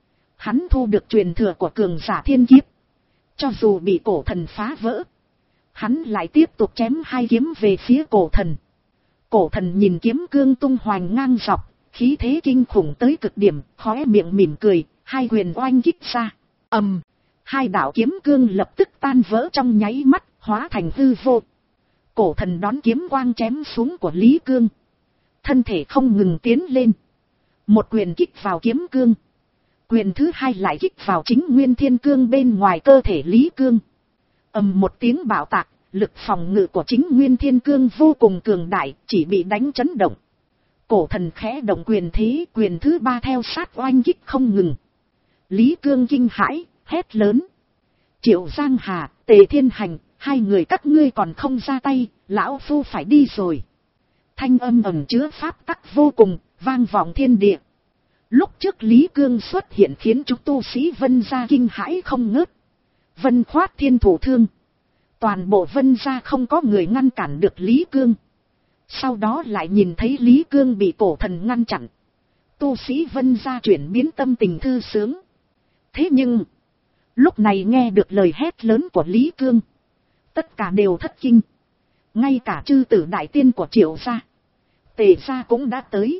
hắn thu được truyền thừa của cường giả thiên kiếp, cho dù bị cổ thần phá vỡ, hắn lại tiếp tục chém hai kiếm về phía cổ thần. Cổ thần nhìn kiếm cương tung hoành ngang dọc, khí thế kinh khủng tới cực điểm, khóe miệng mỉm cười, hai quyền oanh kích ra, ầm, hai đạo kiếm cương lập tức tan vỡ trong nháy mắt, hóa thành hư vô. Cổ thần đón kiếm quang chém xuống của Lý Cương, thân thể không ngừng tiến lên, một quyền kích vào kiếm cương, quyền thứ hai lại kích vào chính nguyên thiên cương bên ngoài cơ thể Lý Cương. Ầm một tiếng bạo tạc, lực phòng ngự của chính nguyên thiên cương vô cùng cường đại, chỉ bị đánh chấn động. Cổ thần khẽ động quyền thế, quyền thứ ba theo sát oanh kích không ngừng. Lý Cương kinh hãi, hét lớn, Triệu Giang Hà, Tề Thiên Hành, hai người các ngươi còn không ra tay, lão phu phải đi rồi. Thanh âm ẩn chứa pháp tắc vô cùng, vang vọng thiên địa. Lúc trước Lý Cương xuất hiện khiến chúng tu sĩ Vân gia kinh hãi không ngớt. Vân Khoát Thiên thủ thương, toàn bộ Vân gia không có người ngăn cản được Lý Cương. Sau đó lại nhìn thấy Lý Cương bị cổ thần ngăn chặn, tu sĩ Vân gia chuyển biến tâm tình thư sướng. Thế nhưng, lúc này nghe được lời hét lớn của Lý Cương, tất cả đều thất kinh. Ngay cả chư tử đại tiên của Triệu gia, Tề gia cũng đã tới.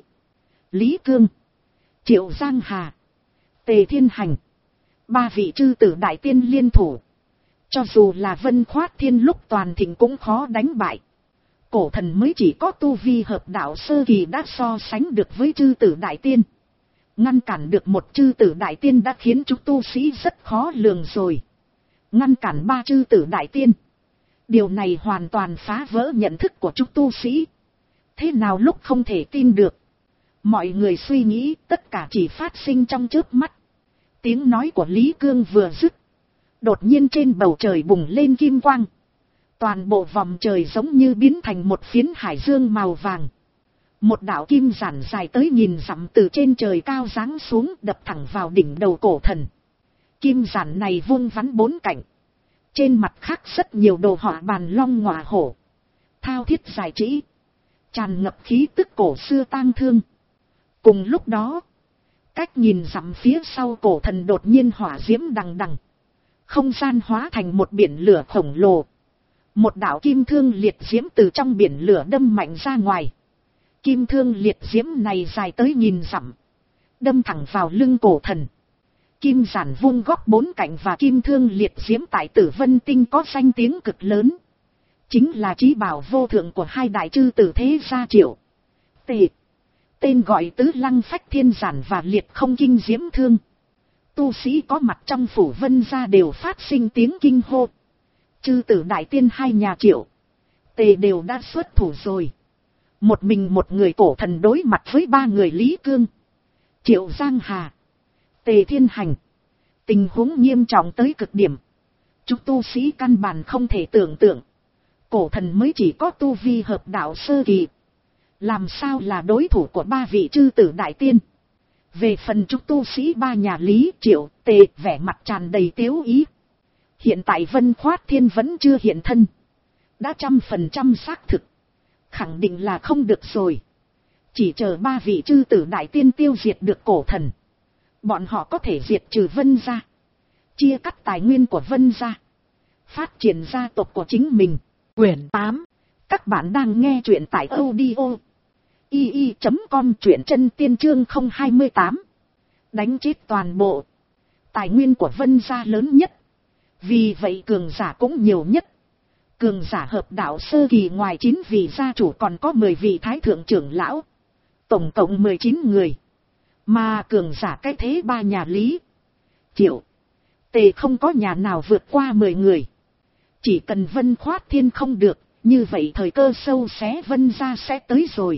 Lý Cương, Triệu Giang Hà, Tề Thiên Hành, ba vị chư tử đại tiên liên thủ, cho dù là Vân Khoát Thiên lúc toàn thịnh cũng khó đánh bại. Cổ thần mới chỉ có tu vi hợp đạo sơ kỳ đã so sánh được với chư tử đại tiên, Ngăn cản được một chư tử đại tiên đã khiến chúng tu sĩ rất khó lường rồi. Ngăn cản ba chư tử đại tiên. Điều này hoàn toàn phá vỡ nhận thức của chúng tu sĩ. Thế nào lúc không thể tin được. Mọi người suy nghĩ tất cả chỉ phát sinh trong chớp mắt. Tiếng nói của Lý Cương vừa dứt. Đột nhiên trên bầu trời bùng lên kim quang. Toàn bộ vòng trời giống như biến thành một phiến hải dương màu vàng. Một đạo kim giản dài tới nghìn dặm từ trên trời cao giáng xuống đập thẳng vào đỉnh đầu cổ thần. Kim giản này vuông vắn bốn cạnh. Trên mặt khắc rất nhiều đồ họa bàn long ngọa hổ. Thao thiết giải trĩ. Tràn ngập khí tức cổ xưa tang thương. Cùng lúc đó, cách nhìn dặm phía sau cổ thần đột nhiên hỏa diễm đằng đằng. Không gian hóa thành một biển lửa khổng lồ. Một đạo kim thương liệt diễm từ trong biển lửa đâm mạnh ra ngoài. Kim thương liệt diễm này dài tới nghìn dặm. Đâm thẳng vào lưng cổ thần. Kim giản vuông góc bốn cạnh và kim thương liệt diễm tại Tử Vân Tinh có danh tiếng cực lớn. Chính là chí bảo vô thượng của hai đại chư tử thế gia Triệu, Tề. Tên gọi tứ lăng phách thiên giản và liệt không kinh diễm thương. Tu sĩ có mặt trong phủ Vân gia đều phát sinh tiếng kinh hô. Chư tử đại tiên hai nhà Triệu, Tề đều đã xuất thủ rồi. Một mình một người cổ thần đối mặt với ba người Lý Cương, Triệu Giang Hà, Tề Thiên Hành. Tình huống nghiêm trọng tới cực điểm. Chúng tu sĩ căn bản không thể tưởng tượng. Cổ thần mới chỉ có tu vi hợp đạo sơ kỳ. Làm sao là đối thủ của ba vị chư tử đại tiên. Về phần chúng tu sĩ ba nhà Lý, Triệu, Tề vẻ mặt tràn đầy tiếu ý. Hiện tại Vân Khoát Thiên vẫn chưa hiện thân. Đã trăm phần trăm xác thực. Khẳng định là không được rồi. Chỉ chờ ba vị chư tử đại tiên tiêu diệt được cổ thần. Bọn họ có thể diệt trừ Vân gia. Chia cắt tài nguyên của Vân gia. Phát triển gia tộc của chính mình. Quyển tám. Các bạn đang nghe truyện tại audio i i chấm com, truyện chân tiên chương không hai tám. Đánh chết toàn bộ. Tài nguyên của Vân gia lớn nhất. Vì vậy cường giả cũng nhiều nhất. Cường giả hợp đạo sơ kỳ ngoài chín vị gia chủ còn có mười vị thái thượng trưởng lão. Tổng cộng mười chín người. Mà cường giả cái thế ba nhà Lý, Triệu, Tề không có nhà nào vượt qua mười người. Chỉ cần Vân Khoát Thiên không được, như vậy thời cơ sâu xé Vân gia sẽ tới rồi.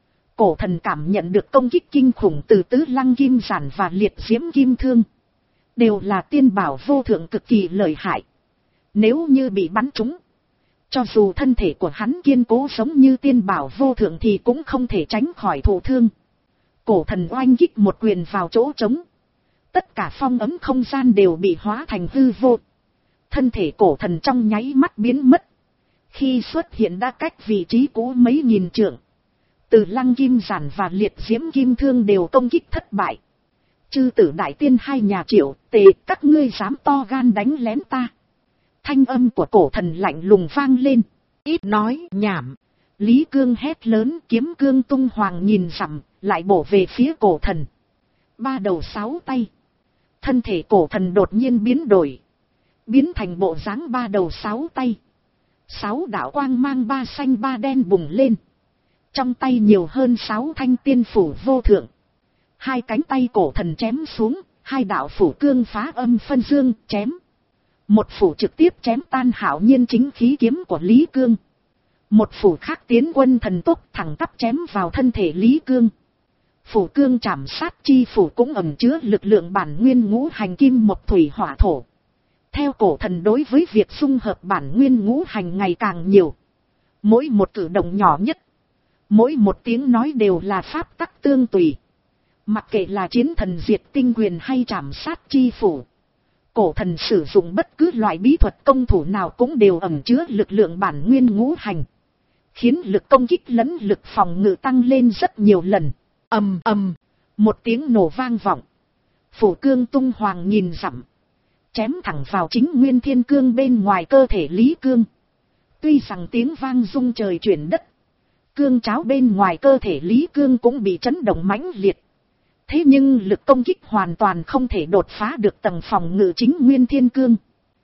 Cổ thần cảm nhận được công kích kinh khủng từ tứ lăng kim giản và liệt diễm kim thương. Đều là tiên bảo vô thượng cực kỳ lợi hại. Nếu như bị bắn trúng, cho dù thân thể của hắn kiên cố giống như tiên bảo vô thượng thì cũng không thể tránh khỏi thụ thương. Cổ thần oanh kích một quyền vào chỗ trống. Tất cả phong ấm không gian đều bị hóa thành hư vô. Thân thể cổ thần trong nháy mắt biến mất. Khi xuất hiện đã cách vị trí cũ mấy nghìn trượng. Từ lăng kim giản và liệt diễm kim thương đều công kích thất bại. Chư tử đại tiên hai nhà Triệu, Tề, các ngươi dám to gan đánh lén ta. Thanh âm của cổ thần lạnh lùng vang lên. Ít nói nhảm. Lý Cương hét lớn, kiếm cương tung hoàng nhìn dặm, lại bổ về phía cổ thần. Ba đầu sáu tay. Thân thể cổ thần đột nhiên biến đổi. Biến thành bộ dáng ba đầu sáu tay. Sáu đạo quang mang ba xanh ba đen bùng lên. Trong tay nhiều hơn sáu thanh tiên phủ vô thượng. Hai cánh tay cổ thần chém xuống, hai đạo phủ cương phá âm phân dương chém. Một phủ trực tiếp chém tan hạo nhiên chính khí kiếm của Lý Cương. Một phủ khác tiến quân thần tốc thẳng tắp chém vào thân thể Lý Cương. Phủ cương trảm sát chi phủ cũng ẩn chứa lực lượng bản nguyên ngũ hành kim mộc thủy hỏa thổ. Theo cổ thần đối với việc xung hợp bản nguyên ngũ hành ngày càng nhiều. Mỗi một cử động nhỏ nhất, mỗi một tiếng nói đều là pháp tắc tương tùy. Mặc kệ là chiến thần diệt tinh quyền hay trảm sát chi phủ, cổ thần sử dụng bất cứ loại bí thuật công thủ nào cũng đều ẩn chứa lực lượng bản nguyên ngũ hành. Khiến lực công kích lẫn lực phòng ngự tăng lên rất nhiều lần. Ầm ầm, một tiếng nổ vang vọng. Phủ cương tung hoàng nhìn dặm. Chém thẳng vào chính nguyên thiên cương bên ngoài cơ thể Lý Cương. Tuy rằng tiếng vang rung trời chuyển đất. Cương cháo bên ngoài cơ thể Lý Cương cũng bị chấn động mãnh liệt. Thế nhưng lực công kích hoàn toàn không thể đột phá được tầng phòng ngự chính nguyên thiên cương.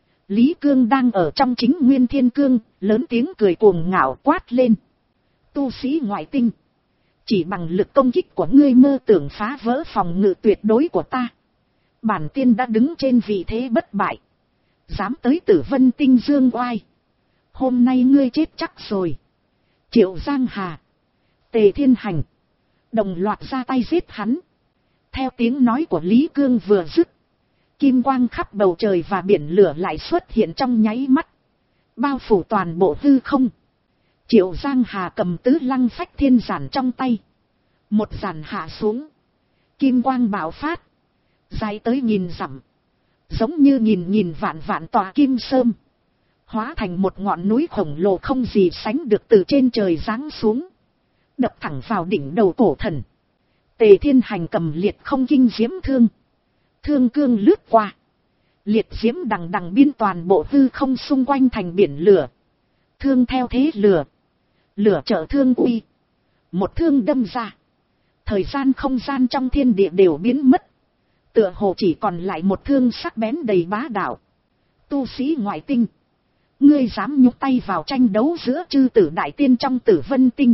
Lý Cương đang ở trong chính nguyên thiên cương, lớn tiếng cười cuồng ngạo quát lên. Tu sĩ ngoại tinh, Chỉ bằng lực công kích của ngươi mơ tưởng phá vỡ phòng ngự tuyệt đối của ta. Bản tiên đã đứng trên vị thế bất bại. Dám tới Tử Vân Tinh dương oai. Hôm nay ngươi chết chắc rồi. Triệu Giang Hà, Tề Thiên Hành đồng loạt ra tay giết hắn. Theo tiếng nói của Lý Cương vừa dứt, kim quang khắp bầu trời và biển lửa lại xuất hiện trong nháy mắt, bao phủ toàn bộ hư không. Triệu Giang Hà cầm tứ lăng phách thiên giản trong tay, một giản hạ xuống, kim quang bạo phát, dài tới nghìn dặm, giống như nghìn nghìn vạn vạn tòa kim sơm, hóa thành một ngọn núi khổng lồ không gì sánh được từ trên trời giáng xuống, đập thẳng vào đỉnh đầu cổ thần. Tề Thiên Hành cầm liệt không kinh diễm thương, thương cương lướt qua, liệt diễm đằng đằng biên toàn bộ hư không xung quanh thành biển lửa. Thương theo thế lửa, lửa trợ thương uy, một thương đâm ra, thời gian không gian trong thiên địa đều biến mất, tựa hồ chỉ còn lại một thương sắc bén đầy bá đạo. Tu sĩ ngoại tinh, ngươi dám nhúc tay vào tranh đấu giữa chư tử đại tiên trong Tử Vân Tinh,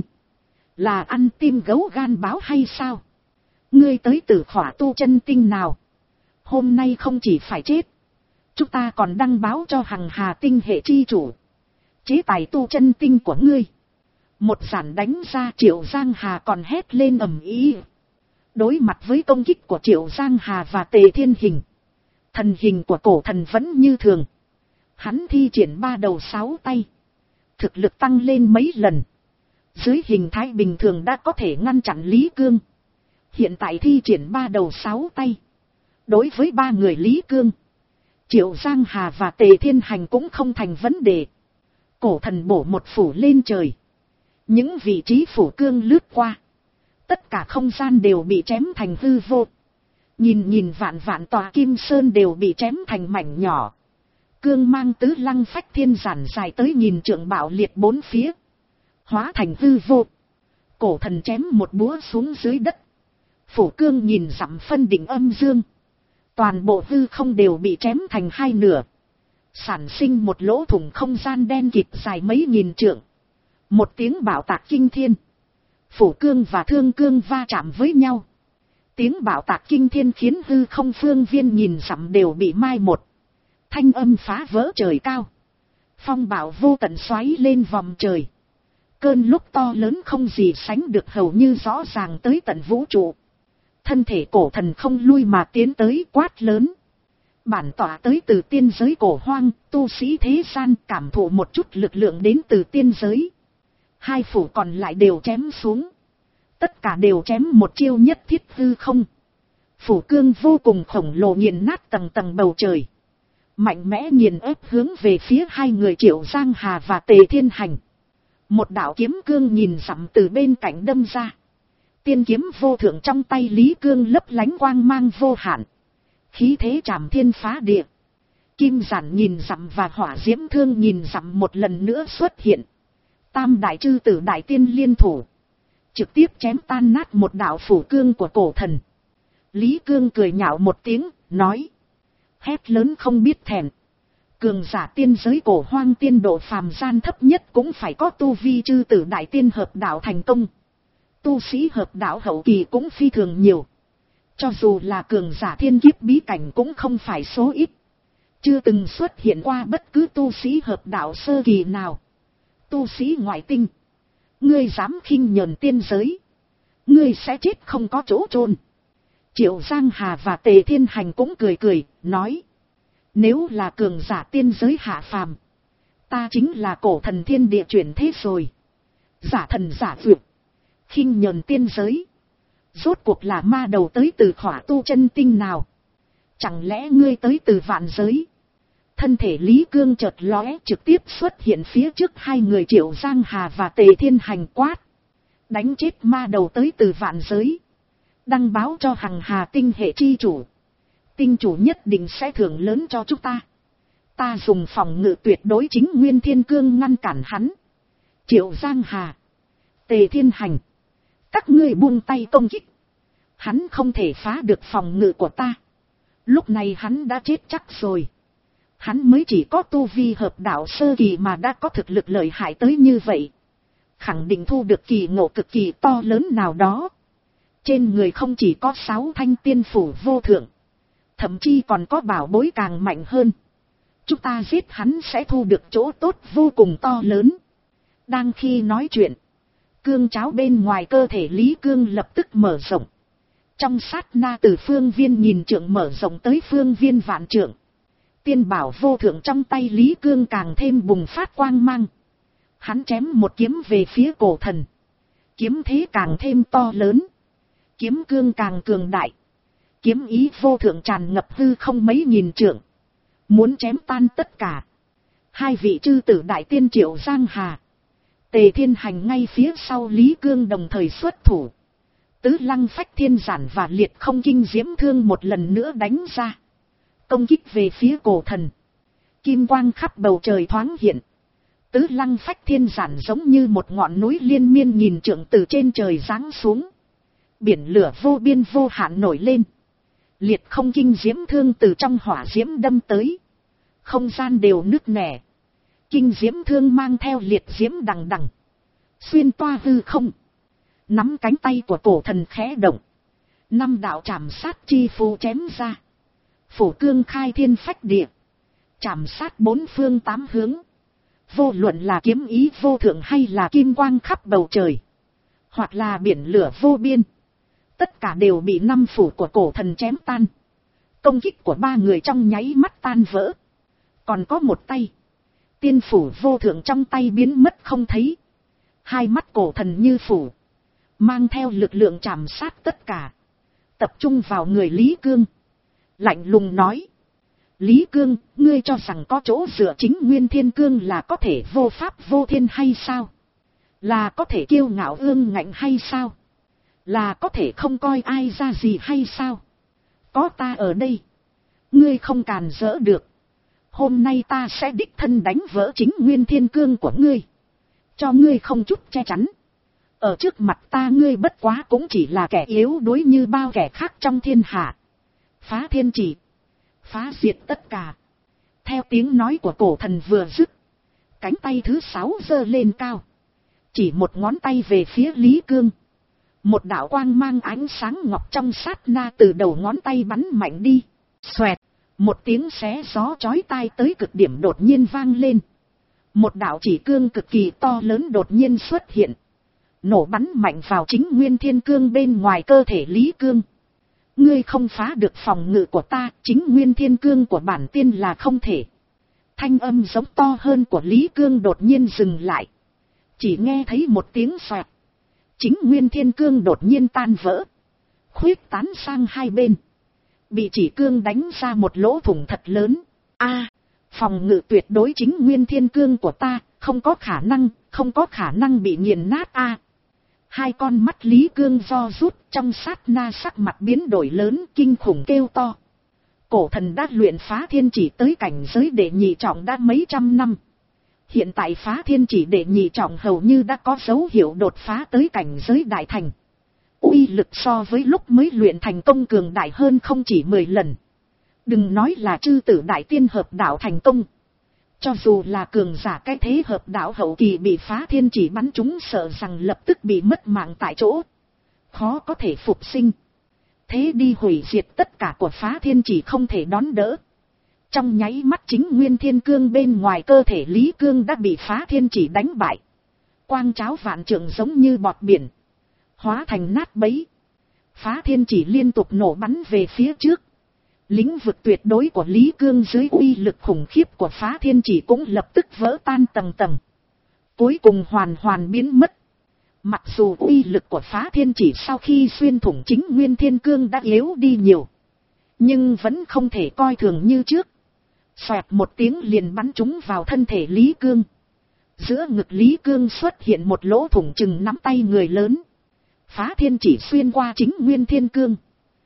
là ăn tim gấu gan báo hay sao? Ngươi tới Tử Khỏa tu chân tinh nào? Hôm nay không chỉ phải chết, chúng ta còn đăng báo cho Hằng Hà tinh hệ chi chủ chế tài tu chân tinh của ngươi. Một giản đánh ra, Triệu Giang Hà còn hét lên ầm ĩ. Đối mặt với công kích của Triệu Giang Hà và Tề Thiên Hình, thần hình của cổ thần vẫn như thường. Hắn thi triển ba đầu sáu tay, thực lực tăng lên mấy lần. Dưới hình thái bình thường đã có thể ngăn chặn Lý Cương, hiện tại thi triển ba đầu sáu tay. Đối với ba người Lý Cương, Triệu Giang Hà và Tề Thiên Hành cũng không thành vấn đề. Cổ thần bổ một phủ lên trời, những vị trí phủ cương lướt qua, tất cả không gian đều bị chém thành hư vô. Nhìn nhìn vạn vạn tòa kim sơn đều bị chém thành mảnh nhỏ. Cương mang tứ lăng phách thiên giản dài tới nhìn trượng bạo liệt bốn phía, hóa thành hư vô. Cổ thần chém một búa xuống dưới đất, phủ cương nhìn dặm phân định âm dương, toàn bộ hư không đều bị chém thành hai nửa, sản sinh một lỗ thủng không gian đen kịt dài mấy nghìn trượng. Một tiếng bạo tạc kinh thiên, phủ cương và thương cương va chạm với nhau. Tiếng bạo tạc kinh thiên khiến hư không phương viên nhìn dặm đều bị mai một. Thanh âm phá vỡ trời cao, phong bạo vô tận xoáy lên vòng trời. Cơn lúc to lớn không gì sánh được, hầu như rõ ràng tới tận vũ trụ. Thân thể cổ thần không lui mà tiến tới, quát lớn. Bản tỏa tới từ tiên giới cổ hoang, tu sĩ thế gian cảm thụ một chút lực lượng đến từ tiên giới. Hai phủ còn lại đều chém xuống. Tất cả đều chém một chiêu nhất thiết hư không. Phủ cương vô cùng khổng lồ nghiền nát tầng tầng bầu trời, mạnh mẽ nghiền ép hướng về phía hai người Triệu Giang Hà và Tề Thiên Hành. Một đạo kiếm cương nhìn dặm từ bên cạnh đâm ra. Tiên kiếm vô thượng trong tay Lý Cương lấp lánh quang mang vô hạn, khí thế trảm thiên phá địa. Kim giản nhìn dặm và hỏa diễm thương nhìn dặm một lần nữa xuất hiện. Tam đại chư tử đại tiên liên thủ, trực tiếp chém tan nát một đạo phủ cương của cổ thần. Lý Cương cười nhạo một tiếng, nói. Hét lớn không biết thẹn. Cường giả tiên giới cổ hoang tiên độ phàm gian thấp nhất cũng phải có tu vi chư tử đại tiên hợp đạo thành công. Tu sĩ hợp đạo hậu kỳ cũng phi thường nhiều. Cho dù là cường giả thiên kiếp bí cảnh cũng không phải số ít. Chưa từng xuất hiện qua bất cứ tu sĩ hợp đạo sơ kỳ nào. Tu sĩ ngoại tinh, ngươi dám khinh nhờn tiên giới, ngươi sẽ chết không có chỗ chôn. Triệu Giang Hà và Tề Thiên Hành cũng cười cười, nói. Nếu là cường giả tiên giới hạ phàm, ta chính là cổ thần thiên địa chuyển thế rồi. Giả thần giả vượt, khinh nhờn tiên giới, rốt cuộc là ma đầu tới từ Khỏa tu chân tinh nào? Chẳng lẽ ngươi tới từ vạn giới? Thân thể Lý Cương chợt lóe, trực tiếp xuất hiện phía trước hai người Triệu Giang Hà và Tề Thiên Hành, quát. Đánh chết ma đầu tới từ vạn giới. Đăng báo cho Hằng Hà tinh hệ chi chủ. Tinh chủ nhất định sẽ thưởng lớn cho chúng ta. Ta dùng phòng ngự tuyệt đối chính nguyên thiên cương ngăn cản hắn. Triệu Giang Hà, Tề Thiên Hành, các ngươi buông tay công kích. Hắn không thể phá được phòng ngự của ta. Lúc này hắn đã chết chắc rồi. Hắn mới chỉ có tu vi hợp đạo sơ kỳ mà đã có thực lực lợi hại tới như vậy. khẳng định thu được kỳ ngộ cực kỳ to lớn nào đó. Trên người không chỉ có sáu thanh tiên phủ vô thượng, thậm chí còn có bảo bối càng mạnh hơn. Chúng ta giết hắn sẽ thu được chỗ tốt vô cùng to lớn. Đang khi nói chuyện, cương cháo bên ngoài cơ thể Lý Cương lập tức mở rộng. Trong sát na từ phương viên nghìn trượng mở rộng tới phương viên vạn trượng. Tiên bảo vô thượng trong tay Lý Cương càng thêm bùng phát quang mang. Hắn chém một kiếm về phía cổ thần. Kiếm thế càng thêm to lớn. Kiếm cương càng cường đại. Kiếm ý vô thượng tràn ngập hư không mấy nghìn trượng. Muốn chém tan tất cả. Hai vị chư tử đại tiên Triệu Giang Hà, Tề Thiên Hành ngay phía sau Lý Cương đồng thời xuất thủ. Tứ Lăng Phách Thiên Giản và Liệt Không Kinh Diễm Thương một lần nữa đánh ra. Công kích về phía cổ thần. Kim quang khắp bầu trời thoáng hiện. Tứ Lăng Phách Thiên Giản giống như một ngọn núi liên miên nghìn trượng từ trên trời giáng xuống. Biển lửa vô biên vô hạn nổi lên. Liệt Không Kinh Diễm Thương từ trong hỏa diễm đâm tới. Không gian đều nứt nẻ. Kinh Diễm Thương mang theo liệt diễm đằng đằng. Xuyên toa hư không. Nắm cánh tay của cổ thần khẽ động. Năm đạo chảm sát chi phù chém ra. Phủ cương khai thiên phách địa. Chảm sát bốn phương tám hướng. Vô luận là kiếm ý vô thượng hay là kim quang khắp bầu trời. Hoặc là biển lửa vô biên. Tất cả đều bị năm phủ của cổ thần chém tan. Công kích của ba người trong nháy mắt tan vỡ. Còn có một tay. Tiên phủ vô thượng trong tay biến mất không thấy. Hai mắt cổ thần như phủ. Mang theo lực lượng chảm sát tất cả. Tập trung vào người Lý Cương. Lạnh lùng nói. Lý Cương, ngươi cho rằng có chỗ dựa chính Nguyên Thiên Cương là có thể vô pháp vô thiên hay sao? Là có thể kiêu ngạo ương ngạnh hay sao? Là có thể không coi ai ra gì hay sao? Có ta ở đây. Ngươi không càn rỡ được. Hôm nay ta sẽ đích thân đánh vỡ chính Nguyên Thiên Cương của ngươi. Cho ngươi không chút che chắn. Ở trước mặt ta ngươi bất quá cũng chỉ là kẻ yếu đuối như bao kẻ khác trong thiên hạ. Phá thiên chỉ. Phá diệt tất cả. Theo tiếng nói của cổ thần vừa dứt. Cánh tay thứ sáu giơ lên cao. Chỉ một ngón tay về phía Lý Cương. Một đạo quang mang ánh sáng ngọc trong sát na từ đầu ngón tay bắn mạnh đi. Xoẹt. Một tiếng xé gió chói tai tới cực điểm đột nhiên vang lên. Một đạo chỉ cương cực kỳ to lớn đột nhiên xuất hiện. Nổ bắn mạnh vào chính Nguyên Thiên Cương bên ngoài cơ thể Lý Cương. Ngươi không phá được phòng ngự của ta, chính Nguyên Thiên Cương của bản tiên là không thể. Thanh âm giống to hơn của Lý Cương đột nhiên dừng lại. Chỉ nghe thấy một tiếng xoẹt. Chính Nguyên Thiên Cương đột nhiên tan vỡ. Khuyết tán sang hai bên. Bị chỉ cương đánh ra một lỗ thủng thật lớn. A, phòng ngự tuyệt đối chính Nguyên Thiên Cương của ta, không có khả năng, không có khả năng bị nghiền nát a. Hai con mắt Lý Cương do rút trong sát na sắc mặt biến đổi lớn kinh khủng kêu to. Cổ thần đã luyện phá thiên chỉ tới cảnh giới đệ nhị trọng đã mấy trăm năm. Hiện tại phá thiên chỉ đệ nhị trọng hầu như đã có dấu hiệu đột phá tới cảnh giới đại thành. Uy lực so với lúc mới luyện thành công cường đại hơn không chỉ mười lần. Đừng nói là chư tử đại tiên hợp đạo thành công. Cho dù là cường giả cái thế hợp đạo hậu kỳ bị phá thiên chỉ bắn trúng sợ rằng lập tức bị mất mạng tại chỗ. Khó có thể phục sinh. Thế đi hủy diệt tất cả của phá thiên chỉ không thể đón đỡ. Trong nháy mắt chính Nguyên Thiên Cương bên ngoài cơ thể Lý Cương đã bị phá thiên chỉ đánh bại. Quang cháo vạn trượng giống như bọt biển. Hóa thành nát bấy. Phá thiên chỉ liên tục nổ bắn về phía trước. Lĩnh vực tuyệt đối của Lý Cương dưới uy lực khủng khiếp của phá thiên chỉ cũng lập tức vỡ tan tầng tầng. Cuối cùng hoàn hoàn biến mất. Mặc dù uy lực của phá thiên chỉ sau khi xuyên thủng chính Nguyên Thiên Cương đã yếu đi nhiều. Nhưng vẫn không thể coi thường như trước. Xoẹt một tiếng liền bắn trúng vào thân thể Lý Cương. Giữa ngực Lý Cương xuất hiện một lỗ thủng chừng nắm tay người lớn. Phá thiên chỉ xuyên qua chính Nguyên Thiên Cương.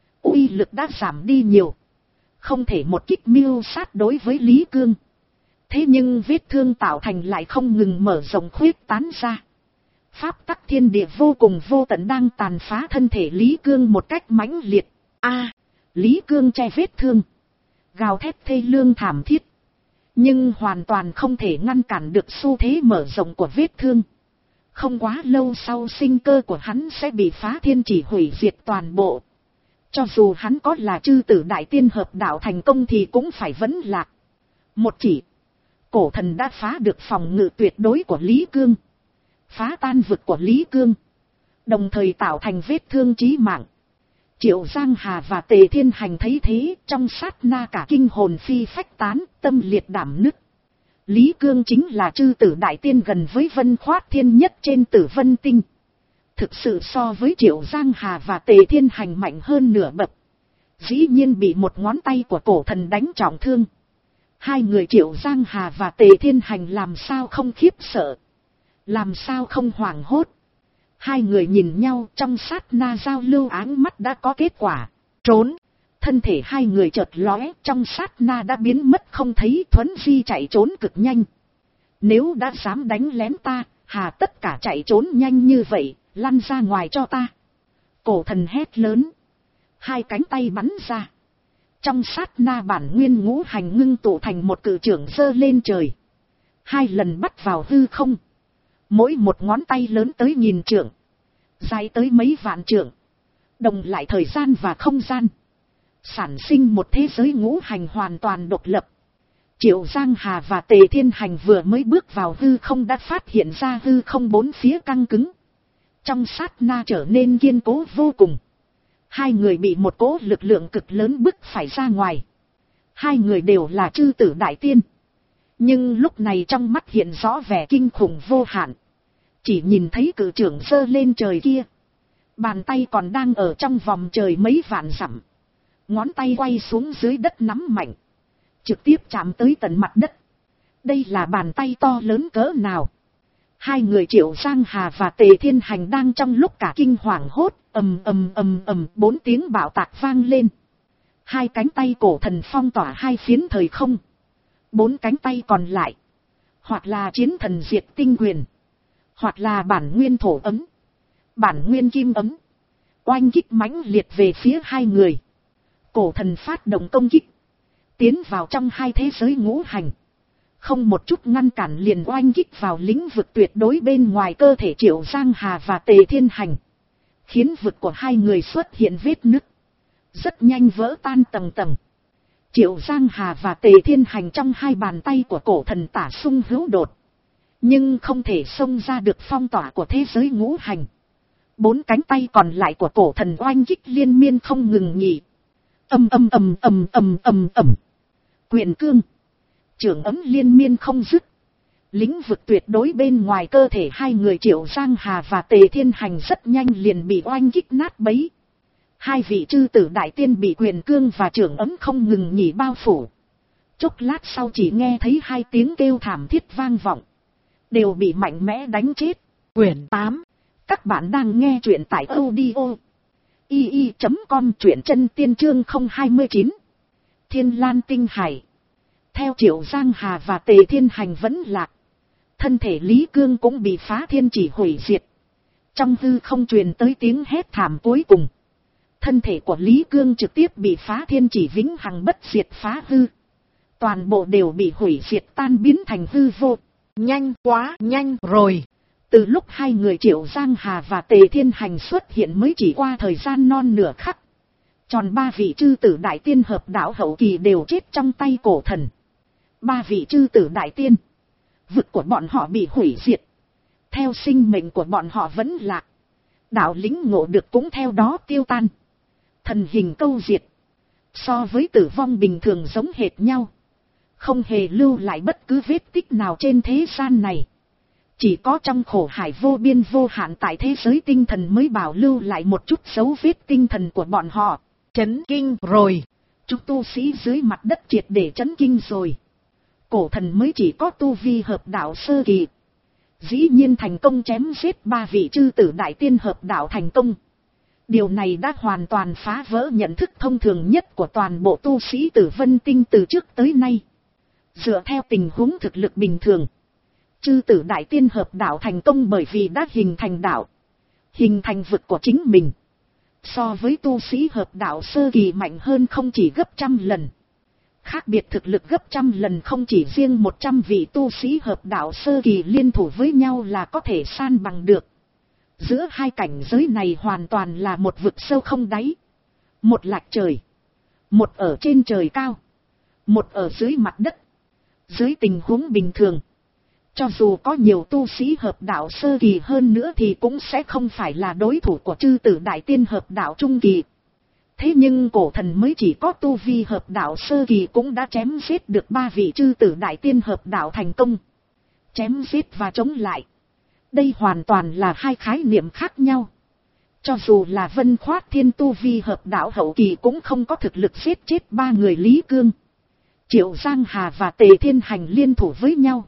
Uy lực đã giảm đi nhiều. Không thể một kích mưu sát đối với Lý Cương. Thế nhưng vết thương tạo thành lại không ngừng mở rộng khuyết tán ra. Pháp tắc thiên địa vô cùng vô tận đang tàn phá thân thể Lý Cương một cách mãnh liệt. A, Lý Cương che vết thương. Gào thét thê lương thảm thiết. Nhưng hoàn toàn không thể ngăn cản được xu thế mở rộng của vết thương. Không quá lâu sau sinh cơ của hắn sẽ bị phá thiên chỉ hủy diệt toàn bộ. Cho dù hắn có là chư tử đại tiên hợp đạo thành công thì cũng phải vẫn lạc. Một chỉ, cổ thần đã phá được phòng ngự tuyệt đối của Lý Cương. Phá tan vực của Lý Cương. Đồng thời tạo thành vết thương chí mạng. Triệu Giang Hà và Tề Thiên Hành thấy thế, trong sát na cả kinh hồn phi phách tán, tâm liệt đảm nứt. Lý Cương chính là chư tử đại tiên gần với Vân Khoát Thiên nhất trên Tử Vân Tinh. Thực sự so với Triệu Giang Hà và Tề Thiên Hành mạnh hơn nửa bậc. Dĩ nhiên bị một ngón tay của cổ thần đánh trọng thương. Hai người Triệu Giang Hà và Tề Thiên Hành làm sao không khiếp sợ. Làm sao không hoảng hốt. Hai người nhìn nhau, trong sát na giao lưu áng mắt đã có kết quả. Trốn. Thân thể hai người chợt lóe, trong sát na đã biến mất không thấy. Thuấn di chạy trốn cực nhanh. Nếu đã dám đánh lén ta, hà tất cả chạy trốn nhanh như vậy, lăn ra ngoài cho ta. Cổ thần hét lớn. Hai cánh tay bắn ra. Trong sát na bản nguyên ngũ hành ngưng tụ thành một cự trưởng giơ lên trời. Hai lần bắt vào hư không. Mỗi một ngón tay lớn tới nghìn trượng. Dài tới mấy vạn trượng. Đồng lại thời gian và không gian. Sản sinh một thế giới ngũ hành hoàn toàn độc lập. Triệu Giang Hà và Tề Thiên Hành vừa mới bước vào hư không đã phát hiện ra hư không bốn phía căng cứng. Trong sát na trở nên kiên cố vô cùng. Hai người bị một cỗ lực lượng cực lớn bức phải ra ngoài. Hai người đều là chư tử đại tiên. Nhưng lúc này trong mắt hiện rõ vẻ kinh khủng vô hạn. Chỉ nhìn thấy cự trưởng giơ lên trời kia. Bàn tay còn đang ở trong vòng trời mấy vạn dặm. Ngón tay quay xuống dưới đất nắm mạnh. Trực tiếp chạm tới tận mặt đất. Đây là bàn tay to lớn cỡ nào. Hai người Triệu Giang Hà và Tề Thiên Hành đang trong lúc cả kinh hoàng hốt. Ầm ầm ầm ầm, bốn tiếng bạo tạc vang lên. Hai cánh tay cổ thần phong tỏa hai phiến thời không. Bốn cánh tay còn lại. Hoặc là chiến thần diệt tinh quyền. Hoặc là bản nguyên thổ ấm. Bản nguyên kim ấm. Oanh kích mãnh liệt về phía hai người. Cổ thần phát động công kích. Tiến vào trong hai thế giới ngũ hành. Không một chút ngăn cản liền oanh kích vào lĩnh vực tuyệt đối bên ngoài cơ thể Triệu Giang Hà và Tề Thiên Hành. Khiến vực của hai người xuất hiện vết nứt. Rất nhanh vỡ tan tầng tầng. Triệu Giang Hà và Tề Thiên Hành trong hai bàn tay của cổ thần tả sung hữu đột. Nhưng không thể xông ra được phong tỏa của thế giới ngũ hành. Bốn cánh tay còn lại của cổ thần oanh kích liên miên không ngừng nghỉ. Âm âm ầm ầm ầm ầm ầm. Quyền cương. Trưởng ấm liên miên không dứt. Lĩnh vực tuyệt đối bên ngoài cơ thể hai người Triệu Giang Hà và Tề Thiên Hành rất nhanh liền bị oanh kích nát bấy. Hai vị chư tử đại tiên bị quyền cương và trưởng ấm không ngừng nghỉ bao phủ. Chốc lát sau chỉ nghe thấy hai tiếng kêu thảm thiết vang vọng. Đều bị mạnh mẽ đánh chết. Quyển tám. Các bạn đang nghe truyện tại audio i i chấm com, truyện chân tiên chương không hai chín. Thiên Lan Tinh Hải. Theo Triệu Giang Hà và Tề Thiên Hành vẫn lạc. Thân thể Lý Cương cũng bị phá thiên chỉ hủy diệt. Trong hư không truyền tới tiếng hét thảm cuối cùng. Thân thể của Lý Cương trực tiếp bị phá thiên chỉ vĩnh hằng bất diệt phá hư. Toàn bộ đều bị hủy diệt tan biến thành hư vô. Nhanh quá nhanh rồi. Từ lúc hai người Triệu Giang Hà và Tề Thiên Hành xuất hiện mới chỉ qua thời gian non nửa khắc. Tròn ba vị chư tử đại tiên hợp đạo hậu kỳ đều chết trong tay cổ thần. Ba vị chư tử đại tiên. Vực của bọn họ bị hủy diệt. Theo sinh mệnh của bọn họ vẫn lạc. Đạo lĩnh ngộ được cũng theo đó tiêu tan. Thần hình câu diệt. So với tử vong bình thường giống hệt nhau. Không hề lưu lại bất cứ vết tích nào trên thế gian này. Chỉ có trong khổ hải vô biên vô hạn tại thế giới tinh thần mới bảo lưu lại một chút dấu vết tinh thần của bọn họ. Chấn kinh rồi. Chúng tu sĩ dưới mặt đất triệt để chấn kinh rồi. Cổ thần mới chỉ có tu vi hợp đạo sơ kỳ. Dĩ nhiên thành công chém giết ba vị chư tử đại tiên hợp đạo thành công. Điều này đã hoàn toàn phá vỡ nhận thức thông thường nhất của toàn bộ tu sĩ Tử Vân Tinh từ trước tới nay. Dựa theo tình huống thực lực bình thường. Chư tử đại tiên hợp đạo thành công bởi vì đã hình thành đạo. Hình thành vực của chính mình. So với tu sĩ hợp đạo sơ kỳ mạnh hơn không chỉ gấp trăm lần. khác biệt thực lực gấp trăm lần, không chỉ riêng một trăm vị tu sĩ hợp đạo sơ kỳ liên thủ với nhau là có thể san bằng được. Giữa hai cảnh giới này hoàn toàn là một vực sâu không đáy. Một lạch trời, một ở trên trời cao, một ở dưới mặt đất. Dưới tình huống bình thường, cho dù có nhiều tu sĩ hợp đạo sơ kỳ hơn nữa thì cũng sẽ không phải là đối thủ của chư tử đại tiên hợp đạo trung kỳ. Thế nhưng cổ thần mới chỉ có tu vi hợp đạo sơ kỳ cũng đã chém giết được ba vị chư tử đại tiên hợp đạo thành công. Chém giết và chống lại, đây hoàn toàn là hai khái niệm khác nhau. Cho dù là Vân Khoát Thiên tu vi hợp đạo hậu kỳ cũng không có thực lực giết chết ba người Lý Cương, Triệu Giang Hà và Tề Thiên Hành liên thủ với nhau.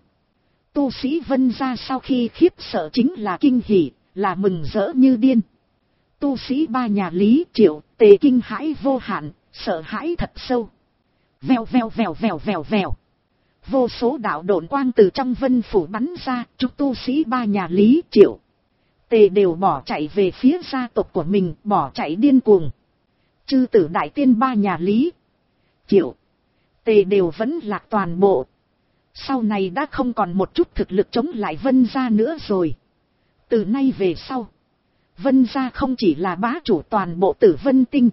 Tu sĩ Vân gia sau khi khiếp sợ chính là kinh hỉ, là mừng rỡ như điên. Tu sĩ ba nhà Lý, Triệu, Tề kinh hãi vô hạn, sợ hãi thật sâu. Vèo vèo vèo vèo vèo vèo. Vô số đạo độn quang từ trong vân phủ bắn ra, chúc tu sĩ ba nhà Lý, Triệu, Tề đều bỏ chạy về phía gia tộc của mình, bỏ chạy điên cuồng. Chư tử đại tiên ba nhà Lý, Triệu, Tề đều vẫn lạc toàn bộ. Sau này đã không còn một chút thực lực chống lại Vân gia nữa rồi. Từ nay về sau, Vân gia không chỉ là bá chủ toàn bộ Tử Vân Tinh,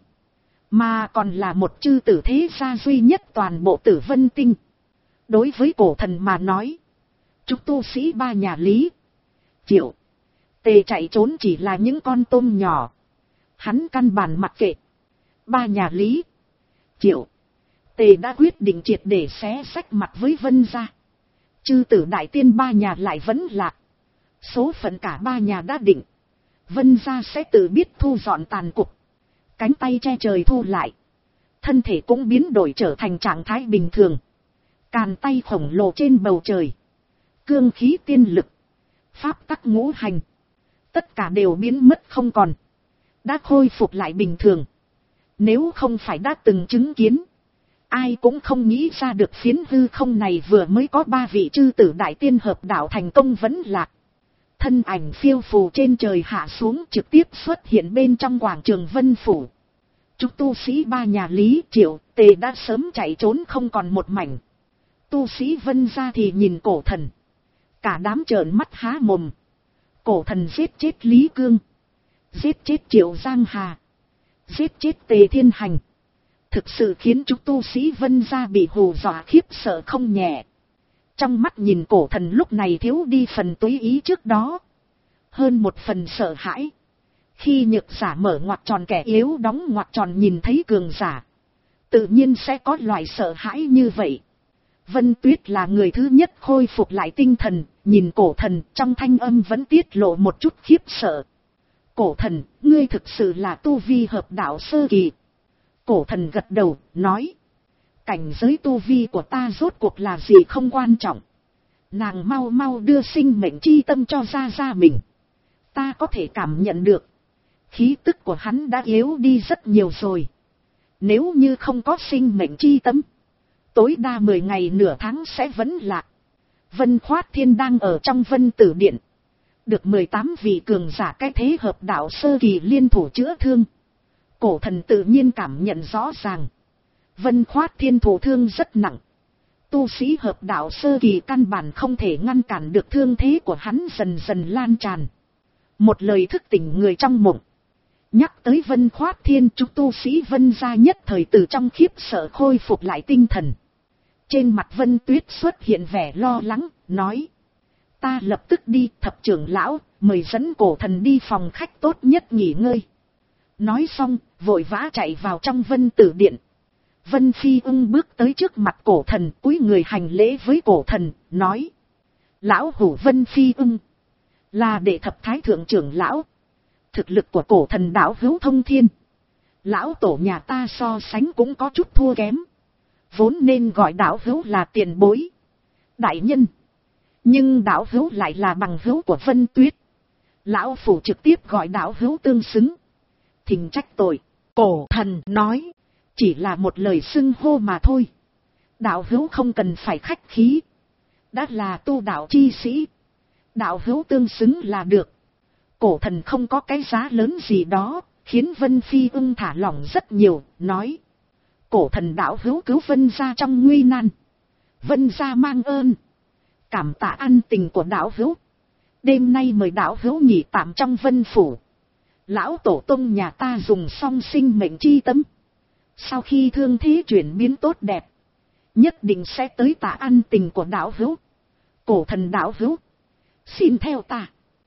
mà còn là một chư tử thế gia duy nhất toàn bộ Tử Vân Tinh. Đối với cổ thần mà nói, chúc tu sĩ ba nhà Lý, Triệu, Tề chạy trốn chỉ là những con tôm nhỏ. Hắn căn bản mặc kệ. Ba nhà Lý, Triệu, Tề đã quyết định triệt để xé xách mặt với Vân gia. Chư tử đại tiên ba nhà lại vẫn lạc. Số phận cả ba nhà đã định. Vân gia sẽ tự biết thu dọn tàn cục. Cánh tay che trời thu lại, thân thể cũng biến đổi trở thành trạng thái bình thường. Càn tay khổng lồ trên bầu trời, cương khí tiên lực, pháp tắc ngũ hành, tất cả đều biến mất không còn, đã khôi phục lại bình thường. Nếu không phải đã từng chứng kiến, ai cũng không nghĩ ra được phiến hư không này vừa mới có ba vị chư tử đại tiên hợp đạo thành công vẫn lạc. Thân ảnh phiêu phù trên trời hạ xuống, trực tiếp xuất hiện bên trong quảng trường Vân Phủ. Chúc tu sĩ ba nhà Lý, Triệu, Tề đã sớm chạy trốn không còn một mảnh. Tu sĩ Vân gia thì nhìn cổ thần, cả đám trợn mắt há mồm. Cổ thần giết chết Lý Cương, giết chết Triệu Giang Hà, giết chết Tề Thiên Hành, thực sự khiến chúc tu sĩ Vân gia bị hù dọa khiếp sợ không nhẹ. Trong mắt nhìn cổ thần lúc này thiếu đi phần túy ý trước đó, hơn một phần sợ hãi. Khi nhược giả mở ngoặc tròn kẻ yếu đóng ngoặc tròn nhìn thấy cường giả, tự nhiên sẽ có loại sợ hãi như vậy. Vân Tuyết là người thứ nhất khôi phục lại tinh thần, nhìn cổ thần trong thanh âm vẫn tiết lộ một chút khiếp sợ. Cổ thần, ngươi thực sự là tu vi hợp đạo sơ kỳ. Cổ thần gật đầu, nói. Cảnh giới tu vi của ta rốt cuộc là gì không quan trọng. Nàng mau mau đưa sinh mệnh chi tâm cho ra ra mình. Ta có thể cảm nhận được. Khí tức của hắn đã yếu đi rất nhiều rồi. Nếu như không có sinh mệnh chi tâm, tối đa mười ngày nửa tháng sẽ vẫn lạc. Vân Khoát Thiên đang ở trong Vân Tử Điện. Được mười tám vị cường giả cái thế hợp đạo sơ kỳ liên thủ chữa thương. Cổ thần tự nhiên cảm nhận rõ ràng. Vân Khoát Thiên thụ thương rất nặng. Tu sĩ hợp đạo sơ kỳ căn bản không thể ngăn cản được thương thế của hắn dần dần lan tràn. Một lời thức tỉnh người trong mộng. Nhắc tới Vân Khoát Thiên, chúng tu sĩ Vân gia nhất thời từ trong khiếp sợ khôi phục lại tinh thần. Trên mặt Vân Tuyết xuất hiện vẻ lo lắng, nói. Ta lập tức đi, thập trưởng lão, mời dẫn cổ thần đi phòng khách tốt nhất nghỉ ngơi. Nói xong, vội vã chạy vào trong Vân Tử Điện. Vân Phi Ưng bước tới trước mặt cổ thần, cúi người hành lễ với cổ thần, nói. Lão hủ Vân Phi Ưng, là đệ thập thái thượng trưởng lão. Thực lực của cổ thần đạo hữu thông thiên. Lão tổ nhà ta so sánh cũng có chút thua kém. Vốn nên gọi đạo hữu là tiền bối, đại nhân. Nhưng đạo hữu lại là bằng hữu của Vân Tuyết. Lão phủ trực tiếp gọi đạo hữu tương xứng. Thỉnh trách tội. Cổ thần nói. Chỉ là một lời xưng hô mà thôi. Đạo hữu không cần phải khách khí. Đã là tu đạo chi sĩ, đạo hữu tương xứng là được. Cổ thần không có cái giá lớn gì đó, khiến Vân Phi Ưng thả lỏng rất nhiều, nói. Cổ thần đạo hữu cứu Vân gia trong nguy nan. Vân gia mang ơn. Cảm tạ ân tình của đạo hữu. Đêm nay mời đạo hữu nghỉ tạm trong Vân phủ. Lão tổ tông nhà ta dùng xong sinh mệnh chi tâm. Sau khi thương thế chuyển biến tốt đẹp, nhất định sẽ tới tạ ân tình của đạo hữu. Cổ thần đạo hữu, xin theo ta.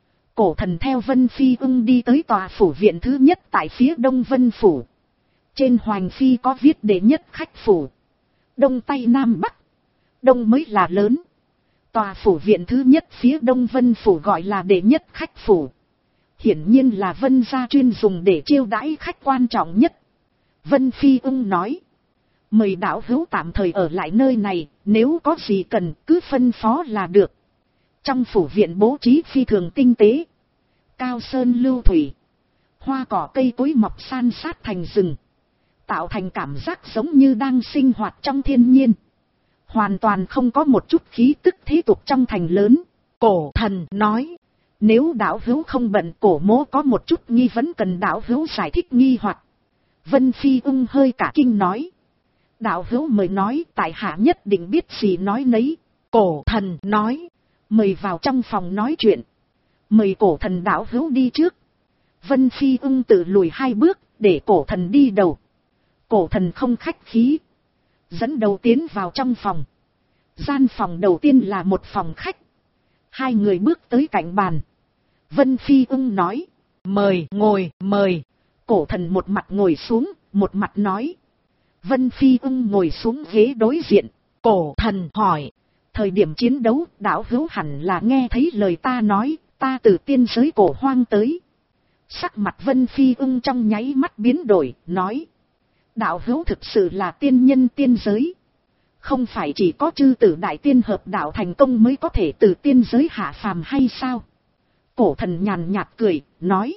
Cổ thần theo Vân Phi Ưng đi tới tòa phủ viện thứ nhất tại phía đông Vân phủ. Trên hoành phi có viết đệ nhất khách phủ. Đông Tây Nam Bắc. Đông mới là lớn. Tòa phủ viện thứ nhất phía đông Vân phủ gọi là đệ nhất khách phủ. Hiển nhiên là Vân gia chuyên dùng để chiêu đãi khách quan trọng nhất. Vân Phi Ưng nói. Mời đạo hữu tạm thời ở lại nơi này, nếu có gì cần cứ phân phó là được. Trong phủ viện bố trí phi thường tinh tế. Cao sơn lưu thủy. Hoa cỏ cây cối mọc san sát thành rừng. Tạo thành cảm giác giống như đang sinh hoạt trong thiên nhiên. Hoàn toàn không có một chút khí tức thế tục trong thành lớn. Cổ thần nói. Nếu đạo hữu không bận, cổ mỗ có một chút nghi vấn cần đạo hữu giải thích nghi hoặc. Vân Phi Ưng hơi cả kinh nói. Đạo hữu mời nói, tại hạ nhất định biết gì nói nấy. Cổ thần nói. Mời vào trong phòng nói chuyện. Mời cổ thần đạo hữu đi trước. Vân Phi Ưng tự lùi hai bước, để cổ thần đi đầu. Cổ thần không khách khí. Dẫn đầu tiến vào trong phòng. Gian phòng đầu tiên là một phòng khách. Hai người bước tới cạnh bàn. Vân Phi Ưng nói. Mời, ngồi, mời. Cổ thần một mặt ngồi xuống, một mặt nói. Vân Phi Ưng ngồi xuống ghế đối diện. Cổ thần hỏi. Thời điểm chiến đấu, đạo hữu hẳn là nghe thấy lời ta nói, ta từ tiên giới cổ hoang tới. Sắc mặt Vân Phi Ưng trong nháy mắt biến đổi, nói. Đạo hữu thực sự là tiên nhân tiên giới. Không phải chỉ có chư tử đại tiên hợp đạo thành công mới có thể từ tiên giới hạ phàm hay sao? Cổ thần nhàn nhạt cười, nói.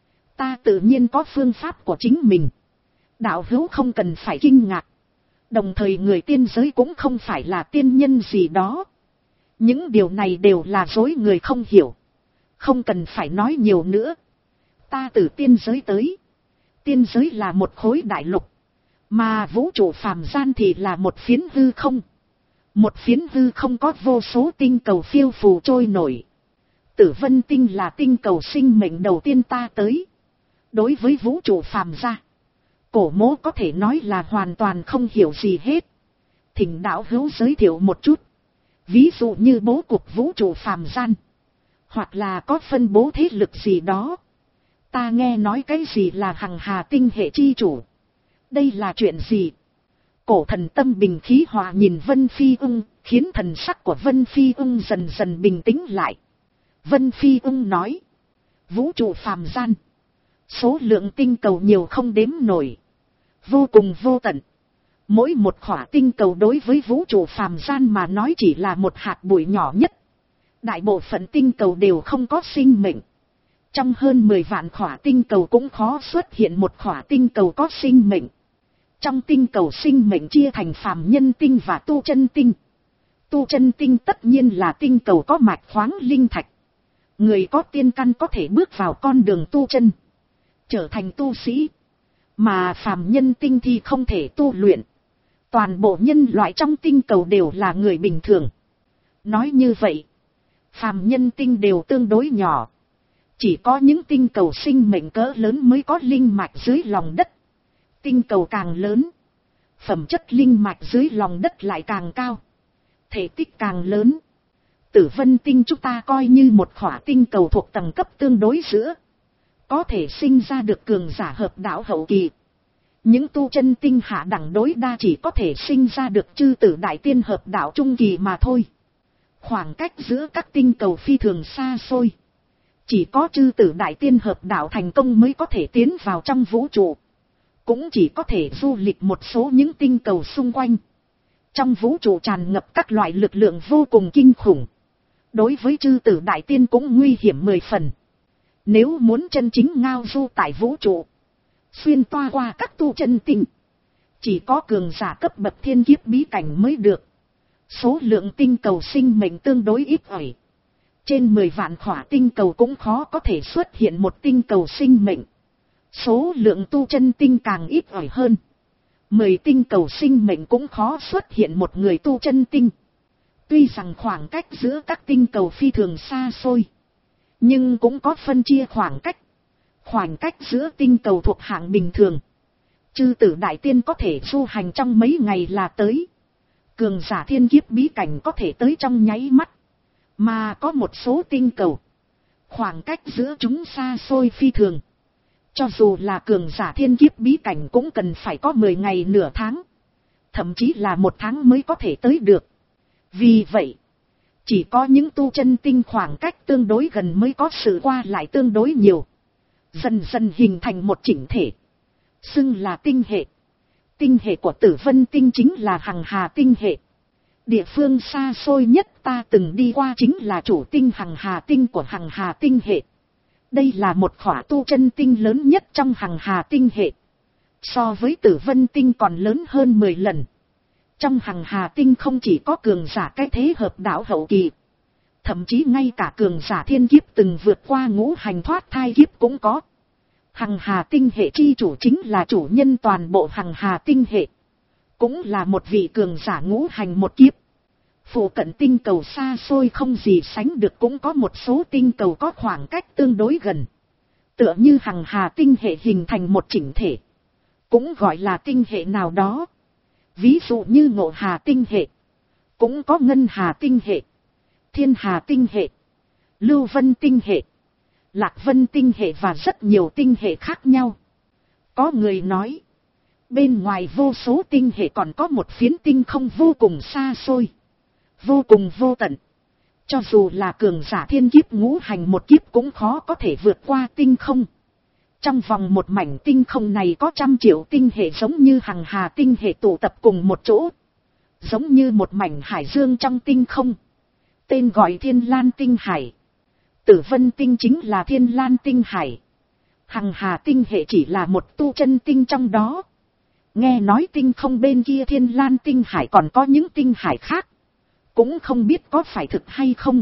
Ta tự nhiên có phương pháp của chính mình. Đạo hữu không cần phải kinh ngạc. Đồng thời người tiên giới cũng không phải là tiên nhân gì đó. Những điều này đều là dối người không hiểu. Không cần phải nói nhiều nữa. Ta từ tiên giới tới. Tiên giới là một khối đại lục. Mà vũ trụ phàm gian thì là một phiến hư không. Một phiến hư không có vô số tinh cầu phiêu phù trôi nổi. Tử Vân tinh là tinh cầu sinh mệnh đầu tiên ta tới. Đối với vũ trụ phàm gia, cổ mỗ có thể nói là hoàn toàn không hiểu gì hết. Thỉnh đạo hữu giới thiệu một chút. Ví dụ như bố cục vũ trụ phàm gian. Hoặc là có phân bố thế lực gì đó. Ta nghe nói cái gì là hằng hà tinh hệ chi chủ. Đây là chuyện gì? Cổ thần tâm bình khí hòa nhìn Vân Phi Ưng, khiến thần sắc của Vân Phi Ưng dần dần bình tĩnh lại. Vân Phi Ưng nói. Vũ trụ phàm gian. Số lượng tinh cầu nhiều không đếm nổi. Vô cùng vô tận. Mỗi một khỏa tinh cầu đối với vũ trụ phàm gian mà nói chỉ là một hạt bụi nhỏ nhất. Đại bộ phận tinh cầu đều không có sinh mệnh. Trong hơn mười vạn khỏa tinh cầu cũng khó xuất hiện một khỏa tinh cầu có sinh mệnh. Trong tinh cầu sinh mệnh chia thành phàm nhân tinh và tu chân tinh. Tu chân tinh tất nhiên là tinh cầu có mạch khoáng linh thạch. Người có tiên căn có thể bước vào con đường tu chân, trở thành tu sĩ. Mà phàm nhân tinh thì không thể tu luyện. Toàn bộ nhân loại trong tinh cầu đều là người bình thường. Nói như vậy, phàm nhân tinh đều tương đối nhỏ. Chỉ có những tinh cầu sinh mệnh cỡ lớn mới có linh mạch dưới lòng đất. Tinh cầu càng lớn, phẩm chất linh mạch dưới lòng đất lại càng cao, thể tích càng lớn. Tử Vân tinh chúng ta coi như một khỏa tinh cầu thuộc tầng cấp tương đối giữa. Có thể sinh ra được cường giả hợp đạo hậu kỳ. Những tu chân tinh hạ đẳng đối đa chỉ có thể sinh ra được chư tử đại tiên hợp đạo trung kỳ mà thôi. Khoảng cách giữa các tinh cầu phi thường xa xôi. Chỉ có chư tử đại tiên hợp đạo thành công mới có thể tiến vào trong vũ trụ. Cũng chỉ có thể du lịch một số những tinh cầu xung quanh. Trong vũ trụ tràn ngập các loại lực lượng vô cùng kinh khủng. Đối với chư tử đại tiên cũng nguy hiểm mười phần. Nếu muốn chân chính ngao du tại vũ trụ, xuyên toa qua các tu chân tinh, chỉ có cường giả cấp bậc thiên kiếp bí cảnh mới được. Số lượng tinh cầu sinh mệnh tương đối ít ỏi. Trên mười vạn khỏa tinh cầu cũng khó có thể xuất hiện một tinh cầu sinh mệnh. Số lượng tu chân tinh càng ít ỏi hơn. Mười tinh cầu sinh mệnh cũng khó xuất hiện một người tu chân tinh. Tuy rằng khoảng cách giữa các tinh cầu phi thường xa xôi, nhưng cũng có phân chia khoảng cách. Khoảng cách giữa tinh cầu thuộc hạng bình thường. Chư tử đại tiên có thể du hành trong mấy ngày là tới. Cường giả thiên kiếp bí cảnh có thể tới trong nháy mắt. Mà có một số tinh cầu, khoảng cách giữa chúng xa xôi phi thường. Cho dù là cường giả thiên kiếp bí cảnh cũng cần phải có mười ngày nửa tháng. Thậm chí là một tháng mới có thể tới được. Vì vậy, chỉ có những tu chân tinh khoảng cách tương đối gần mới có sự qua lại tương đối nhiều. Dần dần hình thành một chỉnh thể. Xưng là tinh hệ. Tinh hệ của Tử Vân tinh chính là Hằng Hà tinh hệ. Địa phương xa xôi nhất ta từng đi qua chính là chủ tinh Hằng Hà tinh của Hằng Hà tinh hệ. Đây là một khỏa tu chân tinh lớn nhất trong Hằng Hà tinh hệ. So với Tử Vân tinh còn lớn hơn mười lần. Trong Hằng Hà tinh không chỉ có cường giả cái thế hợp đạo hậu kỳ. Thậm chí ngay cả cường giả thiên kiếp từng vượt qua ngũ hành thoát thai kiếp cũng có. Hằng Hà tinh hệ chi chủ chính là chủ nhân toàn bộ Hằng Hà tinh hệ. Cũng là một vị cường giả ngũ hành một kiếp. Phụ cận tinh cầu xa xôi không gì sánh được, cũng có một số tinh cầu có khoảng cách tương đối gần. Tựa như Hằng Hà tinh hệ hình thành một chỉnh thể. Cũng gọi là tinh hệ nào đó. Ví dụ như Ngộ Hà tinh hệ. Cũng có Ngân Hà tinh hệ. Thiên Hà tinh hệ. Lưu Vân tinh hệ. Lạc Vân tinh hệ và rất nhiều tinh hệ khác nhau. Có người nói, bên ngoài vô số tinh hệ còn có một phiến tinh không vô cùng xa xôi. Vô cùng vô tận. Cho dù là cường giả thiên kiếp ngũ hành một kiếp cũng khó có thể vượt qua tinh không. Trong vòng một mảnh tinh không này có trăm triệu tinh hệ giống như Hằng Hà tinh hệ tụ tập cùng một chỗ. Giống như một mảnh hải dương trong tinh không. Tên gọi Thiên Lan tinh hải. Tử Vân tinh chính là Thiên Lan tinh hải. Hằng Hà tinh hệ chỉ là một tu chân tinh trong đó. Nghe nói tinh không bên kia Thiên Lan tinh hải còn có những tinh hải khác. Cũng không biết có phải thực hay không.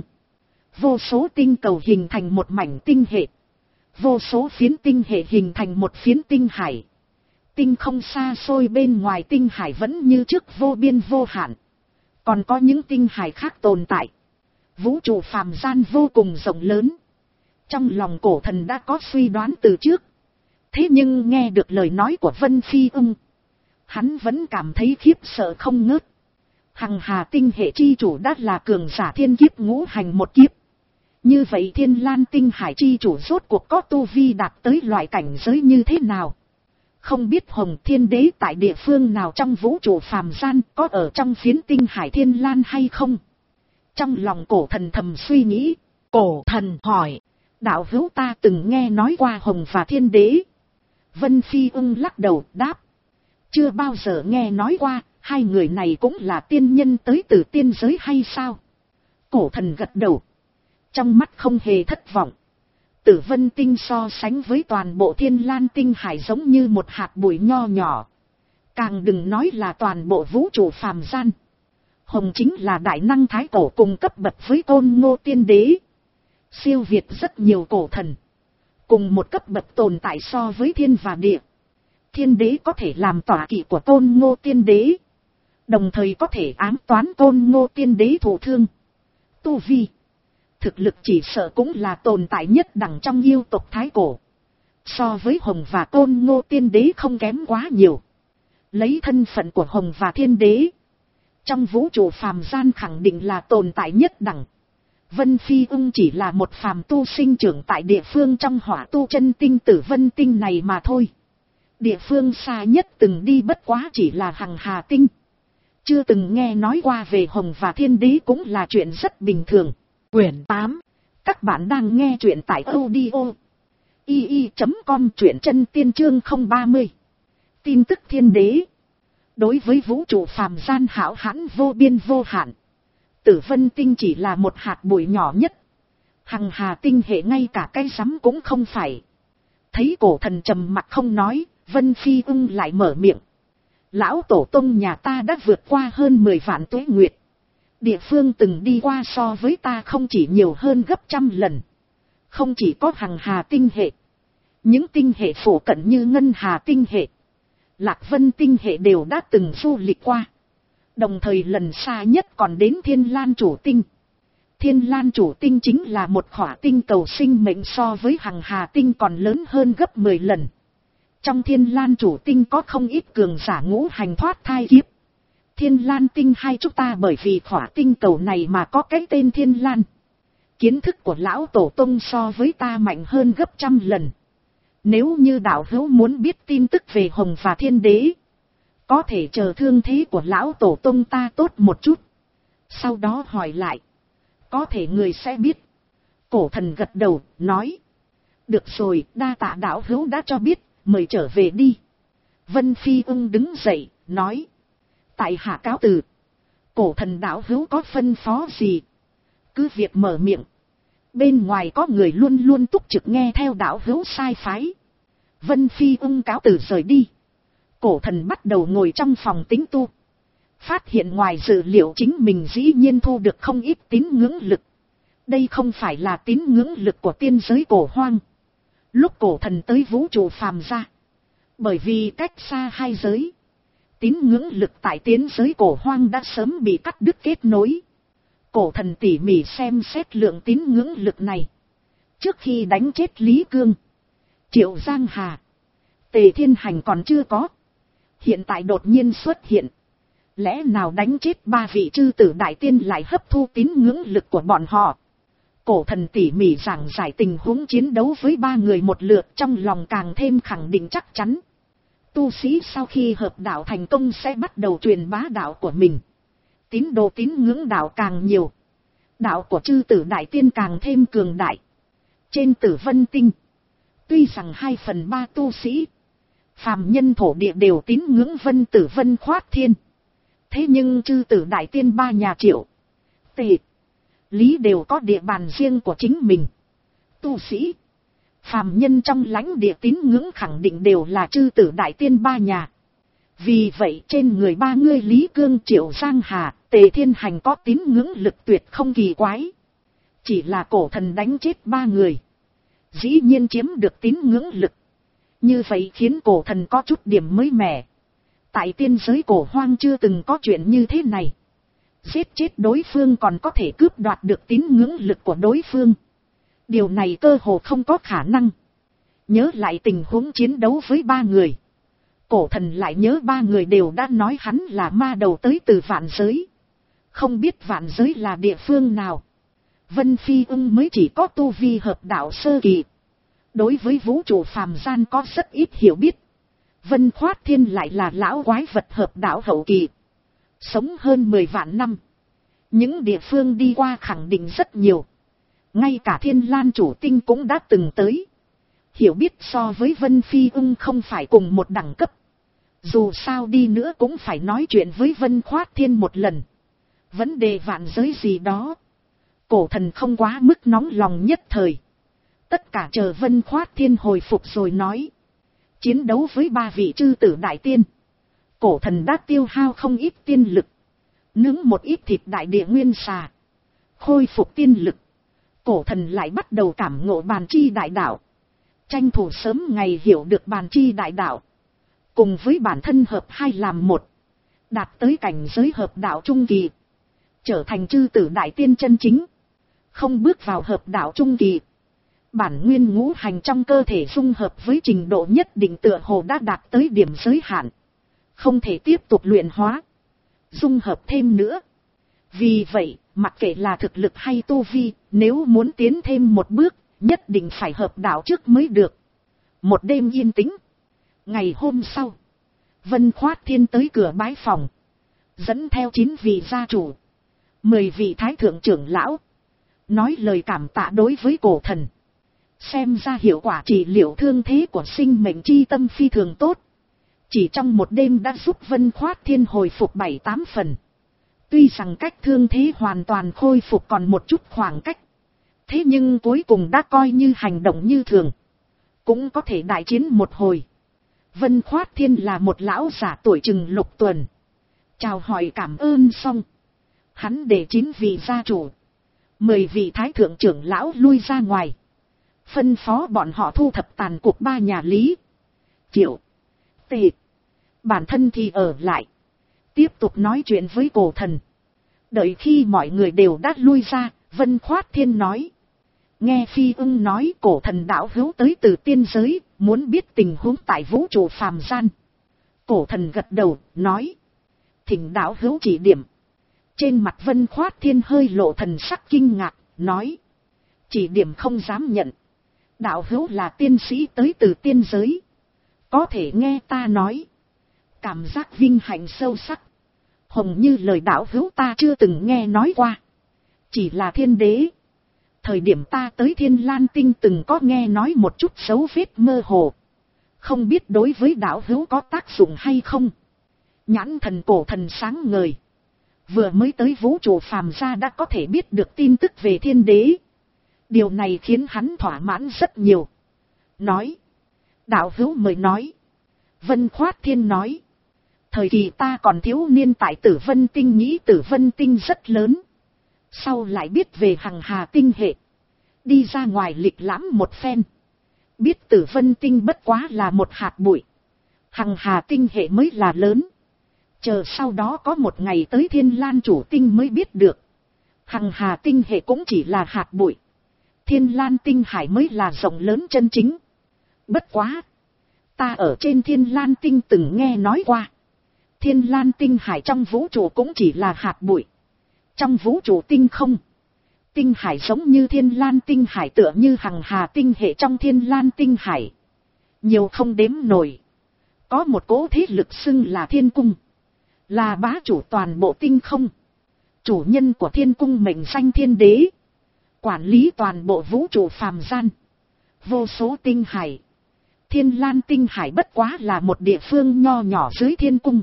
Vô số tinh cầu hình thành một mảnh tinh hệ. Vô số phiến tinh hệ hình thành một phiến tinh hải. Tinh không xa xôi bên ngoài tinh hải vẫn như trước vô biên vô hạn. Còn có những tinh hải khác tồn tại. Vũ trụ phàm gian vô cùng rộng lớn. Trong lòng cổ thần đã có suy đoán từ trước. Thế nhưng nghe được lời nói của Vân Phi Ưng, hắn vẫn cảm thấy khiếp sợ không ngớt. Hằng Hà tinh hệ chi chủ đã là cường giả thiên kiếp ngũ hành một kiếp. Như vậy Thiên Lan tinh hải chi chủ rốt cuộc có tu vi đạt tới loại cảnh giới như thế nào? Không biết Hồng Thiên Đế tại địa phương nào trong vũ trụ phàm gian có ở trong phiến tinh hải Thiên Lan hay không? Trong lòng cổ thần thầm suy nghĩ, cổ thần hỏi, đạo hữu ta từng nghe nói qua Hồng và Thiên Đế. Vân Phi Ưng lắc đầu đáp, chưa bao giờ nghe nói qua, hai người này cũng là tiên nhân tới từ tiên giới hay sao? Cổ thần gật đầu, trong mắt không hề thất vọng. Tử Vân tinh so sánh với toàn bộ Thiên Lan tinh hải giống như một hạt bụi nho nhỏ. Càng đừng nói là toàn bộ vũ trụ phàm gian. Hồng chính là đại năng thái cổ cùng cấp bậc với Côn Ngô Tiên Đế. Siêu việt rất nhiều cổ thần. Cùng một cấp bậc tồn tại so với thiên và địa. Thiên Đế có thể làm tọa kỵ của Côn Ngô Tiên Đế. Đồng thời có thể ám toán Côn Ngô Tiên Đế thụ thương. Tu vi, thực lực chỉ sợ cũng là tồn tại nhất đẳng trong yêu tộc thái cổ. So với Hồng và Côn Ngô Tiên Đế không kém quá nhiều. Lấy thân phận của Hồng và Thiên Đế, trong vũ trụ phàm gian khẳng định là tồn tại nhất đẳng. Vân Phi Ưng chỉ là một phàm tu sinh trưởng tại địa phương trong hỏa tu chân tinh Tử Vân tinh này mà thôi. Địa phương xa nhất từng đi bất quá chỉ là Hằng Hà tinh. Chưa từng nghe nói qua về Hồng và Thiên Đế cũng là chuyện rất bình thường. Quyển tám. Các bạn đang nghe chuyện tại audio i i chấm com, truyện chân tiên chương không ba mươi. Tin tức Thiên Đế. Đối với vũ trụ phàm gian hão hãn vô biên vô hạn, Tử Vân tinh chỉ là một hạt bụi nhỏ nhất. Hằng Hà tinh hệ ngay cả cái rắm cũng không phải. Thấy cổ thần trầm mặc không nói, Vân Phi Ưng lại mở miệng. Lão tổ tông nhà ta đã vượt qua hơn mười vạn tuế nguyệt. Địa phương từng đi qua so với ta không chỉ nhiều hơn gấp trăm lần. Không chỉ có Hằng Hà tinh hệ. Những tinh hệ phổ cận như Ngân Hà tinh hệ, Lạc Vân tinh hệ đều đã từng du lịch qua. Đồng thời lần xa nhất còn đến Thiên Lan chủ tinh. Thiên Lan chủ tinh chính là một khỏa tinh cầu sinh mệnh, so với Hằng Hà tinh còn lớn hơn gấp mười lần. Trong Thiên Lan chủ tinh có không ít cường giả ngũ hành thoát thai kiếp. Thiên Lan tinh hai chúng ta bởi vì khỏa tinh cầu này mà có cái tên Thiên Lan. Kiến thức của lão tổ tông so với ta mạnh hơn gấp trăm lần. Nếu như đạo hữu muốn biết tin tức về Hồng và Thiên Đế, có thể chờ thương thế của lão tổ tông ta tốt một chút, sau đó hỏi lại, có thể người sẽ biết. Cổ thần gật đầu, nói, được rồi, đa tạ đạo hữu đã cho biết, mời trở về đi. Vân Phi Ưng đứng dậy, nói, tại hạ cáo từ. Cổ thần đạo hữu có phân phó gì, cứ việc mở miệng. Bên ngoài có người luôn luôn túc trực nghe theo đạo hữu sai phái. Vân Phi Ưng cáo từ rời đi. Cổ thần bắt đầu ngồi trong phòng tính tu. Phát hiện ngoài dự liệu chính mình dĩ nhiên thu được không ít tín ngưỡng lực. Đây không phải là tín ngưỡng lực của tiên giới cổ hoang. Lúc cổ thần tới vũ trụ phàm ra, bởi vì cách xa hai giới, tín ngưỡng lực tại tiến giới cổ hoang đã sớm bị cắt đứt kết nối. Cổ thần tỉ mỉ xem xét lượng tín ngưỡng lực này. Trước khi đánh chết Lý Cương, Triệu Giang Hà, Tề Thiên Hành còn chưa có. Hiện tại đột nhiên xuất hiện. Lẽ nào đánh chết ba vị chư tử đại tiên lại hấp thu tín ngưỡng lực của bọn họ? Cổ thần tỉ mỉ giảng giải tình huống chiến đấu với ba người một lượt, trong lòng càng thêm khẳng định chắc chắn. Tu sĩ sau khi hợp đạo thành công sẽ bắt đầu truyền bá đạo của mình. Tín đồ tín ngưỡng đạo càng nhiều, đạo của chư tử đại tiên càng thêm cường đại. Trên Tử Vân Tinh, tuy rằng hai phần ba tu sĩ phàm nhân thổ địa đều tín ngưỡng Vân Tử Vân Khoát Thiên, thế nhưng chư tử đại tiên ba nhà Triệu, Tề, Lý đều có địa bàn riêng của chính mình. Tu sĩ phàm nhân trong lãnh địa tín ngưỡng khẳng định đều là chư tử đại tiên ba nhà. Vì vậy trên người ba người Lý Cương, Triệu Giang Hà, Tề Thiên Hành có tín ngưỡng lực tuyệt không kỳ quái. Chỉ là cổ thần đánh chết ba người, dĩ nhiên chiếm được tín ngưỡng lực. Như vậy khiến cổ thần có chút điểm mới mẻ. Tại tiên giới cổ hoang chưa từng có chuyện như thế này. Giết chết đối phương còn có thể cướp đoạt được tín ngưỡng lực của đối phương. Điều này cơ hồ không có khả năng. Nhớ lại tình huống chiến đấu với ba người, cổ thần lại nhớ ba người đều đã nói hắn là ma đầu tới từ vạn giới. Không biết vạn giới là địa phương nào. Vân Phi Ưng mới chỉ có tu vi hợp đạo sơ kỳ, đối với vũ trụ phàm gian có rất ít hiểu biết. Vân Khoát Thiên lại là lão quái vật hợp đạo hậu kỳ, sống hơn mười vạn năm. Những địa phương đi qua khẳng định rất nhiều. Ngay cả Thiên Lan chủ tinh cũng đã từng tới. Hiểu biết so với Vân Phi Ưng không phải cùng một đẳng cấp. Dù sao đi nữa cũng phải nói chuyện với Vân Khoát Thiên một lần. Vấn đề vạn giới gì đó, cổ thần không quá mức nóng lòng nhất thời. Tất cả chờ Vân Khoát Thiên hồi phục rồi nói. Chiến đấu với ba vị chư tử đại tiên, cổ thần đã tiêu hao không ít tiên lực. Nướng một ít thịt đại địa nguyên xà, khôi phục tiên lực. Cổ thần lại bắt đầu cảm ngộ bàn chi đại đạo. Tranh thủ sớm ngày hiểu được bàn chi đại đạo, cùng với bản thân hợp hai làm một, đạt tới cảnh giới hợp đạo trung kỳ, trở thành chư tử đại tiên chân chính. Không bước vào hợp đạo trung kỳ, bản nguyên ngũ hành trong cơ thể dung hợp với trình độ nhất định tựa hồ đã đạt tới điểm giới hạn, không thể tiếp tục luyện hóa, dung hợp thêm nữa. Vì vậy, mặc kệ là thực lực hay tu vi, nếu muốn tiến thêm một bước, nhất định phải hợp đạo trước mới được. Một đêm yên tĩnh. Ngày hôm sau, Vân Khoát Thiên tới cửa bái phòng, dẫn theo chín vị gia chủ, mười vị thái thượng trưởng lão, nói lời cảm tạ đối với cổ thần. Xem ra hiệu quả trị liệu thương thế của sinh mệnh chi tâm phi thường tốt. Chỉ trong một đêm đã giúp Vân Khoát Thiên hồi phục bảy tám phần. Tuy rằng cách thương thế hoàn toàn khôi phục còn một chút khoảng cách, thế nhưng cuối cùng đã coi như hành động như thường, cũng có thể đại chiến một hồi. Vân Khoát Thiên là một lão giả tuổi chừng lục tuần. Chào hỏi cảm ơn xong, hắn để chín vị gia chủ, mười vị thái thượng trưởng lão lui ra ngoài, phân phó bọn họ thu thập tàn cuộc ba nhà Lý, Triệu, Tề, Bản thân thì ở lại. Tiếp tục nói chuyện với cổ thần. Đợi khi mọi người đều đã lui ra, Vân Khoát Thiên nói. Nghe Phi Ưng nói cổ thần đạo hữu tới từ tiên giới, muốn biết tình huống tại vũ trụ phàm gian. Cổ thần gật đầu, nói. Thỉnh đạo hữu chỉ điểm. Trên mặt Vân Khoát Thiên hơi lộ thần sắc kinh ngạc, nói. Chỉ điểm không dám nhận. Đạo hữu là tiên sĩ tới từ tiên giới. Có thể nghe ta nói. Cảm giác vinh hạnh sâu sắc. Hồng như lời đạo hữu ta chưa từng nghe nói qua. Chỉ là thiên đế. Thời điểm ta tới Thiên Lan Tinh từng có nghe nói một chút dấu vết mơ hồ. Không biết đối với đạo hữu có tác dụng hay không. Nhãn thần cổ thần sáng ngời. Vừa mới tới vũ trụ phàm gia đã có thể biết được tin tức về thiên đế. Điều này khiến hắn thỏa mãn rất nhiều. Nói. Đạo hữu mời nói. Vân Khoát Thiên nói. Thời kỳ ta còn thiếu niên tại Tử Vân Tinh nghĩ Tử Vân Tinh rất lớn. Sau lại biết về Hằng Hà Tinh hệ. Đi ra ngoài lịch lãm một phen. Biết Tử Vân Tinh bất quá là một hạt bụi. Hằng Hà Tinh hệ mới là lớn. Chờ sau đó có một ngày tới Thiên Lan Chủ Tinh mới biết được. Hằng Hà Tinh hệ cũng chỉ là hạt bụi. Thiên Lan Tinh hải mới là rộng lớn chân chính. Bất quá. Ta ở trên Thiên Lan Tinh từng nghe nói qua. Thiên Lan Tinh hải trong vũ trụ cũng chỉ là hạt bụi. Trong vũ trụ tinh không. Tinh hải giống như Thiên Lan Tinh hải tựa như Hằng Hà Tinh hệ trong Thiên Lan Tinh hải. Nhiều không đếm nổi. Có một cỗ thế lực xưng là Thiên Cung. Là bá chủ toàn bộ tinh không. Chủ nhân của Thiên Cung mệnh danh Thiên Đế. Quản lý toàn bộ vũ trụ phàm gian. Vô số tinh hải. Thiên Lan Tinh hải bất quá là một địa phương nho nhỏ dưới Thiên Cung.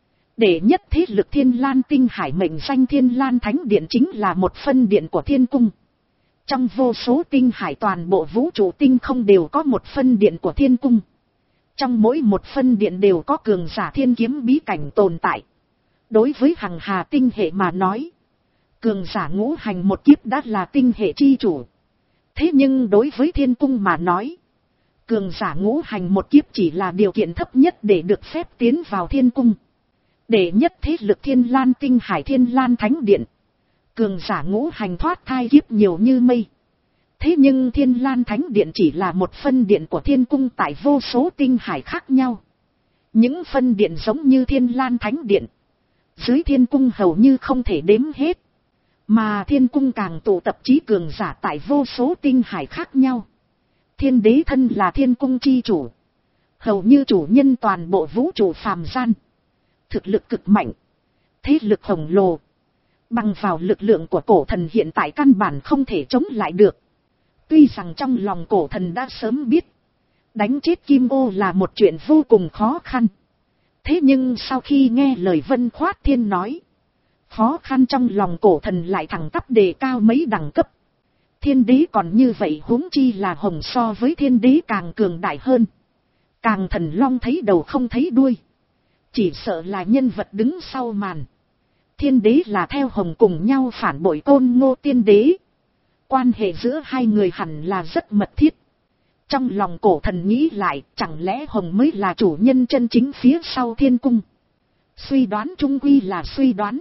Đệ nhất thế lực Thiên Lan Tinh hải mệnh danh Thiên Lan Thánh Điện chính là một phân điện của Thiên Cung. Trong vô số tinh hải toàn bộ vũ trụ tinh không đều có một phân điện của Thiên Cung. Trong mỗi một phân điện đều có cường giả thiên kiếm bí cảnh tồn tại. Đối với Hằng Hà Tinh hệ mà nói, cường giả ngũ hành một kiếp đã là tinh hệ chi chủ. Thế nhưng đối với Thiên Cung mà nói, cường giả ngũ hành một kiếp chỉ là điều kiện thấp nhất để được phép tiến vào Thiên Cung. Đệ nhất thế lực Thiên Lan Tinh hải Thiên Lan Thánh Điện. Cường giả ngũ hành thoát thai kiếp nhiều như mây. Thế nhưng Thiên Lan Thánh Điện chỉ là một phân điện của Thiên Cung tại vô số tinh hải khác nhau. Những phân điện giống như Thiên Lan Thánh Điện. Dưới Thiên Cung hầu như không thể đếm hết. Mà Thiên Cung càng tụ tập trí cường giả tại vô số tinh hải khác nhau. Thiên Đế thân là Thiên Cung chi chủ. Hầu như chủ nhân toàn bộ vũ trụ phàm gian. Thực lực cực mạnh. Thế lực khổng lồ. Bằng vào lực lượng của cổ thần hiện tại căn bản không thể chống lại được. Tuy rằng trong lòng cổ thần đã sớm biết. Đánh chết Kim Ô là một chuyện vô cùng khó khăn. Thế nhưng sau khi nghe lời Vân Khoát Thiên nói. Khó khăn trong lòng cổ thần lại thẳng tắp đề cao mấy đẳng cấp. Thiên đế còn như vậy huống chi là hồng so với thiên đế càng cường đại hơn. Càng thần long thấy đầu không thấy đuôi. Chỉ sợ là nhân vật đứng sau màn. Thiên đế là theo hồng cùng nhau phản bội Côn Ngô tiên đế. Quan hệ giữa hai người hẳn là rất mật thiết. Trong lòng cổ thần nghĩ lại, chẳng lẽ hồng mới là chủ nhân chân chính phía sau Thiên Cung. Suy đoán chung quy là suy đoán.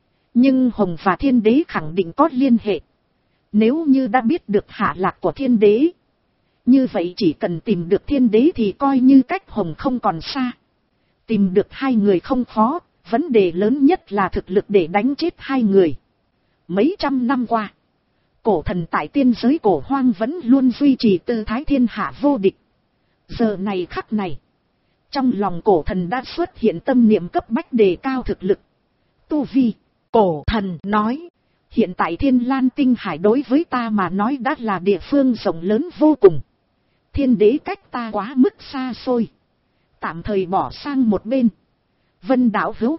Nhưng hồng và thiên đế khẳng định có liên hệ. Nếu như đã biết được hạ lạc của thiên đế. Như vậy chỉ cần tìm được thiên đế thì coi như cách hồng không còn xa. Tìm được hai người không khó, vấn đề lớn nhất là thực lực để đánh chết hai người. Mấy trăm năm qua, cổ thần tại tiên giới cổ hoang vẫn luôn duy trì tư thái thiên hạ vô địch. Giờ này khắc này, trong lòng cổ thần đã xuất hiện tâm niệm cấp bách đề cao thực lực. Tu vi, cổ thần nói, hiện tại Thiên Lan Tinh hải đối với ta mà nói đã là địa phương rộng lớn vô cùng. Thiên đế cách ta quá mức xa xôi. Tạm thời bỏ sang một bên. Vân đạo hữu.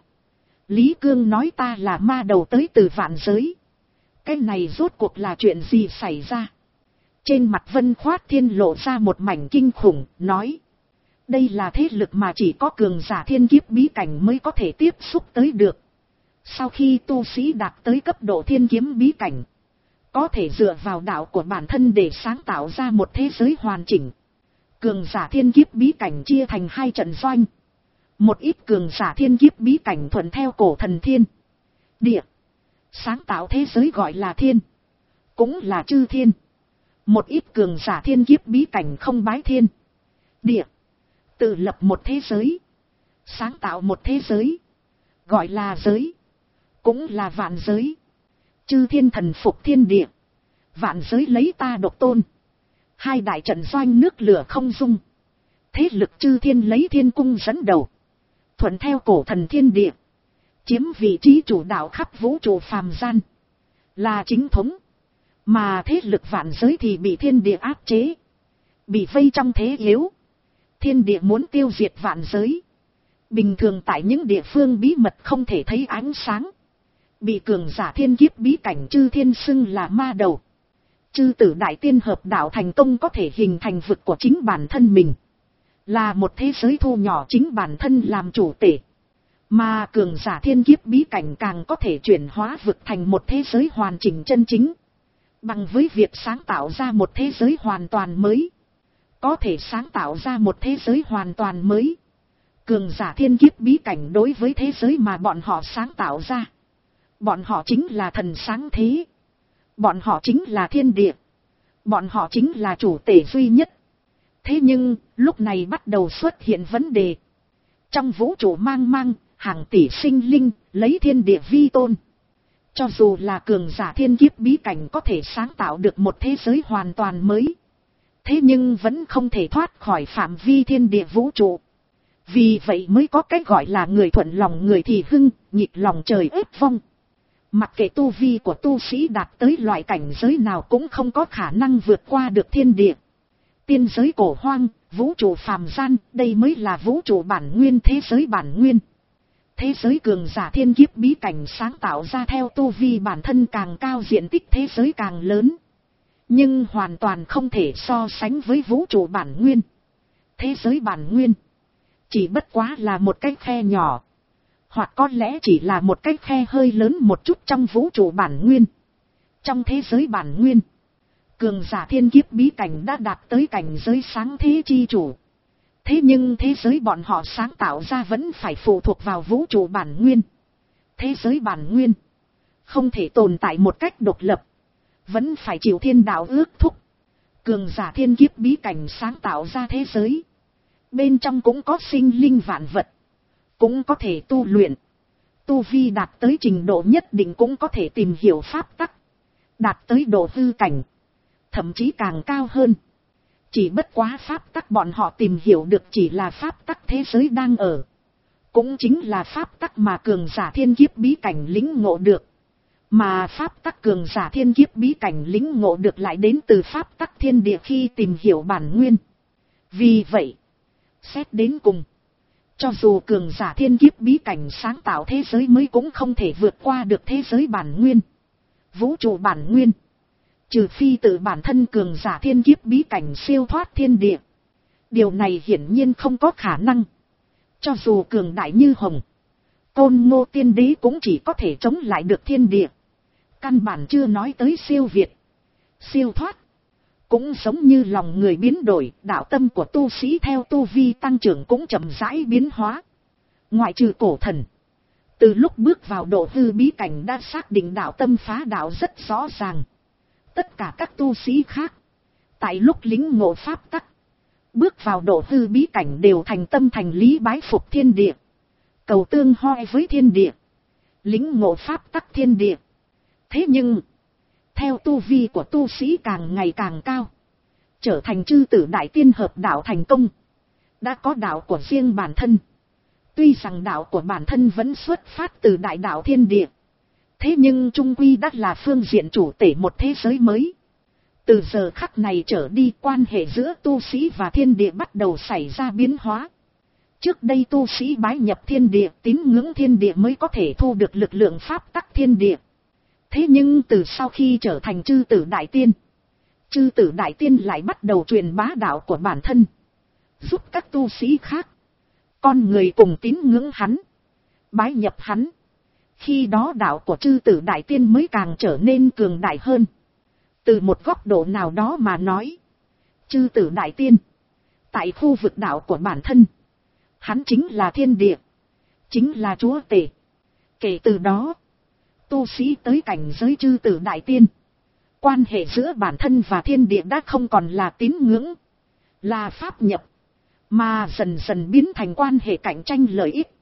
Lý Cương nói ta là ma đầu tới từ vạn giới. Cái này rốt cuộc là chuyện gì xảy ra? Trên mặt Vân Khoát Thiên lộ ra một mảnh kinh khủng, nói. Đây là thế lực mà chỉ có cường giả thiên kiếp bí cảnh mới có thể tiếp xúc tới được. Sau khi tu sĩ đạt tới cấp độ thiên kiếm bí cảnh, có thể dựa vào đạo của bản thân để sáng tạo ra một thế giới hoàn chỉnh. Cường giả thiên kiếp bí cảnh chia thành hai trận doanh. Một ít cường giả thiên kiếp bí cảnh thuận theo cổ thần thiên địa, sáng tạo thế giới gọi là thiên, cũng là chư thiên. Một ít cường giả thiên kiếp bí cảnh không bái thiên địa, tự lập một thế giới, sáng tạo một thế giới, gọi là giới, cũng là vạn giới. Chư thiên thần phục thiên địa, vạn giới lấy ta độc tôn. Hai đại trận doanh nước lửa không dung, thế lực chư thiên lấy thiên cung dẫn đầu, thuận theo cổ thần thiên địa, chiếm vị trí chủ đạo khắp vũ trụ phàm gian, là chính thống. Mà thế lực vạn giới thì bị thiên địa áp chế, bị vây trong thế yếu. Thiên địa muốn tiêu diệt vạn giới, bình thường tại những địa phương bí mật không thể thấy ánh sáng, bị cường giả thiên kiếp bí cảnh chư thiên xưng là ma đầu. Chư tử đại tiên hợp đạo thành công có thể hình thành vực của chính bản thân mình, là một thế giới thu nhỏ chính bản thân làm chủ tể. Mà cường giả thiên kiếp bí cảnh càng có thể chuyển hóa vực thành một thế giới hoàn chỉnh chân chính, bằng với việc sáng tạo ra một thế giới hoàn toàn mới. Có thể sáng tạo ra một thế giới hoàn toàn mới. Cường giả thiên kiếp bí cảnh đối với thế giới mà bọn họ sáng tạo ra, bọn họ chính là thần sáng thế, bọn họ chính là thiên địa, bọn họ chính là chủ tể duy nhất. Thế nhưng, lúc này bắt đầu xuất hiện vấn đề. Trong vũ trụ mang mang, hàng tỷ sinh linh, lấy thiên địa vi tôn. Cho dù là cường giả thiên kiếp bí cảnh có thể sáng tạo được một thế giới hoàn toàn mới, thế nhưng vẫn không thể thoát khỏi phạm vi thiên địa vũ trụ. Vì vậy mới có cái gọi là người thuận lòng người thì hưng, nhịp lòng trời ếp vong. Mặc kệ tu vi của tu sĩ đạt tới loại cảnh giới nào cũng không có khả năng vượt qua được thiên địa. Tiên giới cổ hoang, vũ trụ phàm gian, đây mới là vũ trụ bản nguyên, thế giới bản nguyên. Thế giới cường giả thiên kiếp bí cảnh sáng tạo ra theo tu vi bản thân càng cao, diện tích thế giới càng lớn. Nhưng hoàn toàn không thể so sánh với vũ trụ bản nguyên. Thế giới bản nguyên chỉ bất quá là một cái khe nhỏ, hoặc có lẽ chỉ là một cái khe hơi lớn một chút trong vũ trụ bản nguyên. Trong thế giới bản nguyên, cường giả thiên kiếp bí cảnh đã đạt tới cảnh giới sáng thế chi chủ. Thế nhưng thế giới bọn họ sáng tạo ra vẫn phải phụ thuộc vào vũ trụ bản nguyên. Thế giới bản nguyên không thể tồn tại một cách độc lập, vẫn phải chịu thiên đạo ước thúc. Cường giả thiên kiếp bí cảnh sáng tạo ra thế giới, bên trong cũng có sinh linh vạn vật, cũng có thể tu luyện. Tu vi đạt tới trình độ nhất định cũng có thể tìm hiểu pháp tắc, đạt tới độ hư cảnh, thậm chí càng cao hơn. Chỉ bất quá pháp tắc bọn họ tìm hiểu được chỉ là pháp tắc thế giới đang ở, cũng chính là pháp tắc mà cường giả thiên kiếp bí cảnh lĩnh ngộ được. Mà pháp tắc cường giả thiên kiếp bí cảnh lĩnh ngộ được lại đến từ pháp tắc thiên địa khi tìm hiểu bản nguyên. Vì vậy, xét đến cùng, cho dù cường giả thiên kiếp bí cảnh sáng tạo thế giới mới cũng không thể vượt qua được thế giới bản nguyên, vũ trụ bản nguyên. Trừ phi tự bản thân cường giả thiên kiếp bí cảnh siêu thoát thiên địa. Điều này hiển nhiên không có khả năng. Cho dù cường đại như Hồng, Côn Ngô tiên đế cũng chỉ có thể chống lại được thiên địa, căn bản chưa nói tới siêu việt, siêu thoát. Cũng giống như lòng người biến đổi, đạo tâm của tu sĩ theo tu vi tăng trưởng cũng chậm rãi biến hóa. Ngoại trừ cổ thần, từ lúc bước vào độ hư bí cảnh đã xác định đạo tâm phá đạo rất rõ ràng. Tất cả các tu sĩ khác, tại lúc lĩnh ngộ pháp tắc, bước vào độ hư bí cảnh đều thành tâm thành lý bái phục thiên địa, cầu tương hoi với thiên địa, lĩnh ngộ pháp tắc thiên địa. Thế nhưng, theo tu vi của tu sĩ càng ngày càng cao, trở thành chư tử đại tiên hợp đạo thành công, đã có đạo của riêng bản thân. Tuy rằng đạo của bản thân vẫn xuất phát từ đại đạo thiên địa, thế nhưng trung quy đã là phương diện chủ tể một thế giới mới. Từ giờ khắc này trở đi, quan hệ giữa tu sĩ và thiên địa bắt đầu xảy ra biến hóa. Trước đây tu sĩ bái nhập thiên địa, tín ngưỡng thiên địa mới có thể thu được lực lượng pháp tắc thiên địa. Thế nhưng từ sau khi trở thành chư tử đại tiên, chư tử đại tiên lại bắt đầu truyền bá đạo của bản thân, giúp các tu sĩ khác, con người cùng tín ngưỡng hắn, bái nhập hắn. Khi đó đạo của chư tử đại tiên mới càng trở nên cường đại hơn. Từ một góc độ nào đó mà nói, chư tử đại tiên tại khu vực đạo của bản thân Hắn chính là thiên địa, chính là chúa tể. Kể từ đó, tu sĩ tới cảnh giới chư tử đại tiên, quan hệ giữa bản thân và thiên địa đã không còn là tín ngưỡng, là pháp nhập, mà dần dần biến thành quan hệ cạnh tranh lợi ích.